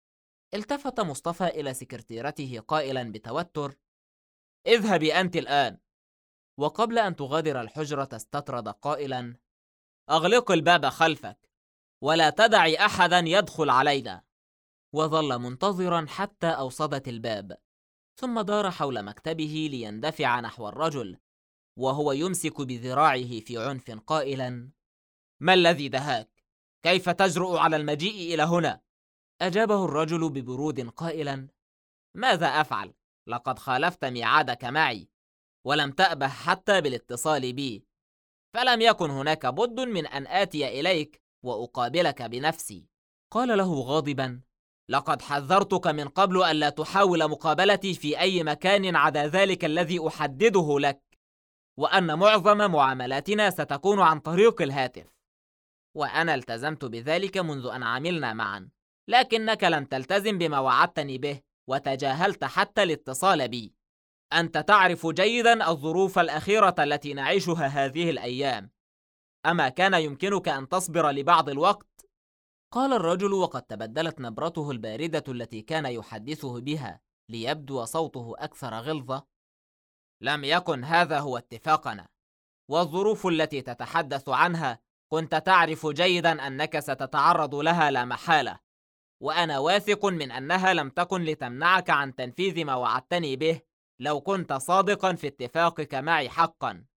التفت مصطفى إلى سكرتيرته قائلا بتوتر: اذهبي أنت الآن. وقبل أن تغادر الحجرة استطرد قائلا: أغلق الباب خلفك ولا تدعي أحدا يدخل علينا. وظل منتظرا حتى أوصدت الباب، ثم دار حول مكتبه ليندفع نحو الرجل وهو يمسك بذراعه في عنف قائلا: ما الذي دهاك؟ كيف تجرؤ على المجيء إلى هنا؟ أجابه الرجل ببرود قائلا: ماذا أفعل؟ لقد خالفت ميعادك معي ولم تأبه حتى بالاتصال بي، فلم يكن هناك بد من أن آتي إليك وأقابلك بنفسي. قال له غاضبا: لقد حذرتك من قبل ألا تحاول مقابلتي في أي مكان عدا ذلك الذي أحدده لك، وأن معظم معاملاتنا ستكون عن طريق الهاتف، وأنا التزمت بذلك منذ أن عملنا معا، لكنك لم تلتزم بما وعدتني به وتجاهلت حتى الاتصال بي. أنت تعرف جيدا الظروف الأخيرة التي نعيشها هذه الأيام، أما كان يمكنك أن تصبر لبعض الوقت؟ قال الرجل وقد تبدلت نبرته الباردة التي كان يحدثه بها ليبدو صوته أكثر غلظة: لم يكن هذا هو اتفاقنا، والظروف التي تتحدث عنها كنت تعرف جيدا أنك ستتعرض لها لا محالة، وأنا واثق من أنها لم تكن لتمنعك عن تنفيذ ما وعدتني به لو كنت صادقا في اتفاقك معي حقا.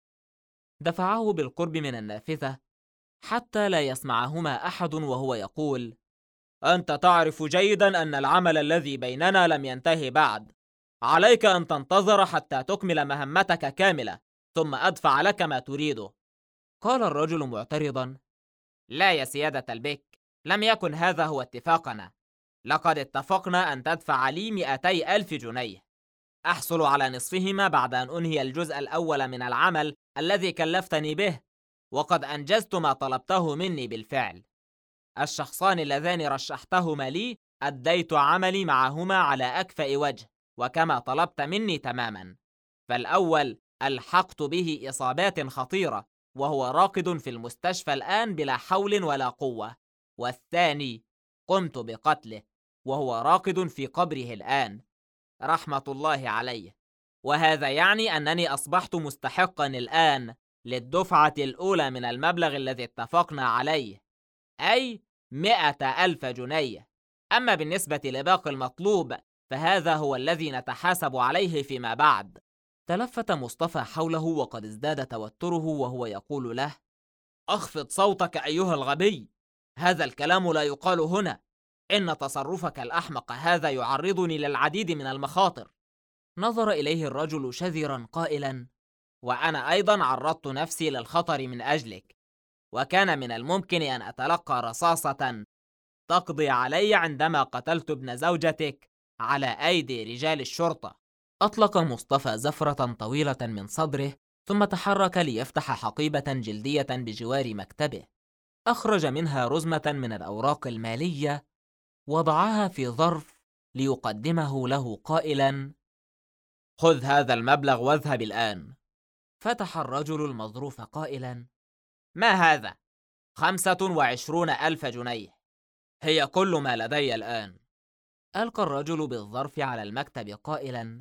دفعه بالقرب من النافذة حتى لا يسمعهما أحد وهو يقول: أنت تعرف جيدا أن العمل الذي بيننا لم ينتهي بعد، عليك أن تنتظر حتى تكمل مهمتك كاملة ثم أدفع لك ما تريده. قال الرجل معترضا: لا يا سيادة البك، لم يكن هذا هو اتفاقنا، لقد اتفقنا أن تدفع لي 200,000 جنيه أحصل على نصفهما بعد أن أنهي الجزء الأول من العمل الذي كلفتني به، وقد أنجزت ما طلبته مني بالفعل. الشخصان اللذان رشحتهما لي أديت عملي معهما على أكفأ وجه وكما طلبت مني تماما، فالأول ألحقت به إصابات خطيرة وهو راقد في المستشفى الآن بلا حول ولا قوة، والثاني قمت بقتله وهو راقد في قبره الآن رحمة الله عليه، وهذا يعني أنني أصبحت مستحقا الآن للدفعة الأولى من المبلغ الذي اتفقنا عليه، أي 100,000 جنيه. أما بالنسبة لباقي المطلوب فهذا هو الذي نتحاسب عليه فيما بعد. تلفت مصطفى حوله وقد ازداد توتره وهو يقول له: أخفض صوتك أيها الغبي، هذا الكلام لا يقال هنا، إن تصرفك الأحمق هذا يعرضني للعديد من المخاطر. نظر إليه الرجل شذرا قائلا: وأنا أيضا عرضت نفسي للخطر من أجلك، وكان من الممكن أن أتلقى رصاصة تقضي علي عندما قتلت ابن زوجتك على أيدي رجال الشرطة. أطلق مصطفى زفرة طويلة من صدره ثم تحرك ليفتح حقيبة جلدية بجوار مكتبه، أخرج منها رزمة من الأوراق المالية وضعها في ظرف ليقدمه له قائلا: خذ هذا المبلغ واذهب الآن. فتح الرجل المظروف قائلا: ما هذا؟ 25,000 جنيه، هي كل ما لدي الآن. ألقى الرجل بالظرف على المكتب قائلا: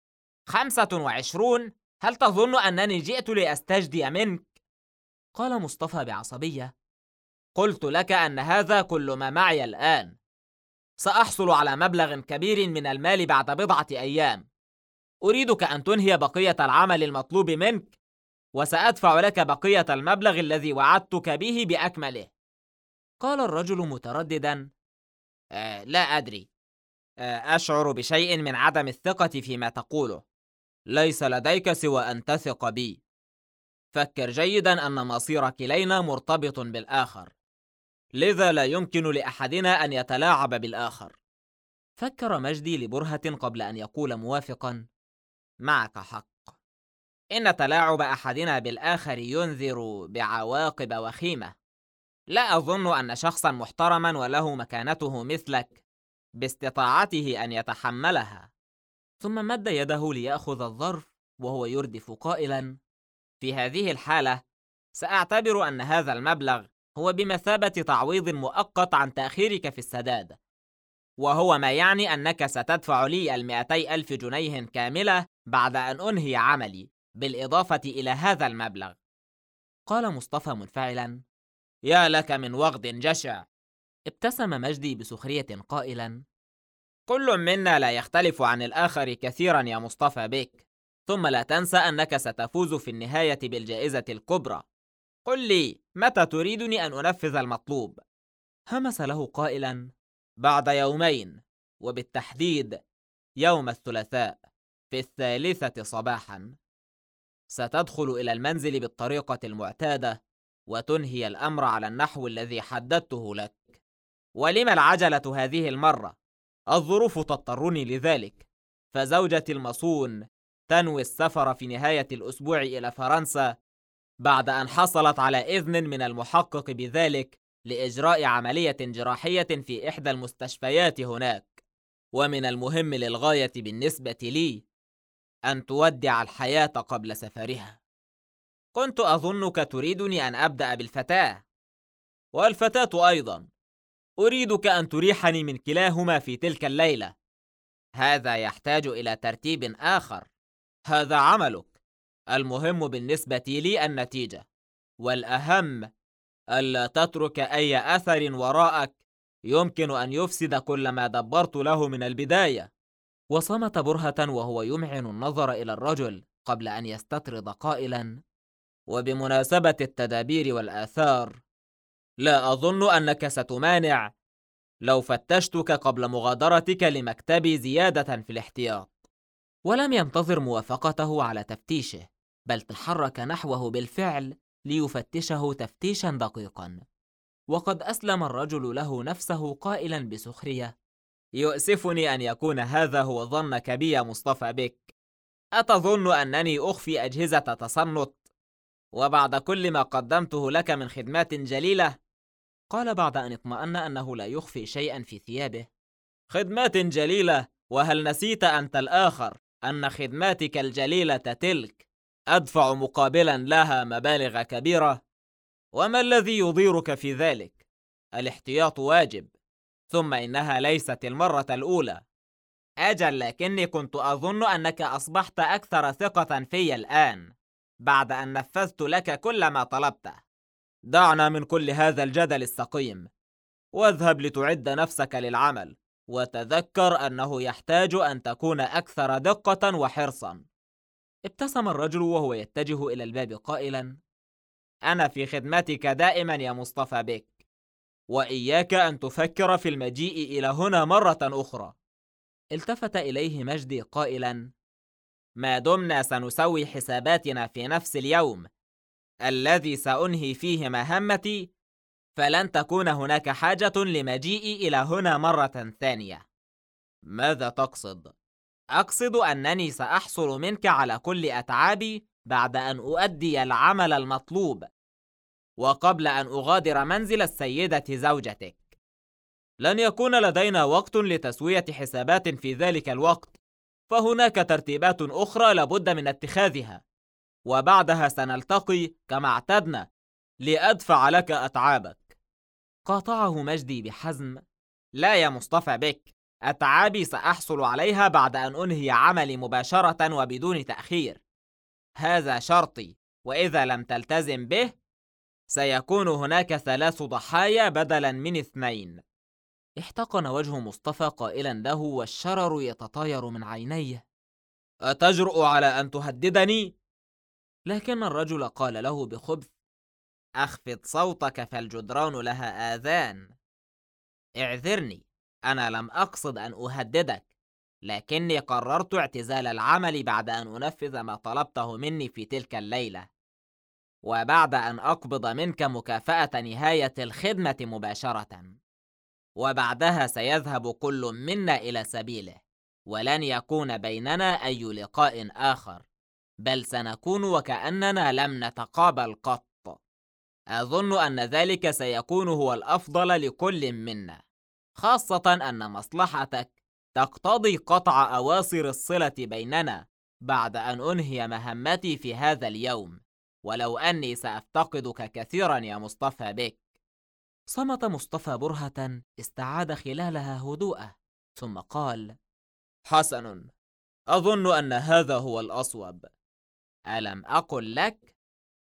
25؟ هل تظن أنني جئت لأستجدي منك؟ قال مصطفى بعصبية: قلت لك أن هذا كل ما معي الآن، سأحصل على مبلغ كبير من المال بعد بضعة أيام، أريدك أن تنهي بقية العمل المطلوب منك وسأدفع لك بقية المبلغ الذي وعدتك به بأكمله. قال الرجل مترددا: لا أدري، أشعر بشيء من عدم الثقة فيما تقوله، ليس لديك سوى أن تثق بي، فكر جيدا أن مصير كلينا مرتبط بالآخر، لذا لا يمكن لأحدنا أن يتلاعب بالآخر. فكر مجدي لبرهة قبل أن يقول موافقا: معك حق، إن تلاعب أحدنا بالآخر ينذر بعواقب وخيمة، لا أظن أن شخصا محترما وله مكانته مثلك باستطاعته أن يتحملها. ثم مد يده ليأخذ الظرف وهو يردف قائلا: في هذه الحالة سأعتبر أن هذا المبلغ هو بمثابة تعويض مؤقت عن تأخيرك في السداد، وهو ما يعني أنك ستدفع لي 200,000 جنيه كاملة بعد أن أنهي عملي، بالإضافة إلى هذا المبلغ. قال مصطفى منفعلا: يا لك من وغد جشع. ابتسم مجدي بسخرية قائلا: كل منا لا يختلف عن الآخر كثيرا يا مصطفى بك، ثم لا تنسى أنك ستفوز في النهاية بالجائزة الكبرى. قل لي متى تريدني أن أنفذ المطلوب؟ همس له قائلا: بعد يومين، وبالتحديد يوم الثلاثاء في 3 صباحا. ستدخل إلى المنزل بالطريقة المعتادة وتنهي الأمر على النحو الذي حددته لك. ولم العجلة هذه المرة؟ الظروف تضطرني لذلك، فزوجتي المصون تنوي السفر في نهاية الأسبوع إلى فرنسا بعد أن حصلت على إذن من المحقق بذلك لإجراء عملية جراحية في إحدى المستشفيات هناك. ومن المهم للغاية بالنسبة لي أن تودع الحياة قبل سفرها. كنت أظنك تريدني أن أبدأ بالفتاة، والفتاة أيضا. أريدك أن تريحني من كلاهما في تلك الليلة. هذا يحتاج إلى ترتيب آخر. هذا عملك. المهم بالنسبة لي النتيجة، والأهم ألا تترك أي أثر وراءك يمكن أن يفسد كل ما دبرت له من البداية. وصمت برهة وهو يمعن النظر إلى الرجل قبل أن يستطرد قائلا: وبمناسبة التدابير والآثار، لا أظن أنك ستمانع لو فتشتك قبل مغادرتك لمكتبي زيادة في الاحتياط. ولم ينتظر موافقته على تفتيشه، بل تحرك نحوه بالفعل ليفتشه تفتيشا دقيقا. وقد أسلم الرجل له نفسه قائلا بسخرية: يؤسفني أن يكون هذا هو ظنك بي يا مصطفى بك. أتظن أنني أخفي أجهزة تصنت وبعد كل ما قدمته لك من خدمات جليلة؟ قال بعد أن اطمأن أنه لا يخفي شيئا في ثيابه: خدمات جليلة؟ وهل نسيت أنت الآخر أن خدماتك الجليلة تلك أدفع مقابلا لها مبالغ كبيرة؟ وما الذي يضيرك في ذلك؟ الاحتياط واجب، ثم إنها ليست المرة الأولى. أجل، لكني كنت أظن أنك أصبحت أكثر ثقة في الآن بعد أن نفذت لك كل ما طلبته. دعنا من كل هذا الجدل السقيم، واذهب لتعد نفسك للعمل، وتذكر أنه يحتاج أن تكون أكثر دقة وحرصا. ابتسم الرجل وهو يتجه إلى الباب قائلا: أنا في خدمتك دائما يا مصطفى بك، وإياك أن تفكر في المجيء إلى هنا مرة أخرى. التفت إليه مجدي قائلا: ما دمنا سنسوي حساباتنا في نفس اليوم الذي سأنهي فيه مهمتي، فلن تكون هناك حاجة لمجيئي إلى هنا مرة ثانية. ماذا تقصد؟ أقصد أنني سأحصل منك على كل أتعابي بعد أن أؤدي العمل المطلوب، وقبل أن أغادر منزل السيدة زوجتك. لن يكون لدينا وقت لتسوية حسابات في ذلك الوقت، فهناك ترتيبات أخرى لابد من اتخاذها، وبعدها سنلتقي كما اعتدنا لأدفع لك أتعابك. قاطعه مجدي بحزم: لا يا مصطفى بك، أتعابي سأحصل عليها بعد أن أنهي عملي مباشرة وبدون تأخير. هذا شرطي، وإذا لم تلتزم به سيكون هناك 3 ضحايا بدلا من 2. احتقن وجه مصطفى قائلا له والشرر يتطاير من عينيه: أتجرؤ على أن تهددني؟ لكن الرجل قال له بخبث: أخفض صوتك فالجدران لها آذان. اعذرني، أنا لم أقصد أن أهددك، لكني قررت اعتزال العمل بعد أن أنفذ ما طلبته مني في تلك الليلة، وبعد أن أقبض منك مكافأة نهاية الخدمة مباشرة، وبعدها سيذهب كل منا إلى سبيله، ولن يكون بيننا أي لقاء آخر، بل سنكون وكأننا لم نتقابل قط. أظن أن ذلك سيكون هو الأفضل لكل منا، خاصة أن مصلحتك تقتضي قطع أواصر الصلة بيننا بعد أن أنهي مهمتي في هذا اليوم، ولو أني سأفتقدك كثيرا يا مصطفى بك. صمت مصطفى برهة استعاد خلالها هدوءه، ثم قال: حسن، أظن أن هذا هو الأصوب. ألم أقل لك؟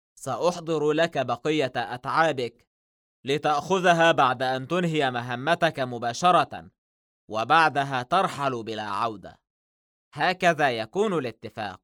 سأحضر لك بقية أتعابك لتأخذها بعد أن تنهي مهمتك مباشرة، وبعدها ترحل بلا عودة. هكذا يكون الاتفاق.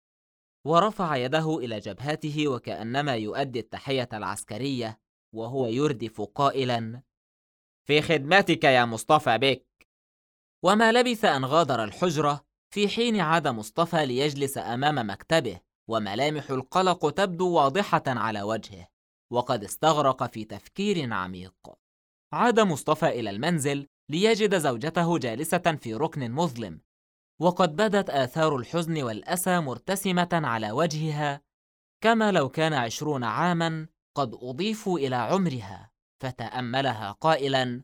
ورفع يده إلى جبهته وكأنما يؤدي التحية العسكرية، وهو يردف قائلا: في خدمتك يا مصطفى بك. وما لبث أن غادر الحجرة، في حين عاد مصطفى ليجلس أمام مكتبه، وملامح القلق تبدو واضحة على وجهه، وقد استغرق في تفكير عميق. عاد مصطفى إلى المنزل ليجد زوجته جالسة في ركن مظلم، وقد بدت آثار الحزن والأسى مرتسمة على وجهها، كما لو كان 20 عاماً قد أضيفوا إلى عمرها. فتأملها قائلاً: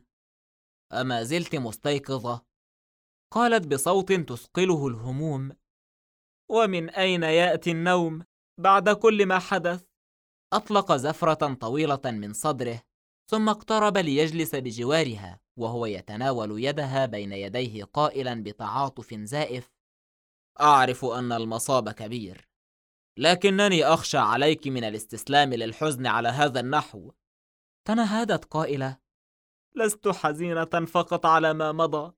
أما زلت مستيقظة؟ قالت بصوت تثقله الهموم: ومن أين يأتي النوم بعد كل ما حدث؟ أطلق زفرة طويلة من صدره، ثم اقترب ليجلس بجوارها، وهو يتناول يدها بين يديه قائلاً بتعاطف زائف: أعرف أن المصاب كبير، لكنني أخشى عليك من الاستسلام للحزن على هذا النحو. تنهدت قائلة: لست حزينة فقط على ما مضى،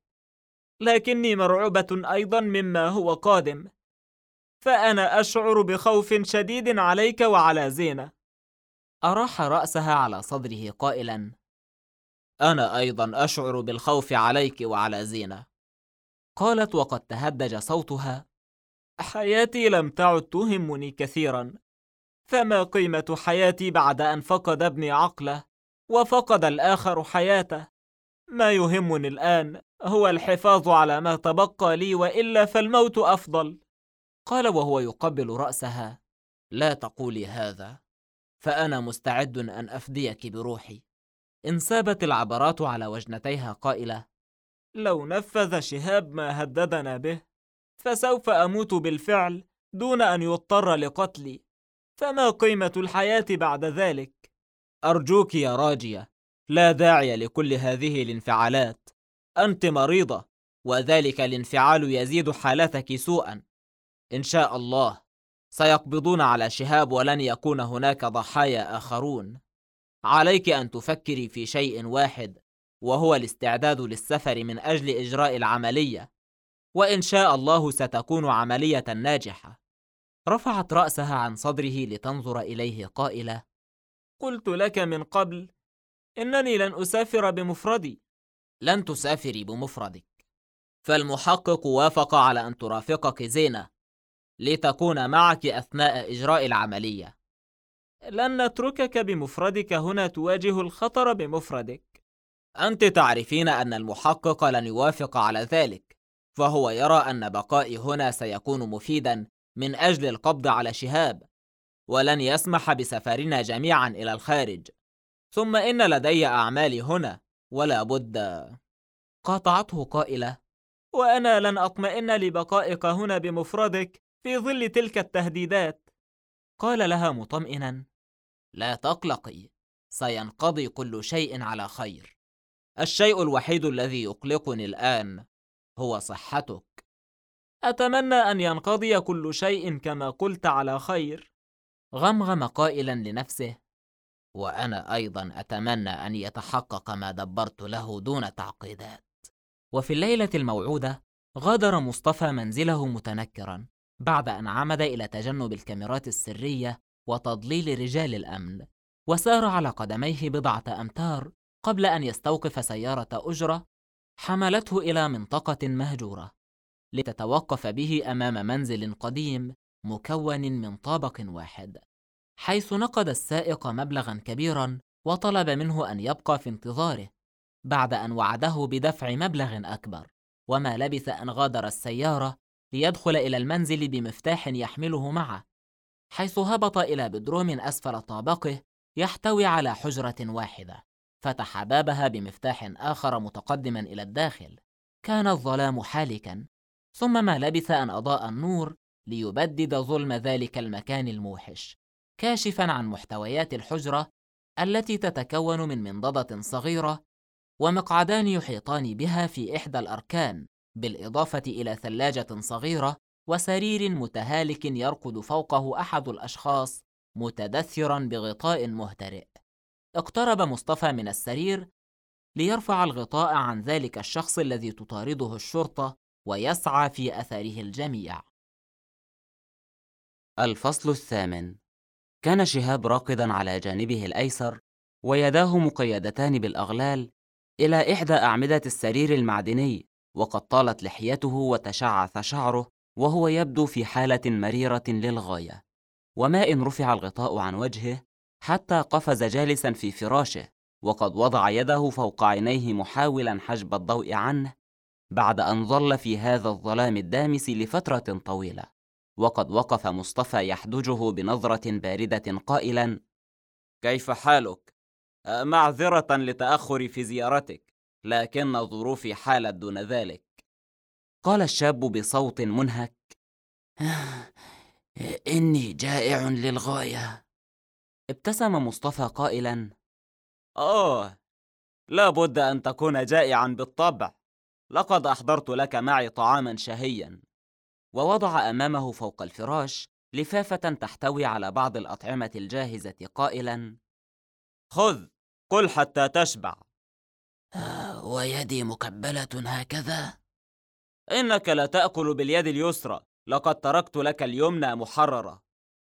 لكني مرعوبة أيضا مما هو قادم، فأنا أشعر بخوف شديد عليك وعلى زينة. أراح رأسها على صدره قائلاً: أنا أيضا أشعر بالخوف عليك وعلى زينة. قالت وقد تهدج صوتها: حياتي لم تعد تهمني كثيرا، فما قيمة حياتي بعد أن فقد ابني عقله وفقد الآخر حياته؟ ما يهمني الآن هو الحفاظ على ما تبقى لي، وإلا فالموت أفضل. قال وهو يقبل رأسها: لا تقولي هذا، فأنا مستعد أن أفديك بروحي. انسابت العبرات على وجنتيها قائلة: لو نفذ شهاب ما هددنا به فسوف أموت بالفعل دون أن يضطر لقتلي، فما قيمة الحياة بعد ذلك؟ أرجوك يا راجية، لا داعي لكل هذه الانفعالات. أنت مريضة، وذلك الانفعال يزيد حالتك سوءا. إن شاء الله سيقبضون على شهاب ولن يكون هناك ضحايا آخرون. عليك أن تفكري في شيء واحد، وهو الاستعداد للسفر من أجل إجراء العملية، وإن شاء الله ستكون عملية ناجحة. رفعت رأسها عن صدره لتنظر إليه قائلة: قلت لك من قبل إنني لن أسافر بمفردي. لن تسافري بمفردك، فالمحقق وافق على أن ترافقك زينة لتكون معك أثناء إجراء العملية. لن نتركك بمفردك هنا تواجه الخطر بمفردك. أنت تعرفين أن المحقق لن يوافق على ذلك، فهو يرى أن بقائي هنا سيكون مفيدا من أجل القبض على شهاب، ولن يسمح بسفرنا جميعا إلى الخارج. ثم إن لدي أعمالي هنا ولا بد. قاطعته قائلة: وأنا لن أطمئن لبقائك هنا بمفردك في ظل تلك التهديدات. قال لها مطمئنا: لا تقلقي، سينقضي كل شيء على خير. الشيء الوحيد الذي يقلقني الآن هو صحتك. أتمنى أن ينقضي كل شيء كما قلت على خير. غمغم قائلا لنفسه: وأنا أيضا أتمنى أن يتحقق ما دبرت له دون تعقيدات. وفي الليلة الموعودة غادر مصطفى منزله متنكرا، بعد أن عمد إلى تجنب الكاميرات السرية وتضليل رجال الأمن، وسار على قدميه 10 أمتار قبل أن يستوقف سيارة أجرة حملته إلى منطقة مهجورة لتتوقف به أمام منزل قديم مكون من طابق واحد، حيث نقد السائق مبلغا كبيرا وطلب منه أن يبقى في انتظاره، بعد أن وعده بدفع مبلغ أكبر. وما لبث أن غادر السيارة ليدخل إلى المنزل بمفتاح يحمله معه، حيث هبط إلى بدروم أسفل طابقه يحتوي على حجرة واحدة. فتح بابها بمفتاح آخر متقدما إلى الداخل. كان الظلام حالكا، ثم ما لبث أن أضاء النور ليبدد ظلم ذلك المكان الموحش، كاشفا عن محتويات الحجرة التي تتكون من منضدة صغيرة ومقعدان يحيطان بها في إحدى الأركان، بالإضافة إلى ثلاجة صغيرة وسرير متهالك يرقد فوقه أحد الأشخاص متدثرا بغطاء مهترئ. اقترب مصطفى من السرير ليرفع الغطاء عن ذلك الشخص الذي تطارده الشرطة ويسعى في أثره الجميع. الفصل الثامن. كان شهاب راقداً على جانبه الأيسر ويداه مقيدتان بالأغلال إلى إحدى أعمدة السرير المعدني، وقد طالت لحيته وتشعث شعره وهو يبدو في حالة مريرة للغاية. وما إن رفع الغطاء عن وجهه حتى قفز جالساً في فراشه، وقد وضع يده فوق عينيه محاولاً حجب الضوء عنه، بعد أن ظل في هذا الظلام الدامس لفترة طويلة. وقد وقف مصطفى يحدجه بنظرة باردة قائلاً: كيف حالك؟ معذرة لتأخري في زيارتك، لكن ظروفي حالت دون ذلك. قال الشاب بصوت منهك: إني جائع للغاية. ابتسم مصطفى قائلاً: لا بد أن تكون جائعا بالطبع، لقد أحضرت لك معي طعاما شهيا. ووضع أمامه فوق الفراش لفافة تحتوي على بعض الأطعمة الجاهزة قائلاً: خذ، كل حتى تشبع. ويدي مكبلة هكذا؟ إنك لا تأكل باليد اليسرى، لقد تركت لك اليمنى محررة.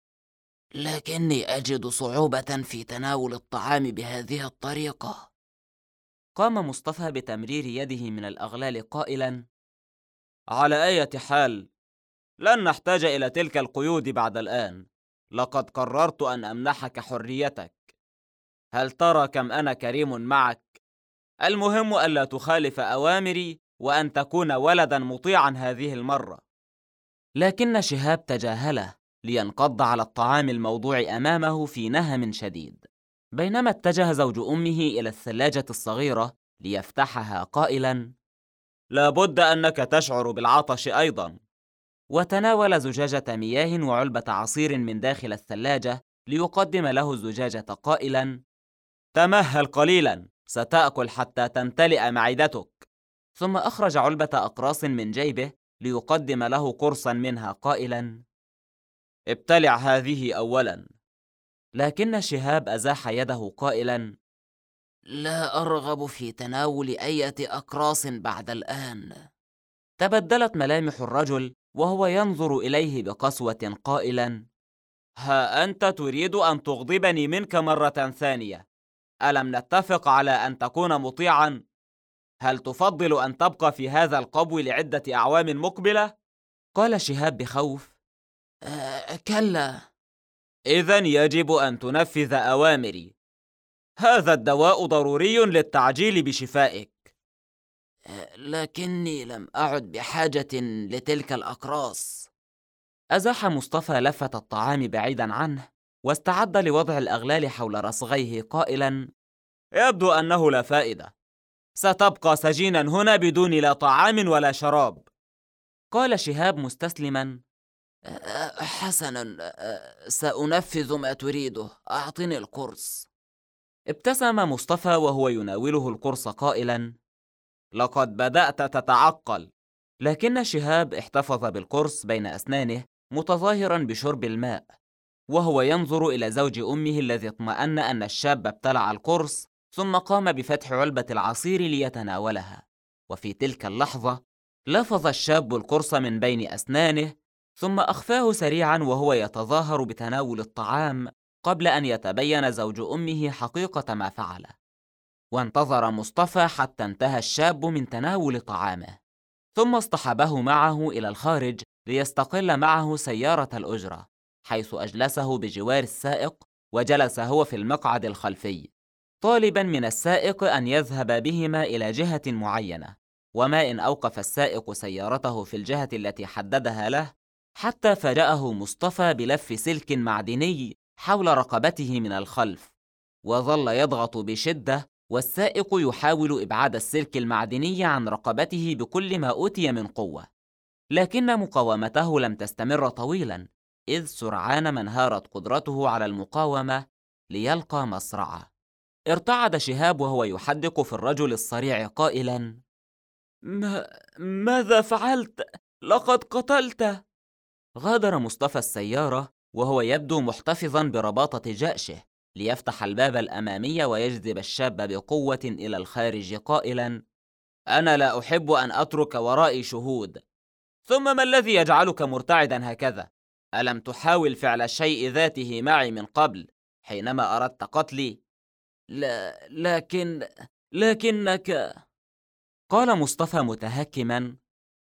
لكني أجد صعوبة في تناول الطعام بهذه الطريقة. قام مصطفى بتمرير يده من الأغلال قائلاً: على أي حال، لن نحتاج إلى تلك القيود بعد الآن، لقد قررت أن أمنحك حريتك. هل ترى كم أنا كريم معك؟ المهم ألا تخالف أوامري وأن تكون ولداً مطيعاً هذه المرة. لكن شهاب تجاهله لينقض على الطعام الموضوع أمامه في نهم شديد، بينما اتجه زوج أمه إلى الثلاجة الصغيرة ليفتحها قائلاً: لا بد أنك تشعر بالعطش أيضاً. وتناول زجاجة مياه وعلبة عصير من داخل الثلاجة ليقدم له الزجاجة قائلاً: تمهل قليلاً، ستأكل حتى تمتلئ معدتك. ثم أخرج علبة أقراص من جيبه ليقدم له قرصاً منها قائلاً: ابتلع هذه أولاً. لكن شهاب أزاح يده قائلاً: لا أرغب في تناول أي أقراص بعد الآن. تبدلت ملامح الرجل وهو ينظر إليه بقسوة قائلاً: ها أنت تريد أن تغضبني منك مرة ثانية؟ ألم نتفق على أن تكون مطيعاً؟ هل تفضل أن تبقى في هذا القبو لعدة أعوام مقبلة؟ قال شهاب بخوف: كلا. إذن يجب أن تنفذ أوامري. هذا الدواء ضروري للتعجيل بشفائك. لكني لم أعد بحاجة لتلك الأقراص. أزاح مصطفى لفة الطعام بعيداً عنه واستعد لوضع الأغلال حول رصغيه قائلاً: يبدو أنه لا فائدة، ستبقى سجيناً هنا بدون لا طعام ولا شراب. قال شهاب مستسلماً: حسناً، سأنفذ ما تريده، أعطني القرص. ابتسم مصطفى وهو يناوله القرص قائلاً: لقد بدأت تتعقل. لكن شهاب احتفظ بالقرص بين أسنانه متظاهراً بشرب الماء، وهو ينظر إلى زوج أمه الذي اطمأن أن الشاب ابتلع القرص، ثم قام بفتح علبة العصير ليتناولها. وفي تلك اللحظة لفظ الشاب القرص من بين أسنانه، ثم أخفاه سريعاً وهو يتظاهر بتناول الطعام قبل أن يتبين زوج أمه حقيقة ما فعل. وانتظر مصطفى حتى انتهى الشاب من تناول طعامه، ثم اصطحبه معه إلى الخارج ليستقل معه سيارة الأجرة، حيث أجلسه بجوار السائق، وجلس هو في المقعد الخلفي، طالباً من السائق أن يذهب بهما إلى جهة معينة. وما إن أوقف السائق سيارته في الجهة التي حددها له، حتى فاجأه مصطفى بلف سلك معدني حول رقبته من الخلف، وظل يضغط بشدة، والسائق يحاول إبعاد السلك المعدني عن رقبته بكل ما أوتي من قوة. لكن مقاومته لم تستمر طويلاً، إذ سرعان ما انهارت قدرته على المقاومة ليلقى مصرعه. ارتعد شهاب وهو يحدق في الرجل الصريع قائلاً: ماذا فعلت؟ لقد قتلته. غادر مصطفى السيارة وهو يبدو محتفظاً برباطة جأشه ليفتح الباب الأمامي ويجذب الشاب بقوة إلى الخارج قائلاً: أنا لا أحب أن أترك ورائي شهود. ثم ما الذي يجعلك مرتعداً هكذا؟ ألم تحاول فعل الشيء ذاته معي من قبل حينما أردت قتلي؟ لا، لكنك. قال مصطفى متهكماً: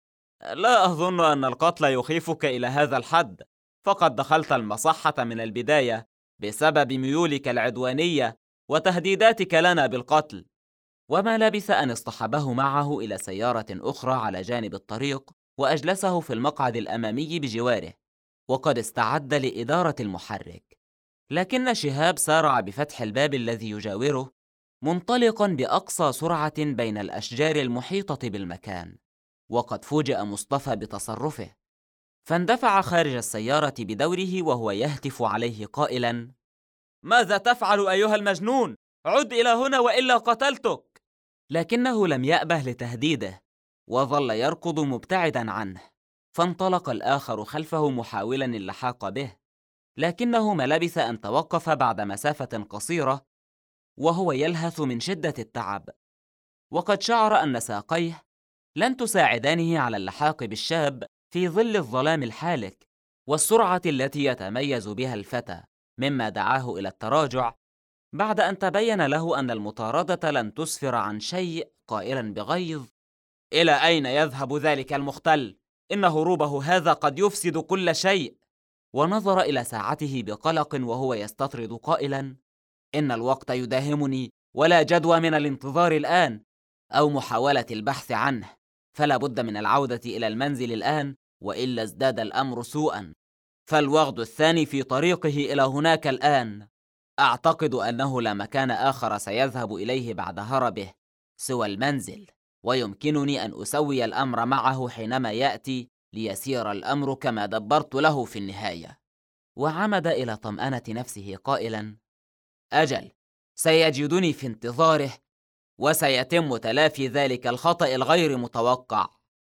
لا أظن أن القتل يخيفك إلى هذا الحد، فقد دخلت المصحة من البداية بسبب ميولك العدوانية وتهديداتك لنا بالقتل. وما لبث أن اصطحبه معه إلى سيارة أخرى على جانب الطريق وأجلسه في المقعد الأمامي بجواره، وقد استعد لإدارة المحرك. لكن شهاب سارع بفتح الباب الذي يجاوره، منطلقاً بأقصى سرعة بين الأشجار المحيطة بالمكان. وقد فوجئ مصطفى بتصرفه، فاندفع خارج السيارة بدوره وهو يهتف عليه قائلاً: ماذا تفعل أيها المجنون؟ عد إلى هنا وإلا قتلتك. لكنه لم يأبه لتهديده، وظل يركض مبتعداً عنه. فانطلق الآخر خلفه محاولاً اللحاق به، لكنه ما لبث أن توقف بعد مسافة قصيرة وهو يلهث من شدة التعب، وقد شعر أن ساقيه لن تساعدانه على اللحاق بالشاب في ظل الظلام الحالك والسرعة التي يتميز بها الفتى، مما دعاه إلى التراجع بعد أن تبين له أن المطاردة لن تسفر عن شيء، قائلاً بغيظ: إلى أين يذهب ذلك المختل؟ إن هروبه هذا قد يفسد كل شيء. ونظر إلى ساعته بقلق وهو يستطرد قائلاً: إن الوقت يداهمني ولا جدوى من الانتظار الآن أو محاولة البحث عنه، فلا بد من العودة إلى المنزل الآن، وإلا ازداد الأمر سوءاً. فالوغد الثاني في طريقه إلى هناك الآن. أعتقد أنه لا مكان آخر سيذهب إليه بعد هربه سوى المنزل، ويمكنني أن أسوي الأمر معه حينما يأتي ليسير الأمر كما دبرت له في النهاية. وعمد إلى طمأنة نفسه قائلاً: أجل، سيجدني في انتظاره وسيتم تلافي ذلك الخطأ الغير متوقع.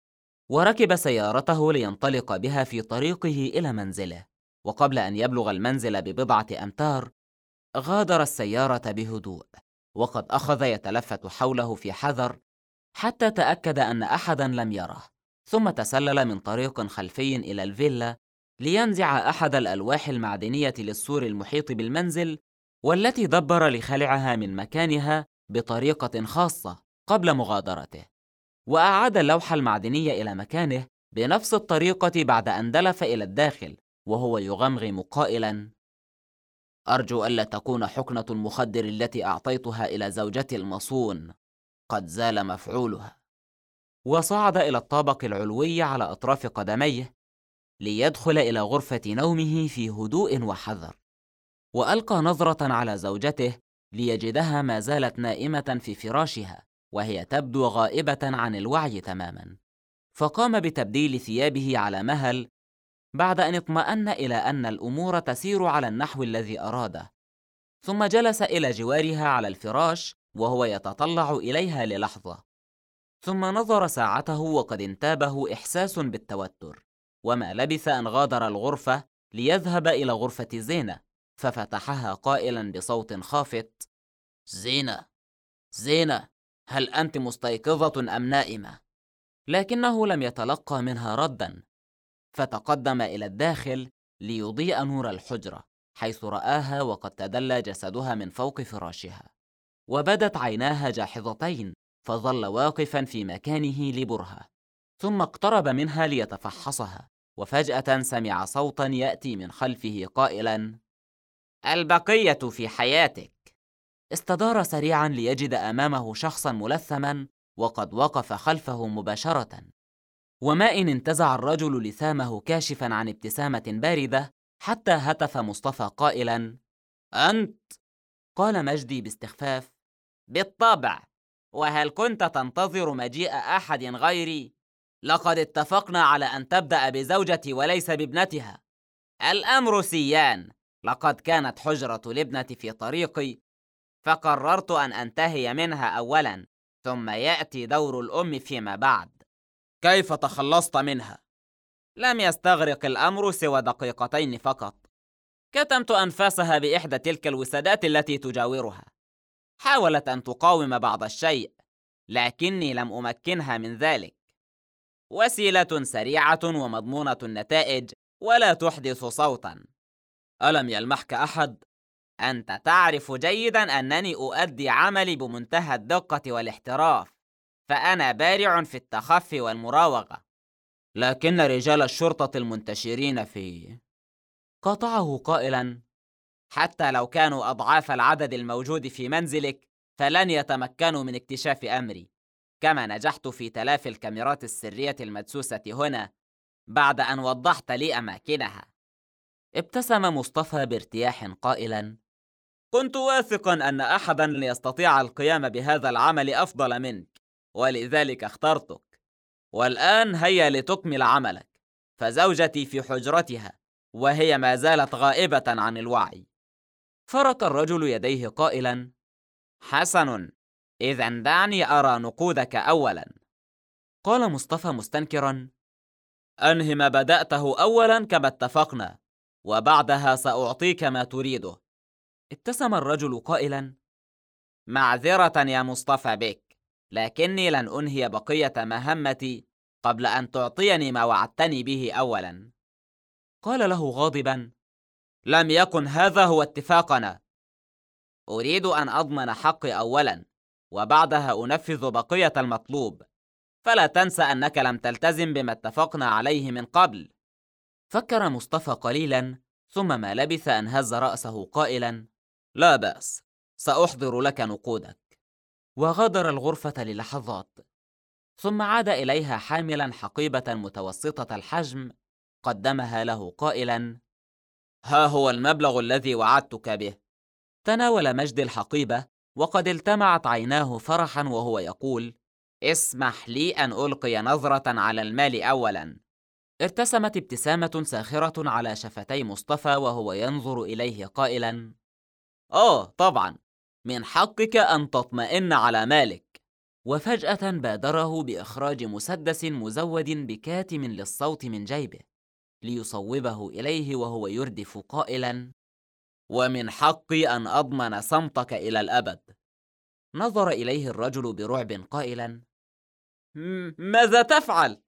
وركب سيارته لينطلق بها في طريقه إلى منزله، وقبل أن يبلغ المنزل ببضعة أمتار غادر السيارة بهدوء، وقد أخذ يتلفت حوله في حذر حتى تأكد أن أحداً لم يره، ثم تسلل من طريق خلفي إلى الفيلا لينزع أحد الألواح المعدنية للسور المحيط بالمنزل، والتي دبر لخلعها من مكانها بطريقة خاصة قبل مغادرته. وأعاد اللوح المعدني إلى مكانه بنفس الطريقة بعد أن دلف إلى الداخل وهو يغمغم قائلاً: أرجو ألا تكون حقنة المخدر التي أعطيتها إلى زوجتي المصون قد زال مفعولها. وصعد إلى الطابق العلوي على أطراف قدميه ليدخل إلى غرفة نومه في هدوء وحذر، وألقى نظرة على زوجته ليجدها ما زالت نائمة في فراشها وهي تبدو غائبة عن الوعي تماما. فقام بتبديل ثيابه على مهل بعد أن اطمأن إلى أن الأمور تسير على النحو الذي أراده، ثم جلس إلى جوارها على الفراش وهو يتطلع إليها للحظة، ثم نظر ساعته وقد انتابه إحساس بالتوتر. وما لبث أن غادر الغرفة ليذهب إلى غرفة زينة، ففتحها قائلاً بصوت خافت: زينة، هل أنت مستيقظة أم نائمة؟ لكنه لم يتلقى منها رداً، فتقدم إلى الداخل ليضيء نور الحجرة، حيث رآها وقد تدلى جسدها من فوق فراشها، وبدت عيناها جاحظتين، فظل واقفاً في مكانه لبرهة، ثم اقترب منها ليتفحصها، وفجأة سمع صوتاً يأتي من خلفه قائلاً: البقية في حياتك. استدار سريعاً ليجد أمامه شخصاً ملثماً وقد وقف خلفه مباشرة، وما إن انتزع الرجل لثامه كاشفاً عن ابتسامة باردة حتى هتف مصطفى قائلاً: أنت؟ قال مجدي باستخفاف: بالطبع، وهل كنت تنتظر مجيء أحد غيري؟ لقد اتفقنا على أن تبدأ بزوجتي وليس بابنتها. الأمر سيان، لقد كانت حجرة الابنة في طريقي فقررت أن أنتهي منها أولا، ثم يأتي دور الأم فيما بعد. كيف تخلصت منها؟ لم يستغرق الأمر سوى دقيقتين فقط. كتمت أنفاسها بإحدى تلك الوسادات التي تجاورها. حاولت أن تقاوم بعض الشيء، لكني لم أمكنها من ذلك. وسيلة سريعة ومضمونة النتائج ولا تحدث صوتا. ألم يلمحك أحد؟ أنت تعرف جيدا أنني أؤدي عملي بمنتهى الدقة والاحتراف، فأنا بارع في التخفي والمراوغة. لكن رجال الشرطة المنتشرين قاطعه قائلا: حتى لو كانوا أضعاف العدد الموجود في منزلك فلن يتمكنوا من اكتشاف أمري، كما نجحت في تلافي الكاميرات السرية المدسوسة هنا بعد أن وضحت لي أماكنها. ابتسم مصطفى بارتياح قائلا: كنت واثقا أن أحدا لن يستطيع القيام بهذا العمل أفضل منك، ولذلك اخترتك. والآن هيا لتكمل عملك، فزوجتي في حجرتها وهي ما زالت غائبة عن الوعي. فرك الرجل يديه قائلا: حسن، إذن دعني أرى نقودك أولا. قال مصطفى مستنكرا: أنهي ما بدأته أولا كما اتفقنا، وبعدها سأعطيك ما تريده. ابتسم الرجل قائلا: معذرة يا مصطفى بك، لكني لن أنهي بقية مهمتي قبل أن تعطيني ما وعدتني به أولا. قال له غاضبا: لم يكن هذا هو اتفاقنا. أريد أن أضمن حقي أولا، وبعدها أنفذ بقية المطلوب، فلا تنسى أنك لم تلتزم بما اتفقنا عليه من قبل. فكر مصطفى قليلا، ثم ما لبث أن هز رأسه قائلا: لا بأس، سأحضر لك نقودك. وغادر الغرفة للحظات، ثم عاد إليها حاملا حقيبة متوسطة الحجم، قدمها له قائلا: ها هو المبلغ الذي وعدتك به. تناول مجد الحقيبة، وقد التمعت عيناه فرحا وهو يقول: اسمح لي أن ألقي نظرة على المال أولا. ارتسمت ابتسامة ساخرة على شفتي مصطفى وهو ينظر إليه قائلا: طبعا، من حقك أن تطمئن على مالك. وفجأة بادره بإخراج مسدس مزود بكاتم للصوت من جيبه ليصوبه إليه وهو يردف قائلا: ومن حقي أن أضمن صمتك إلى الأبد. نظر إليه الرجل برعب قائلا: ماذا تفعل؟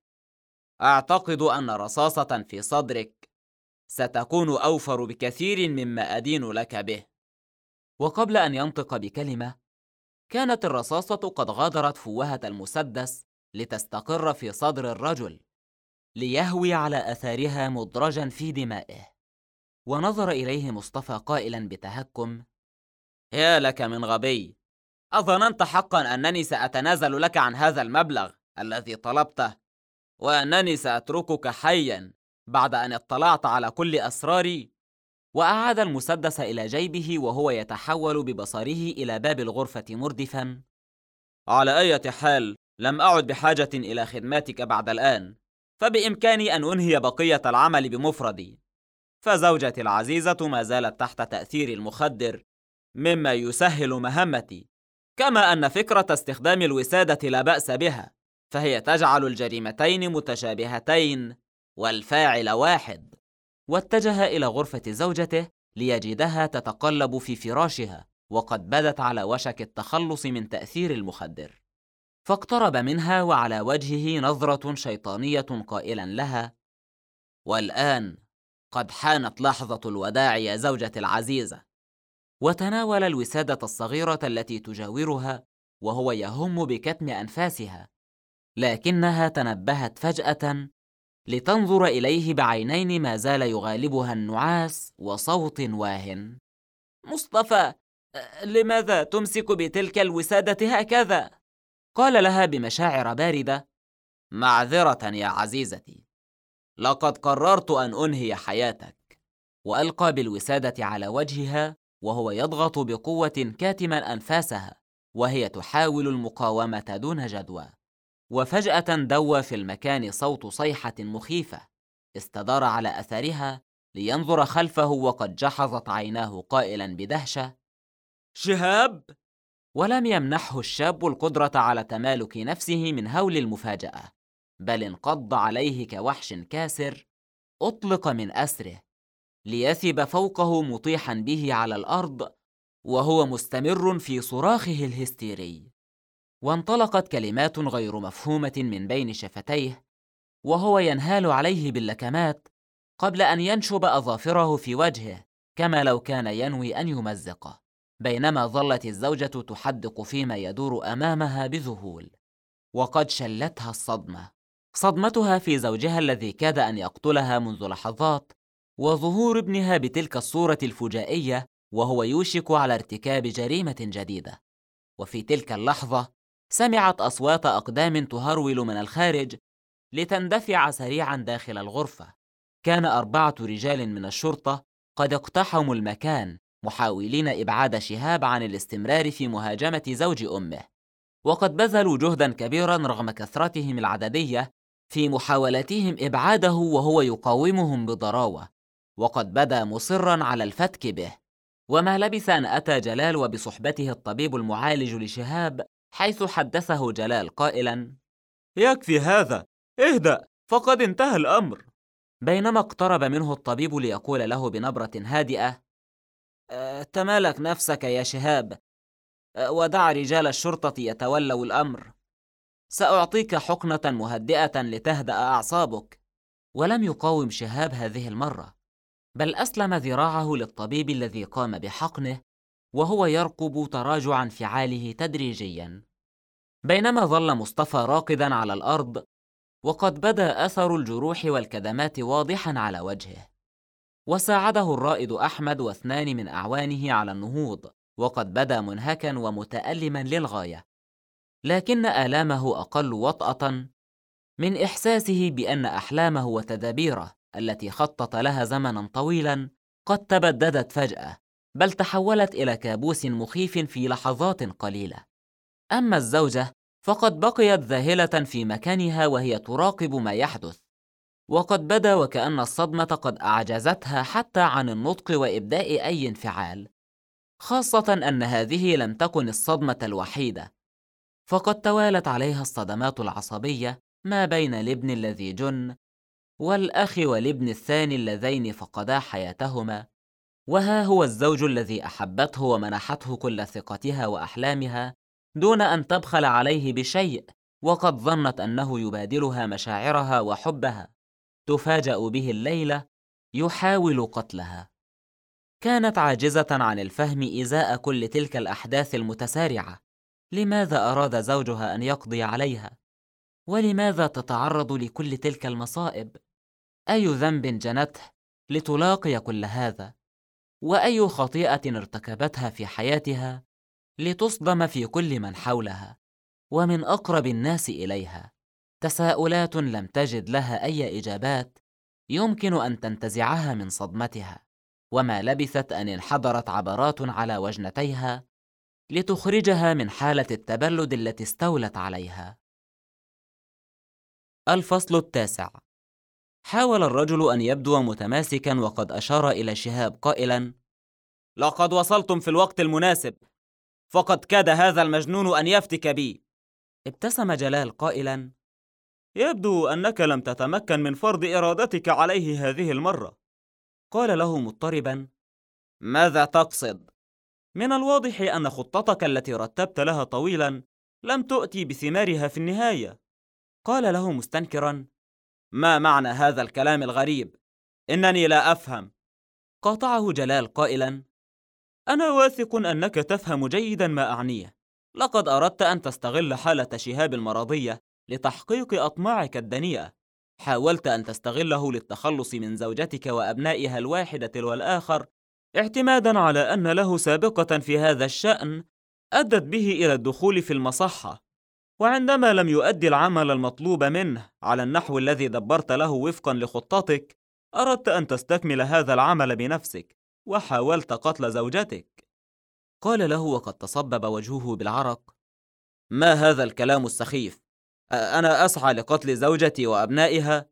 أعتقد أن رصاصة في صدرك ستكون أوفر بكثير مما أدين لك به. وقبل أن ينطق بكلمة، كانت الرصاصة قد غادرت فوهة المسدس لتستقر في صدر الرجل، ليهوي على أثارها مدرجا في دمائه. ونظر إليه مصطفى قائلا بتهكم: يا لك من غبي، أظننت حقا أنني سأتنازل لك عن هذا المبلغ الذي طلبته، وأنني سأتركك حيا بعد أن اطلعت على كل أسراري؟ وأعاد المسدس إلى جيبه وهو يتحول ببصره إلى باب الغرفة مردفا: على أي حال، لم أعد بحاجة إلى خدماتك بعد الآن، فبإمكاني أن أنهي بقية العمل بمفردي. فزوجتي العزيزة ما زالت تحت تأثير المخدر، مما يسهل مهمتي، كما أن فكرة استخدام الوسادة لا بأس بها، فهي تجعل الجريمتين متشابهتين والفاعل واحد. واتجه إلى غرفة زوجته ليجدها تتقلب في فراشها وقد بدت على وشك التخلص من تأثير المخدر. فاقترب منها وعلى وجهه نظرة شيطانية قائلا لها: والآن قد حانت لحظة الوداع يا زوجتي العزيزة. وتناول الوسادة الصغيرة التي تجاورها وهو يهم بكتم أنفاسها، لكنها تنبهت فجأة لتنظر إليه بعينين ما زال يغالبها النعاس وصوت واهٍ: مصطفى، لماذا تمسك بتلك الوسادة هكذا؟ قال لها بمشاعر باردة: معذرة يا عزيزتي، لقد قررت أن أنهي حياتك. وألقى بالوسادة على وجهها وهو يضغط بقوة كاتما أنفاسها وهي تحاول المقاومة دون جدوى. وفجأة دوى في المكان صوت صيحة مخيفة، استدار على أثرها لينظر خلفه وقد جحظت عيناه قائلا بدهشة: شهاب؟ ولم يمنحه الشاب القدرة على تمالك نفسه من هول المفاجأة، بل انقض عليه كوحش كاسر أطلق من أسره ليثب فوقه مطيحا به على الأرض وهو مستمر في صراخه الهستيري. وانطلقت كلمات غير مفهومة من بين شفتيه وهو ينهال عليه باللكمات قبل أن ينشب أظافره في وجهه كما لو كان ينوي أن يمزقه، بينما ظلت الزوجة تحدق فيما يدور أمامها بذهول. وقد شلتها الصدمة، صدمتها في زوجها الذي كاد أن يقتلها منذ لحظات، وظهور ابنها بتلك الصورة الفجائية وهو يوشك على ارتكاب جريمة جديدة. وفي تلك اللحظة سمعت أصوات أقدام تهرول من الخارج لتندفع سريعا داخل الغرفة. كان 4 رجال من الشرطة قد اقتحموا المكان محاولين إبعاد شهاب عن الاستمرار في مهاجمة زوج أمه، وقد بذلوا جهدا كبيرا رغم كثرتهم العددية في محاولتهم إبعاده وهو يقاومهم بضراوة، وقد بدا مصرا على الفتك به. وما لبث أن أتى جلال وبصحبته الطبيب المعالج لشهاب، حيث حدثه جلال قائلا: يكفي هذا، اهدأ، فقد انتهى الأمر. بينما اقترب منه الطبيب ليقول له بنبرة هادئة: تمالك نفسك يا شهاب، ودع رجال الشرطة يتولوا الأمر، سأعطيك حقنة مهدئة لتهدأ أعصابك. ولم يقاوم شهاب هذه المرة، بل أسلم ذراعه للطبيب الذي قام بحقنه وهو يرقب تراجع انفعاله تدريجيا. بينما ظل مصطفى راقدا على الأرض وقد بدا أثر الجروح والكدمات واضحا على وجهه، وساعده الرائد أحمد و2 من أعوانه على النهوض، وقد بدا منهكا ومتألما للغاية، لكن آلامه أقل وطأة من إحساسه بأن أحلامه وتدابيره التي خطط لها زمنا طويلا قد تبددت فجأة، بل تحولت إلى كابوس مخيف في لحظات قليلة. أما الزوجة فقد بقيت ذاهلة في مكانها وهي تراقب ما يحدث، وقد بدا وكأن الصدمة قد أعجزتها حتى عن النطق وإبداء أي انفعال، خاصة أن هذه لم تكن الصدمة الوحيدة، فقد توالت عليها الصدمات العصبية ما بين الابن الذي جن والأخ والابن الثاني اللذين فقدا حياتهما، وها هو الزوج الذي أحبته ومنحته كل ثقتها وأحلامها دون أن تبخل عليه بشيء، وقد ظنت أنه يبادلها مشاعرها وحبها، تفاجأ به الليلة يحاول قتلها. كانت عاجزة عن الفهم إزاء كل تلك الأحداث المتسارعة. لماذا أراد زوجها أن يقضي عليها؟ ولماذا تتعرض لكل تلك المصائب؟ أي ذنب جنته لتلاقي كل هذا؟ وأي خطيئة ارتكبتها في حياتها لتصدم في كل من حولها ومن أقرب الناس إليها؟ تساؤلات لم تجد لها أي إجابات يمكن أن تنتزعها من صدمتها، وما لبثت أن انحدرت عبرات على وجنتيها لتخرجها من حالة التبلد التي استولت عليها. الفصل 9. حاول الرجل أن يبدو متماسكا وقد أشار إلى شهاب قائلا: لقد وصلتم في الوقت المناسب، فقد كاد هذا المجنون أن يفتك بي. ابتسم جلال قائلا: يبدو أنك لم تتمكن من فرض إرادتك عليه هذه المرة. قال له مضطربا: ماذا تقصد؟ من الواضح أن خطتك التي رتبت لها طويلا لم تؤتي بثمارها في النهاية. قال له مستنكرا: ما معنى هذا الكلام الغريب؟ إنني لا أفهم. قاطعه جلال قائلا: أنا واثق أنك تفهم جيدا ما أعنيه. لقد أردت أن تستغل حالة شهاب المرضية لتحقيق أطماعك الدنيئة. حاولت أن تستغله للتخلص من زوجتك وأبنائها الواحدة والآخر، اعتمادا على أن له سابقة في هذا الشأن أدت به إلى الدخول في المصحة. وعندما لم يؤدي العمل المطلوب منه على النحو الذي دبرت له وفقا لخطتك، أردت أن تستكمل هذا العمل بنفسك وحاولت قتل زوجتك. قال له وقد تصبب وجهه بالعرق: ما هذا الكلام السخيف؟ أنا أسعى لقتل زوجتي وأبنائها؟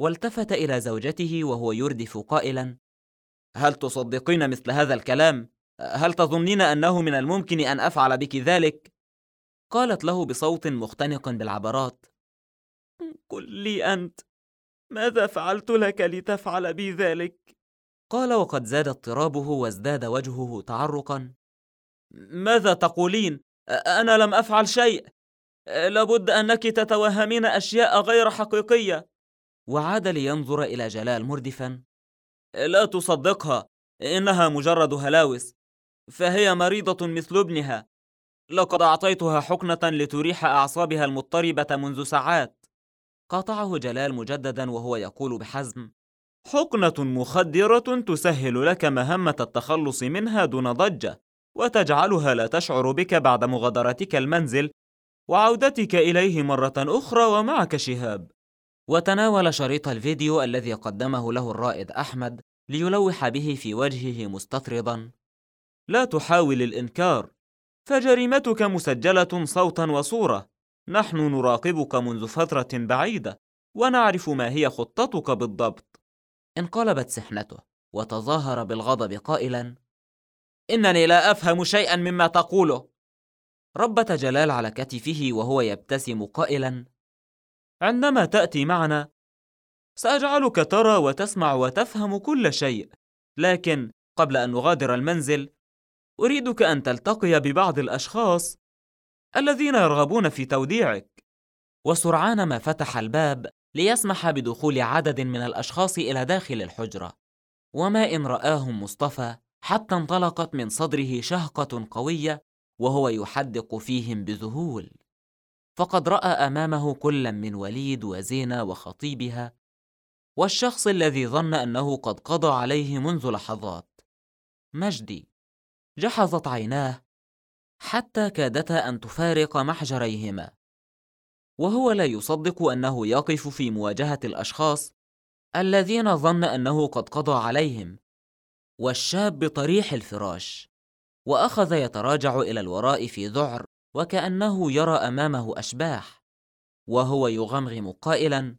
والتفت إلى زوجته وهو يردف قائلا: هل تصدقين مثل هذا الكلام؟ هل تظنين أنه من الممكن أن أفعل بك ذلك؟ قالت له بصوت مختنق بالعبرات: قل لي أنت، ماذا فعلت لك لتفعل بي ذلك؟ قال وقد زاد اضطرابه وازداد وجهه تعرقا: ماذا تقولين؟ أنا لم أفعل شيء. لابد أنك تتوهمين أشياء غير حقيقية. وعاد لينظر إلى جلال مردفا: لا تصدقها، إنها مجرد هلاوس، فهي مريضة مثل ابنها. لقد أعطيتها حقنة لتريح أعصابها المضطربة منذ ساعات. قاطعه جلال مجددا وهو يقول بحزم: حقنة مخدرة تسهل لك مهمة التخلص منها دون ضجة، وتجعلها لا تشعر بك بعد مغادرتك المنزل وعودتك إليه مرة أخرى ومعك شهاب. وتناول شريط الفيديو الذي قدمه له الرائد أحمد ليلوح به في وجهه مستطردا: لا تحاول الإنكار، فجريمتك مسجلة صوتا وصورة. نحن نراقبك منذ فترة بعيدة ونعرف ما هي خطتك بالضبط. انقلبت سحنته وتظاهر بالغضب قائلا: إنني لا أفهم شيئا مما تقوله. ربت جلال على كتفه وهو يبتسم قائلا: عندما تأتي معنا سأجعلك ترى وتسمع وتفهم كل شيء، لكن قبل أن نغادر المنزل أريدك أن تلتقي ببعض الأشخاص الذين يرغبون في توديعك. وسرعان ما فتح الباب ليسمح بدخول عدد من الأشخاص إلى داخل الحجرة، وما إن رآهم مصطفى حتى انطلقت من صدره شهقة قوية وهو يحدق فيهم بذهول، فقد رأى أمامه كل من وليد وزينة وخطيبها والشخص الذي ظن أنه قد قضى عليه منذ لحظات، مجدي. جحظت عيناه حتى كادتا أن تفارق محجريهما، وهو لا يصدق أنه يقف في مواجهة الأشخاص الذين ظن أنه قد قضى عليهم، والشاب بطريح الفراش. وأخذ يتراجع إلى الوراء في ذعر وكأنه يرى أمامه أشباح، وهو يغمغم قائلا: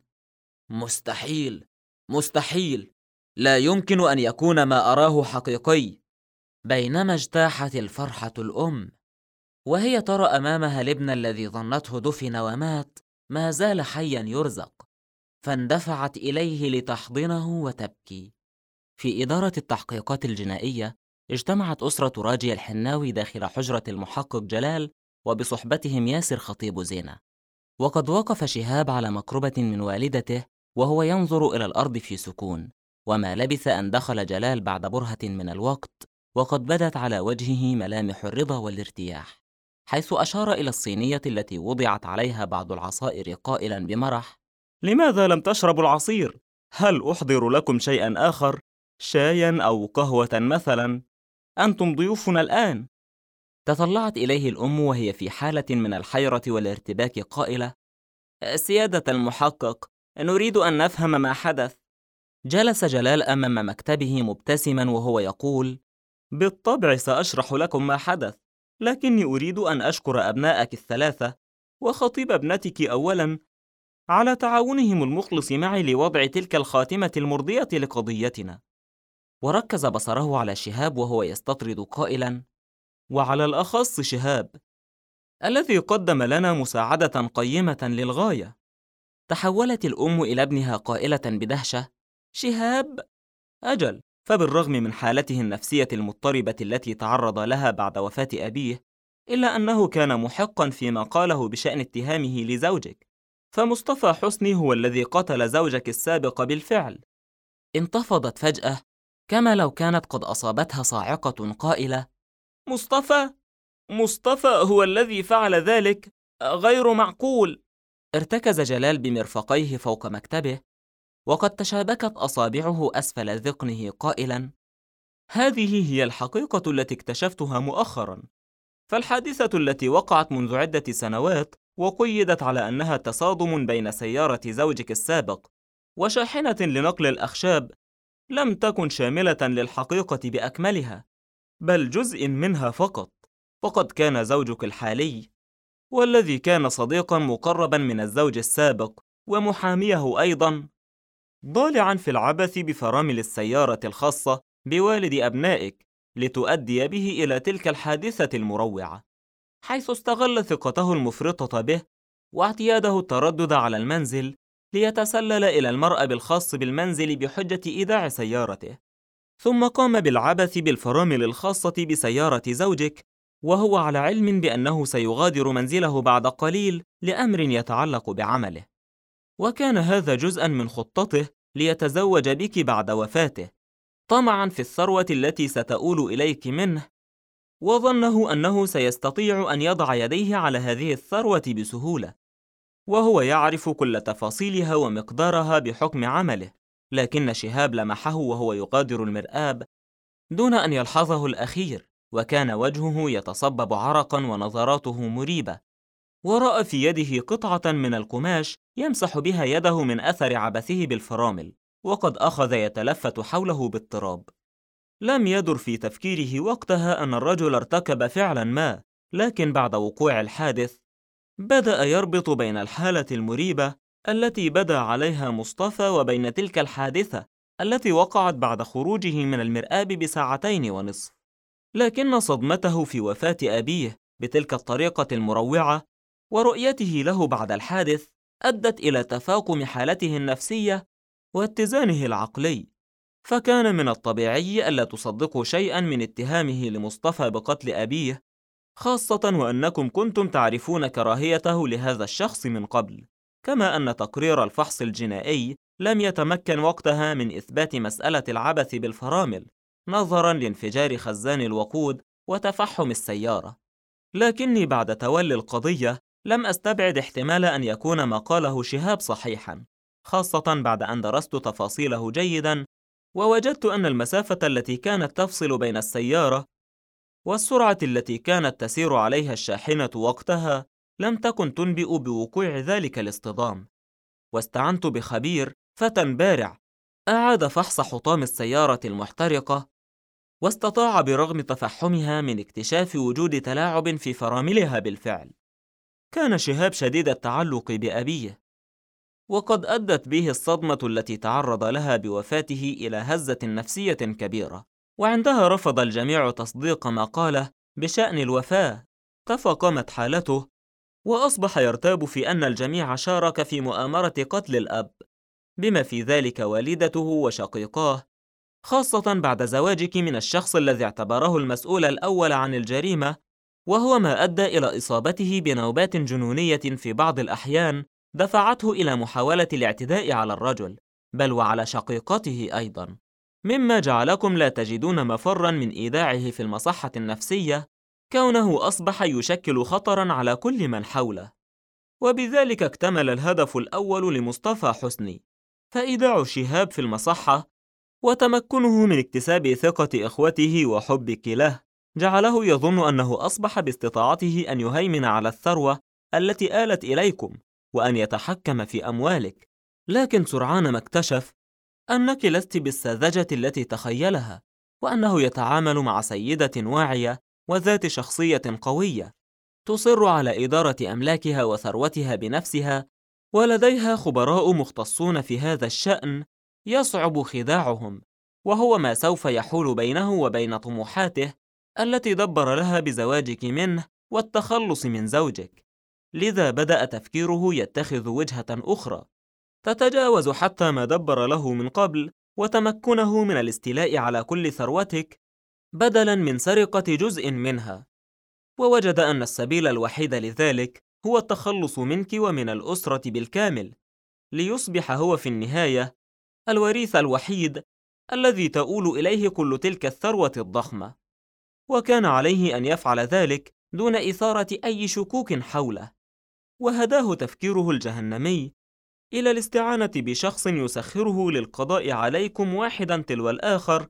مستحيل، مستحيل، لا يمكن أن يكون ما أراه حقيقي. بينما اجتاحت الفرحة الأم وهي ترى أمامها الابن الذي ظنته دفن ومات ما زال حيا يرزق، فاندفعت إليه لتحضنه وتبكي. في إدارة التحقيقات الجنائية اجتمعت أسرة راجي الحناوي داخل حجرة المحقق جلال وبصحبتهم ياسر خطيب زينة، وقد وقف شهاب على مقربة من والدته وهو ينظر إلى الأرض في سكون. وما لبث أن دخل جلال بعد برهة من الوقت وقد بدت على وجهه ملامح الرضا والارتياح، حيث أشار إلى الصينية التي وضعت عليها بعض العصائر قائلا بمرح: لماذا لم تشربوا العصير؟ هل أحضر لكم شيئا آخر؟ شايا أو قهوة مثلا؟ أنتم ضيوفنا الآن. تطلعت إليه الأم وهي في حالة من الحيرة والارتباك قائلة: سيادة المحقق، نريد أن نفهم ما حدث. جلس جلال أمام مكتبه مبتسما وهو يقول: بالطبع سأشرح لكم ما حدث، لكني أريد أن أشكر أبنائك الثلاثة وخطيب ابنتك أولا على تعاونهم المخلص معي لوضع تلك الخاتمة المرضية لقضيتنا. وركز بصره على شهاب وهو يستطرد قائلا: وعلى الأخص شهاب الذي قدم لنا مساعدة قيمة للغاية. تحولت الأم إلى ابنها قائلة بدهشة: شهاب؟ أجل، فبالرغم من حالته النفسية المضطربة التي تعرض لها بعد وفاة أبيه، إلا أنه كان محقا فيما قاله بشأن اتهامه لزوجك، فمصطفى حسني هو الذي قتل زوجك السابق بالفعل. انتفضت فجأة كما لو كانت قد أصابتها صاعقة قائلة: مصطفى هو الذي فعل ذلك؟ غير معقول. ارتكز جلال بمرفقيه فوق مكتبه وقد تشابكت أصابعه أسفل ذقنه قائلا: هذه هي الحقيقة التي اكتشفتها مؤخرا، فالحادثة التي وقعت منذ عدة سنوات وقيدت على أنها تصادم بين سيارة زوجك السابق وشاحنة لنقل الأخشاب لم تكن شاملة للحقيقة بأكملها، بل جزء منها فقط. وقد كان زوجك الحالي والذي كان صديقا مقربا من الزوج السابق ومحاميه أيضا ضالعا في العبث بفرامل السيارة الخاصة بوالد أبنائك لتؤدي به إلى تلك الحادثة المروعة، حيث استغل ثقته المفرطة به واعتياده التردد على المنزل ليتسلل إلى المرأب الخاص بالمنزل بحجة إيداع سيارته، ثم قام بالعبث بالفرامل الخاصة بسيارة زوجك وهو على علم بأنه سيغادر منزله بعد قليل لأمر يتعلق بعمله، وكان هذا جزءاً من خطته ليتزوج بك بعد وفاته، طمعاً في الثروة التي ستؤول إليك منه، وظنه أنه سيستطيع أن يضع يديه على هذه الثروة بسهولة، وهو يعرف كل تفاصيلها ومقدارها بحكم عمله. لكن شهاب لمحه وهو يغادر المرآب دون أن يلحظه الأخير، وكان وجهه يتصبب عرقاً ونظراته مريبة، ورأى في يده قطعة من القماش يمسح بها يده من أثر عبثه بالفرامل، وقد أخذ يتلفت حوله باضطراب. لم يدر في تفكيره وقتها أن الرجل ارتكب فعلاً ما، لكن بعد وقوع الحادث بدأ يربط بين الحالة المريبة التي بدا عليها مصطفى وبين تلك الحادثة التي وقعت بعد خروجه من المرآب ب2.5 ساعات. لكن صدمته في وفاة أبيه بتلك الطريقة المروعة ورؤيته له بعد الحادث أدت إلى تفاقم حالته النفسية واتزانه العقلي، فكان من الطبيعي ألا تصدقوا شيئاً من اتهامه لمصطفى بقتل أبيه، خاصة وأنكم كنتم تعرفون كراهيته لهذا الشخص من قبل، كما أن تقرير الفحص الجنائي لم يتمكن وقتها من إثبات مسألة العبث بالفرامل نظراً لانفجار خزان الوقود وتفحم السيارة. لكني بعد تولي القضية لم أستبعد احتمال أن يكون ما قاله شهاب صحيحاً، خاصة بعد أن درست تفاصيله جيداً ووجدت أن المسافة التي كانت تفصل بين السيارة والسرعة التي كانت تسير عليها الشاحنة وقتها لم تكن تنبئ بوقوع ذلك الاصطدام. واستعنت بخبير فتى بارع أعاد فحص حطام السيارة المحترقة، واستطاع برغم تفحمها من اكتشاف وجود تلاعب في فراملها بالفعل. كان شهاب شديد التعلق بأبيه، وقد أدت به الصدمة التي تعرض لها بوفاته إلى هزة نفسية كبيرة، وعندها رفض الجميع تصديق ما قاله بشأن الوفاة. تفاقمت حالته وأصبح يرتاب في أن الجميع شارك في مؤامرة قتل الأب، بما في ذلك والدته وشقيقاه، خاصة بعد زواجك من الشخص الذي اعتبره المسؤول الأول عن الجريمة، وهو ما أدى إلى إصابته بنوبات جنونية في بعض الأحيان دفعته إلى محاولة الاعتداء على الرجل، بل وعلى شقيقته أيضاً، مما جعلكم لا تجدون مفراً من إيداعه في المصحة النفسية، كونه أصبح يشكل خطراً على كل من حوله. وبذلك اكتمل الهدف الأول لمصطفى حسني، فإيداع شهاب في المصحة وتمكنه من اكتساب ثقة إخوته وحبك له جعله يظن أنه أصبح باستطاعته أن يهيمن على الثروة التي آلت إليكم وأن يتحكم في أموالك. لكن سرعان ما اكتشف أنك لست بالساذجة التي تخيلها، وأنه يتعامل مع سيدة واعية وذات شخصية قوية تصر على إدارة أملاكها وثروتها بنفسها، ولديها خبراء مختصون في هذا الشأن يصعب خداعهم، وهو ما سوف يحول بينه وبين طموحاته التي دبر لها بزواجك منه والتخلص من زوجك. لذا بدأ تفكيره يتخذ وجهة أخرى تتجاوز حتى ما دبر له من قبل، وتمكنه من الاستيلاء على كل ثروتك بدلاً من سرقة جزء منها، ووجد أن السبيل الوحيد لذلك هو التخلص منك ومن الأسرة بالكامل، ليصبح هو في النهاية الوريث الوحيد الذي تؤول إليه كل تلك الثروة الضخمة. وكان عليه أن يفعل ذلك دون إثارة أي شكوك حوله، وهداه تفكيره الجهنمي إلى الاستعانة بشخص يسخره للقضاء عليكم واحداً تلو الآخر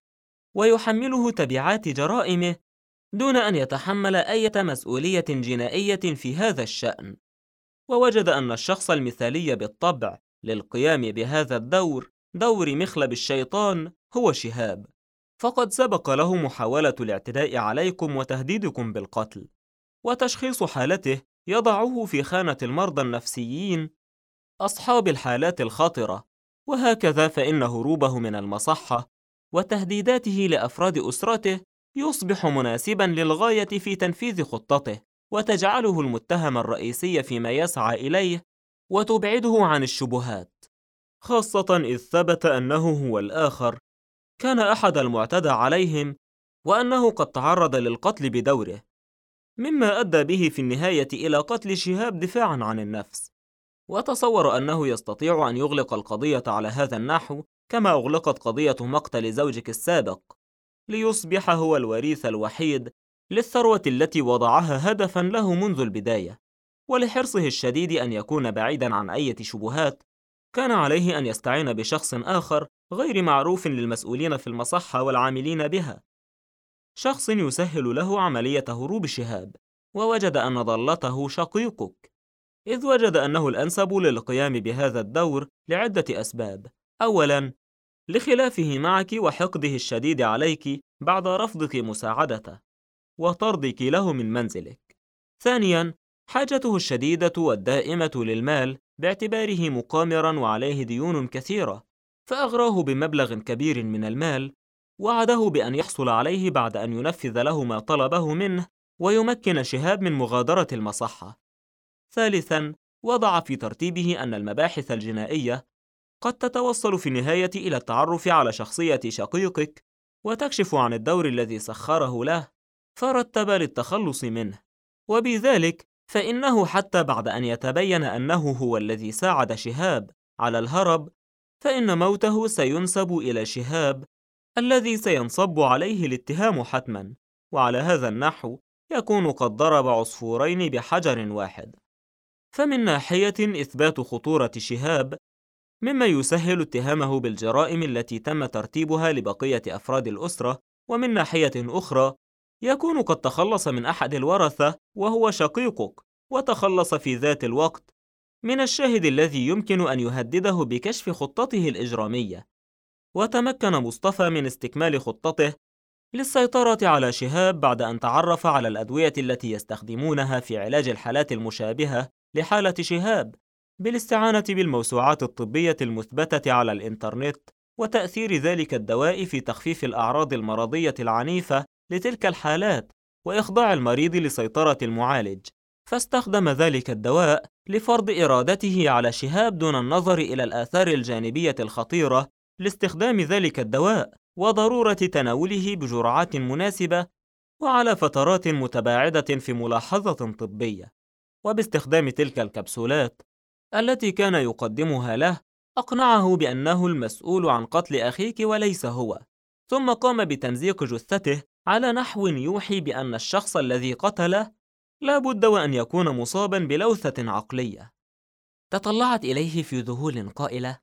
ويحمله تبعات جرائمه دون أن يتحمل أي مسؤولية جنائية في هذا الشأن. ووجد أن الشخص المثالي بالطبع للقيام بهذا الدور، دور مخلب الشيطان، هو شهاب، فقد سبق له محاولة الاعتداء عليكم وتهديدكم بالقتل، وتشخيص حالته يضعه في خانة المرضى النفسيين أصحاب الحالات الخطرة. وهكذا فإن هروبه من المصحة وتهديداته لأفراد أسرته يصبح مناسباً للغاية في تنفيذ خطته، وتجعله المتهم الرئيسي فيما يسعى إليه، وتبعده عن الشبهات، خاصة إذ ثبت أنه هو الآخر كان أحد المعتدى عليهم، وأنه قد تعرض للقتل بدوره، مما أدى به في النهاية إلى قتل شهاب دفاعاً عن النفس. وتصور أنه يستطيع أن يغلق القضية على هذا النحو كما أغلقت قضية مقتل زوجك السابق، ليصبح هو الوريث الوحيد للثروة التي وضعها هدفاً له منذ البداية. ولحرصه الشديد أن يكون بعيداً عن أي شبهات، كان عليه أن يستعين بشخص آخر غير معروف للمسؤولين في المصحة والعاملين بها، شخص يسهل له عملية هروب شهاب. ووجد أن ضالته شقيقك، إذ وجد أنه الأنسب للقيام بهذا الدور لعدة أسباب. أولاً، لخلافه معك وحقده الشديد عليك بعد رفضك مساعدته وطردك له من منزلك. ثانياً، حاجته الشديدة والدائمة للمال باعتباره مقامراً وعليه ديون كثيرة، فأغراه بمبلغ كبير من المال، وعده بأن يحصل عليه بعد أن ينفذ له ما طلبه منه ويمكن شهاب من مغادرة المصحة. ثالثاً، وضع في ترتيبه أن المباحث الجنائية قد تتوصل في النهاية إلى التعرف على شخصية شقيقك وتكشف عن الدور الذي سخره له، فرتب للتخلص منه. وبذلك فإنه حتى بعد أن يتبين أنه هو الذي ساعد شهاب على الهرب، فإن موته سينسب إلى شهاب الذي سينصب عليه الاتهام حتماً، وعلى هذا النحو يكون قد ضرب عصفورين بحجر واحد. فمن ناحية إثبات خطورة شهاب مما يسهل اتهامه بالجرائم التي تم ترتيبها لبقية أفراد الأسرة، ومن ناحية أخرى يكون قد تخلص من أحد الورثة وهو شقيقك، وتخلص في ذات الوقت من الشاهد الذي يمكن أن يهدده بكشف خطته الإجرامية. وتمكن مصطفى من استكمال خطته للسيطرة على شهاب بعد أن تعرف على الأدوية التي يستخدمونها في علاج الحالات المشابهة لحالة شهاب، بالاستعانة بالموسوعات الطبية المثبتة على الإنترنت، وتأثير ذلك الدواء في تخفيف الأعراض المرضية العنيفة لتلك الحالات وإخضاع المريض لسيطرة المعالج. فاستخدم ذلك الدواء لفرض إرادته على شهاب دون النظر إلى الآثار الجانبية الخطيرة لاستخدام ذلك الدواء، وضرورة تناوله بجرعات مناسبة وعلى فترات متباعدة في ملاحظة طبية. وباستخدام تلك الكبسولات التي كان يقدمها له، أقنعه بأنه المسؤول عن قتل أخيك وليس هو، ثم قام بتمزيق جثته على نحو يوحي بأن الشخص الذي قتله لا بد وأن يكون مصاباً بلوثة عقلية. تطلعت إليه في ذهول قائلة: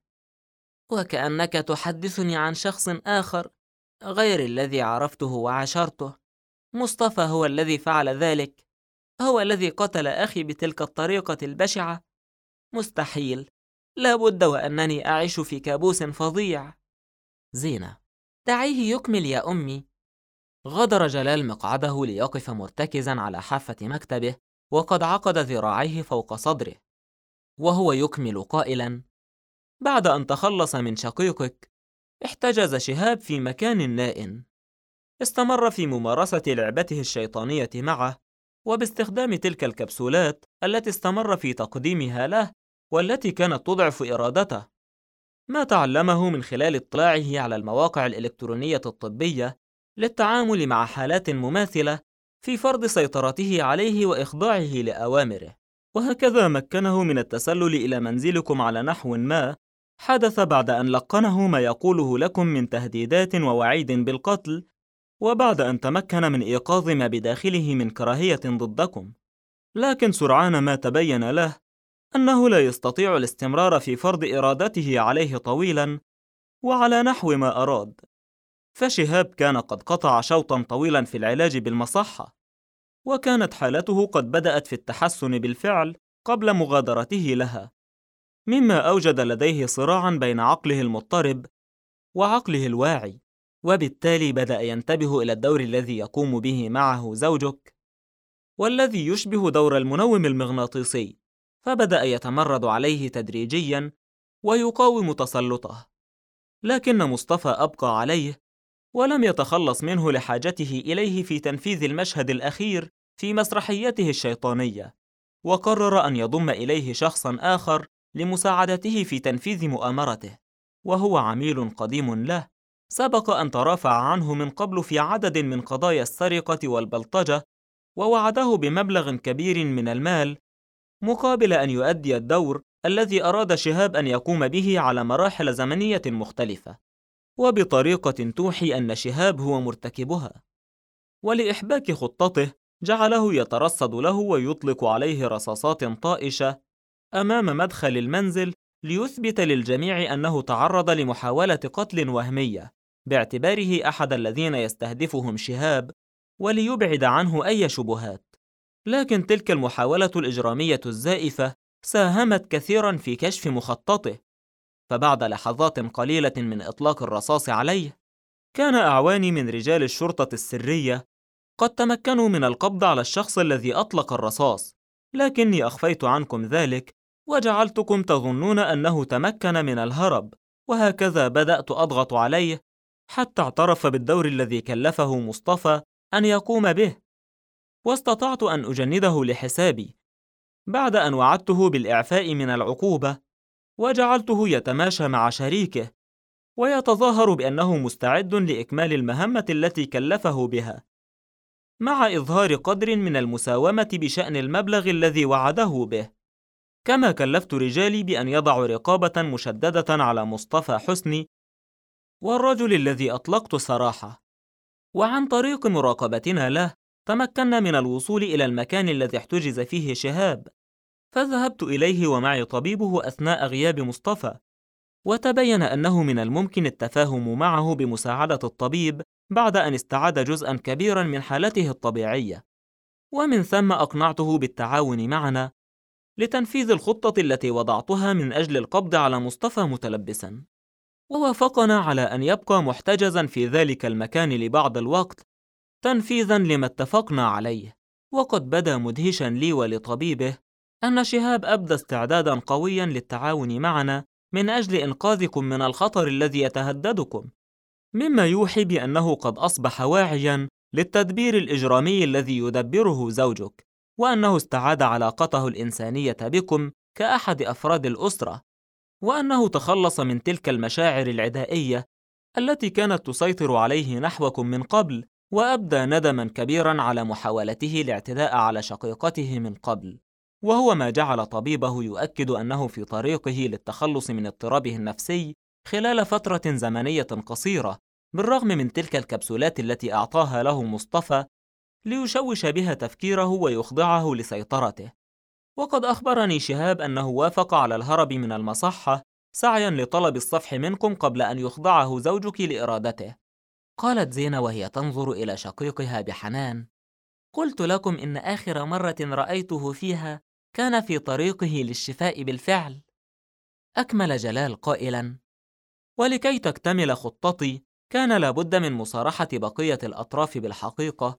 وكأنك تحدثني عن شخص آخر غير الذي عرفته وعاشرته. مصطفى هو الذي فعل ذلك، هو الذي قتل أخي بتلك الطريقة البشعة. مستحيل، لا بد وأنني أعيش في كابوس فظيع. زينة: دعيه يكمل يا أمي. غادر جلال مقعده ليقف مرتكزا على حافة مكتبه، وقد عقد ذراعيه فوق صدره، وهو يكمل قائلا: بعد أن تخلص من شقيقك، احتجز شهاب في مكان نائٍ. استمر في ممارسة لعبته الشيطانية معه، وباستخدام تلك الكبسولات التي استمر في تقديمها له والتي كانت تضعف إرادته. ما تعلمه من خلال اطلاعه على المواقع الإلكترونية الطبية للتعامل مع حالات مماثلة في فرض سيطرته عليه وإخضاعه لأوامره. وهكذا مكنه من التسلل إلى منزلكم على نحو ما حدث بعد أن لقنه ما يقوله لكم من تهديدات ووعيد بالقتل، وبعد أن تمكن من إيقاظ ما بداخله من كراهية ضدكم. لكن سرعان ما تبين له أنه لا يستطيع الاستمرار في فرض إرادته عليه طويلاً وعلى نحو ما أراد، فشهاب كان قد قطع شوطاً طويلاً في العلاج بالمصحة، وكانت حالته قد بدأت في التحسن بالفعل قبل مغادرته لها، مما أوجد لديه صراعاً بين عقله المضطرب وعقله الواعي، وبالتالي بدأ ينتبه إلى الدور الذي يقوم به معه زوجك، والذي يشبه دور المنوم المغناطيسي، فبدأ يتمرد عليه تدريجياً ويقاوم تسلطه. لكن مصطفى أبقى عليه ولم يتخلص منه لحاجته إليه في تنفيذ المشهد الأخير في مسرحيته الشيطانية، وقرر أن يضم إليه شخصاً آخر لمساعدته في تنفيذ مؤامرته، وهو عميل قديم له سبق أن ترافع عنه من قبل في عدد من قضايا السرقة والبلطجة، ووعده بمبلغ كبير من المال مقابل أن يؤدي الدور الذي أراد شهاب أن يقوم به على مراحل زمنية مختلفة، وبطريقة توحي أن شهاب هو مرتكبها. ولإحباك خطته جعله يترصد له ويطلق عليه رصاصات طائشة أمام مدخل المنزل ليثبت للجميع أنه تعرض لمحاولة قتل وهمية باعتباره أحد الذين يستهدفهم شهاب، وليبعد عنه أي شبهات. لكن تلك المحاولة الإجرامية الزائفة ساهمت كثيراً في كشف مخططه، فبعد لحظات قليلة من إطلاق الرصاص عليه كان أعوان من رجال الشرطة السرية قد تمكنوا من القبض على الشخص الذي أطلق الرصاص، لكني أخفيت عنكم ذلك وجعلتكم تظنون أنه تمكن من الهرب، وهكذا بدأت أضغط عليه حتى اعترف بالدور الذي كلفه مصطفى أن يقوم به، واستطعت أن أجنده لحسابي بعد أن وعدته بالإعفاء من العقوبة، وجعلته يتماشى مع شريكه ويتظاهر بأنه مستعد لإكمال المهمة التي كلفه بها، مع إظهار قدر من المساومة بشأن المبلغ الذي وعده به. كما كلفت رجالي بأن يضعوا رقابة مشددة على مصطفى حسني والرجل الذي أطلقت سراحه، وعن طريق مراقبتنا له تمكنا من الوصول إلى المكان الذي احتجز فيه شهاب، فذهبت إليه ومعي طبيبه أثناء غياب مصطفى، وتبين أنه من الممكن التفاهم معه بمساعدة الطبيب بعد أن استعاد جزءاً كبيراً من حالته الطبيعية، ومن ثم أقنعته بالتعاون معنا لتنفيذ الخطة التي وضعتها من أجل القبض على مصطفى متلبساً، ووافقنا على أن يبقى محتجزاً في ذلك المكان لبعض الوقت تنفيذاً لما اتفقنا عليه. وقد بدا مدهشاً لي ولطبيبه أن شهاب أبدى استعداداً قوياً للتعاون معنا من أجل إنقاذكم من الخطر الذي يتهددكم، مما يوحي بأنه قد أصبح واعياً للتدبير الإجرامي الذي يدبره زوجك، وأنه استعاد علاقته الإنسانية بكم كأحد أفراد الأسرة، وأنه تخلص من تلك المشاعر العدائية التي كانت تسيطر عليه نحوكم من قبل، وأبدى ندماً كبيراً على محاولته الاعتداء على شقيقته من قبل، وهو ما جعل طبيبه يؤكد أنه في طريقه للتخلص من اضطرابه النفسي خلال فترة زمنية قصيرة، بالرغم من تلك الكبسولات التي أعطاها له مصطفى ليشوش بها تفكيره ويخضعه لسيطرته. وقد أخبرني شهاب أنه وافق على الهرب من المصحة سعياً لطلب الصفح منكم قبل أن يخضعه زوجك لإرادته. قالت زينة وهي تنظر إلى شقيقها بحنان: قلت لكم إن آخر مرة رأيته فيها كان في طريقه للشفاء بالفعل. أكمل جلال قائلاً: ولكي تكتمل خطتي كان لابد من مصارحة بقية الأطراف بالحقيقة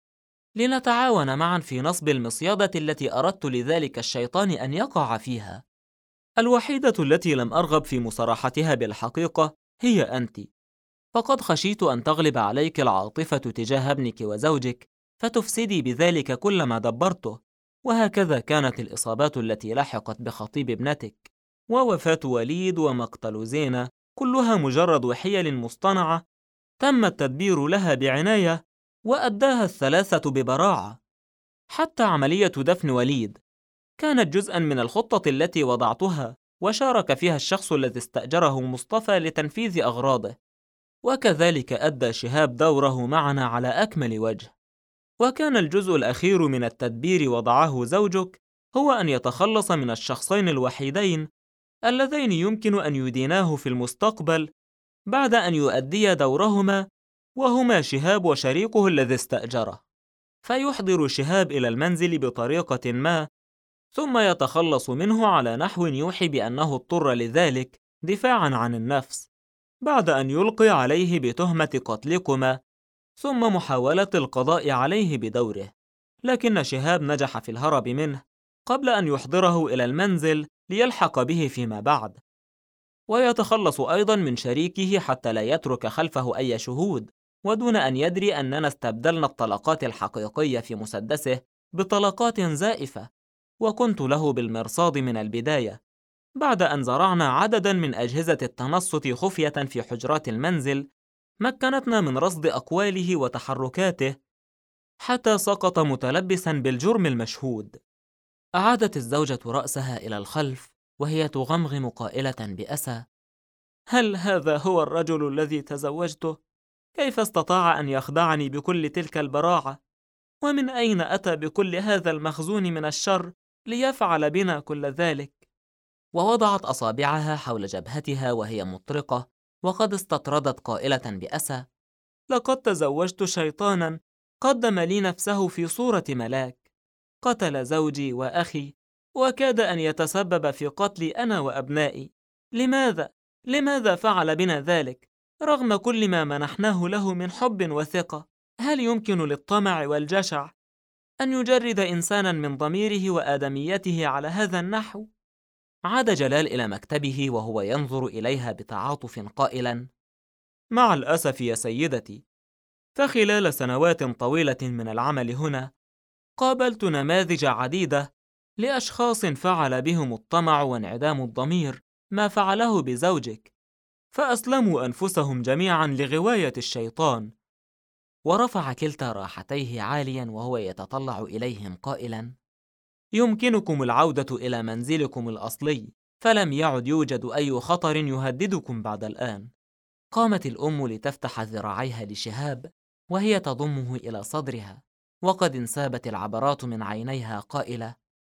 لنتعاون معاً في نصب المصيدة التي أردت لذلك الشيطان أن يقع فيها. الوحيدة التي لم أرغب في مصارحتها بالحقيقة هي أنت، فقد خشيت أن تغلب عليك العاطفة تجاه ابنك وزوجك فتفسدي بذلك كل ما دبرته، وهكذا كانت الإصابات التي لحقت بخطيب ابنتك ووفاة وليد ومقتل زينة كلها مجرد حيل مصطنعة تم التدبير لها بعناية وأداها الثلاثة ببراعة. حتى عملية دفن وليد كانت جزءاً من الخطة التي وضعتها وشارك فيها الشخص الذي استأجره مصطفى لتنفيذ أغراضه، وكذلك أدى شهاب دوره معنا على أكمل وجه. وكان الجزء الأخير من التدبير وضعه زوجك هو أن يتخلص من الشخصين الوحيدين اللذين يمكن أن يديناه في المستقبل بعد أن يؤدي دورهما، وهما شهاب وشريكه الذي استأجره، فيحضر شهاب إلى المنزل بطريقة ما ثم يتخلص منه على نحو يوحي بأنه اضطر لذلك دفاعاً عن النفس، بعد أن يلقي عليه بتهمة قتلكما ثم محاولة القضاء عليه بدوره. لكن شهاب نجح في الهرب منه قبل أن يحضره إلى المنزل ليلحق به فيما بعد، ويتخلص أيضاً من شريكه حتى لا يترك خلفه أي شهود، ودون أن يدري أننا استبدلنا الطلقات الحقيقية في مسدسه بطلقات زائفة، وكنت له بالمرصاد من البداية. بعد أن زرعنا عدداً من أجهزة التنصت خفية في حجرات المنزل، مكنتنا من رصد أقواله وتحركاته حتى سقط متلبساً بالجرم المشهود. أعادت الزوجة رأسها إلى الخلف وهي تغمغم قائلة بأسى: هل هذا هو الرجل الذي تزوجته؟ كيف استطاع أن يخدعني بكل تلك البراعة؟ ومن أين أتى بكل هذا المخزون من الشر ليفعل بنا كل ذلك؟ ووضعت أصابعها حول جبهتها وهي مطرقة، وقد استطردت قائلة بأسى: لقد تزوجت شيطاناً قدم لي نفسه في صورة ملاك، قتل زوجي وأخي، وكاد أن يتسبب في قتلي أنا وأبنائي. لماذا فعل بنا ذلك؟ رغم كل ما منحناه له من حب وثقة، هل يمكن للطمع والجشع أن يجرد إنساناً من ضميره وآدميته على هذا النحو؟ عاد جلال إلى مكتبه وهو ينظر إليها بتعاطف قائلاً: مع الأسف يا سيدتي، فخلال سنوات طويلة من العمل هنا قابلت نماذج عديدة لأشخاص فعل بهم الطمع وانعدام الضمير ما فعله بزوجك، فأسلموا أنفسهم جميعاً لغواية الشيطان. ورفع كلتا راحتيه عالياً وهو يتطلع إليهم قائلاً: يمكنكم العودة إلى منزلكم الأصلي، فلم يعد يوجد أي خطر يهددكم بعد الآن. قامت الأم لتفتح ذراعيها لشهاب وهي تضمه إلى صدرها، وقد انسابت العبرات من عينيها قائلة: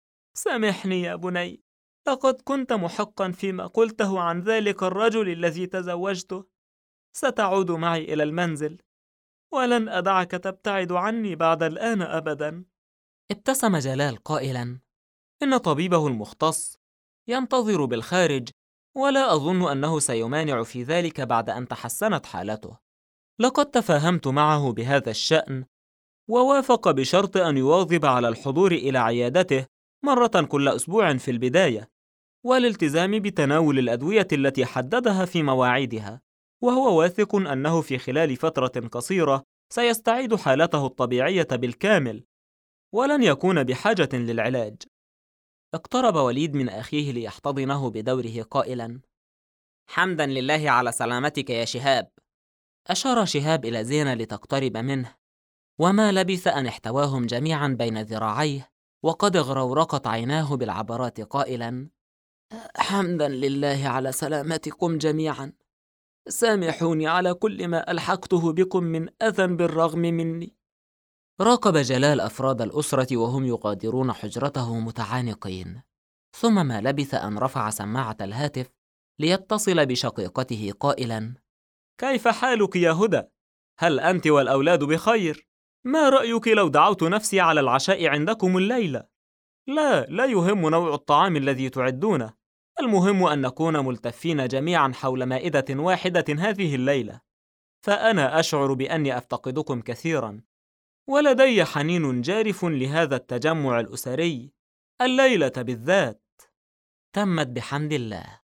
سامحني يا بني، لقد كنت محقاً فيما قلته عن ذلك الرجل الذي تزوجته. ستعود معي إلى المنزل، ولن أدعك تبتعد عني بعد الآن أبداً. ابتسم جلال قائلاً: إن طبيبه المختص ينتظر بالخارج، ولا أظن أنه سيمانع في ذلك بعد أن تحسنت حالته. لقد تفاهمت معه بهذا الشأن، ووافق بشرط أن يواظب على الحضور إلى عيادته مرة كل أسبوع في البداية، والالتزام بتناول الأدوية التي حددها في مواعيدها، وهو واثق أنه في خلال فترة قصيرة سيستعيد حالته الطبيعية بالكامل، ولن يكون بحاجة للعلاج. اقترب وليد من أخيه ليحتضنه بدوره قائلاً: حمداً لله على سلامتك يا شهاب. أشار شهاب إلى زينة لتقترب منه، وما لبث أن احتواهم جميعاً بين ذراعيه، وقد اغرورقت عيناه بالعبرات قائلاً: حمداً لله على سلامتكم جميعاً، سامحوني على كل ما ألحقته بكم من أذى بالرغم مني. راقب جلال أفراد الأسرة وهم يغادرون حجرته متعانقين، ثم ما لبث أن رفع سماعة الهاتف ليتصل بشقيقته قائلاً: كيف حالك يا هدى؟ هل أنت والأولاد بخير؟ ما رأيك لو دعوت نفسي على العشاء عندكم الليلة؟ لا يهم نوع الطعام الذي تعدونه، المهم أن نكون ملتفين جميعاً حول مائدة واحدة هذه الليلة، فأنا أشعر بأني أفتقدكم كثيراً، ولدي حنين جارف لهذا التجمع الأسري الليلة بالذات. تمت بحمد الله.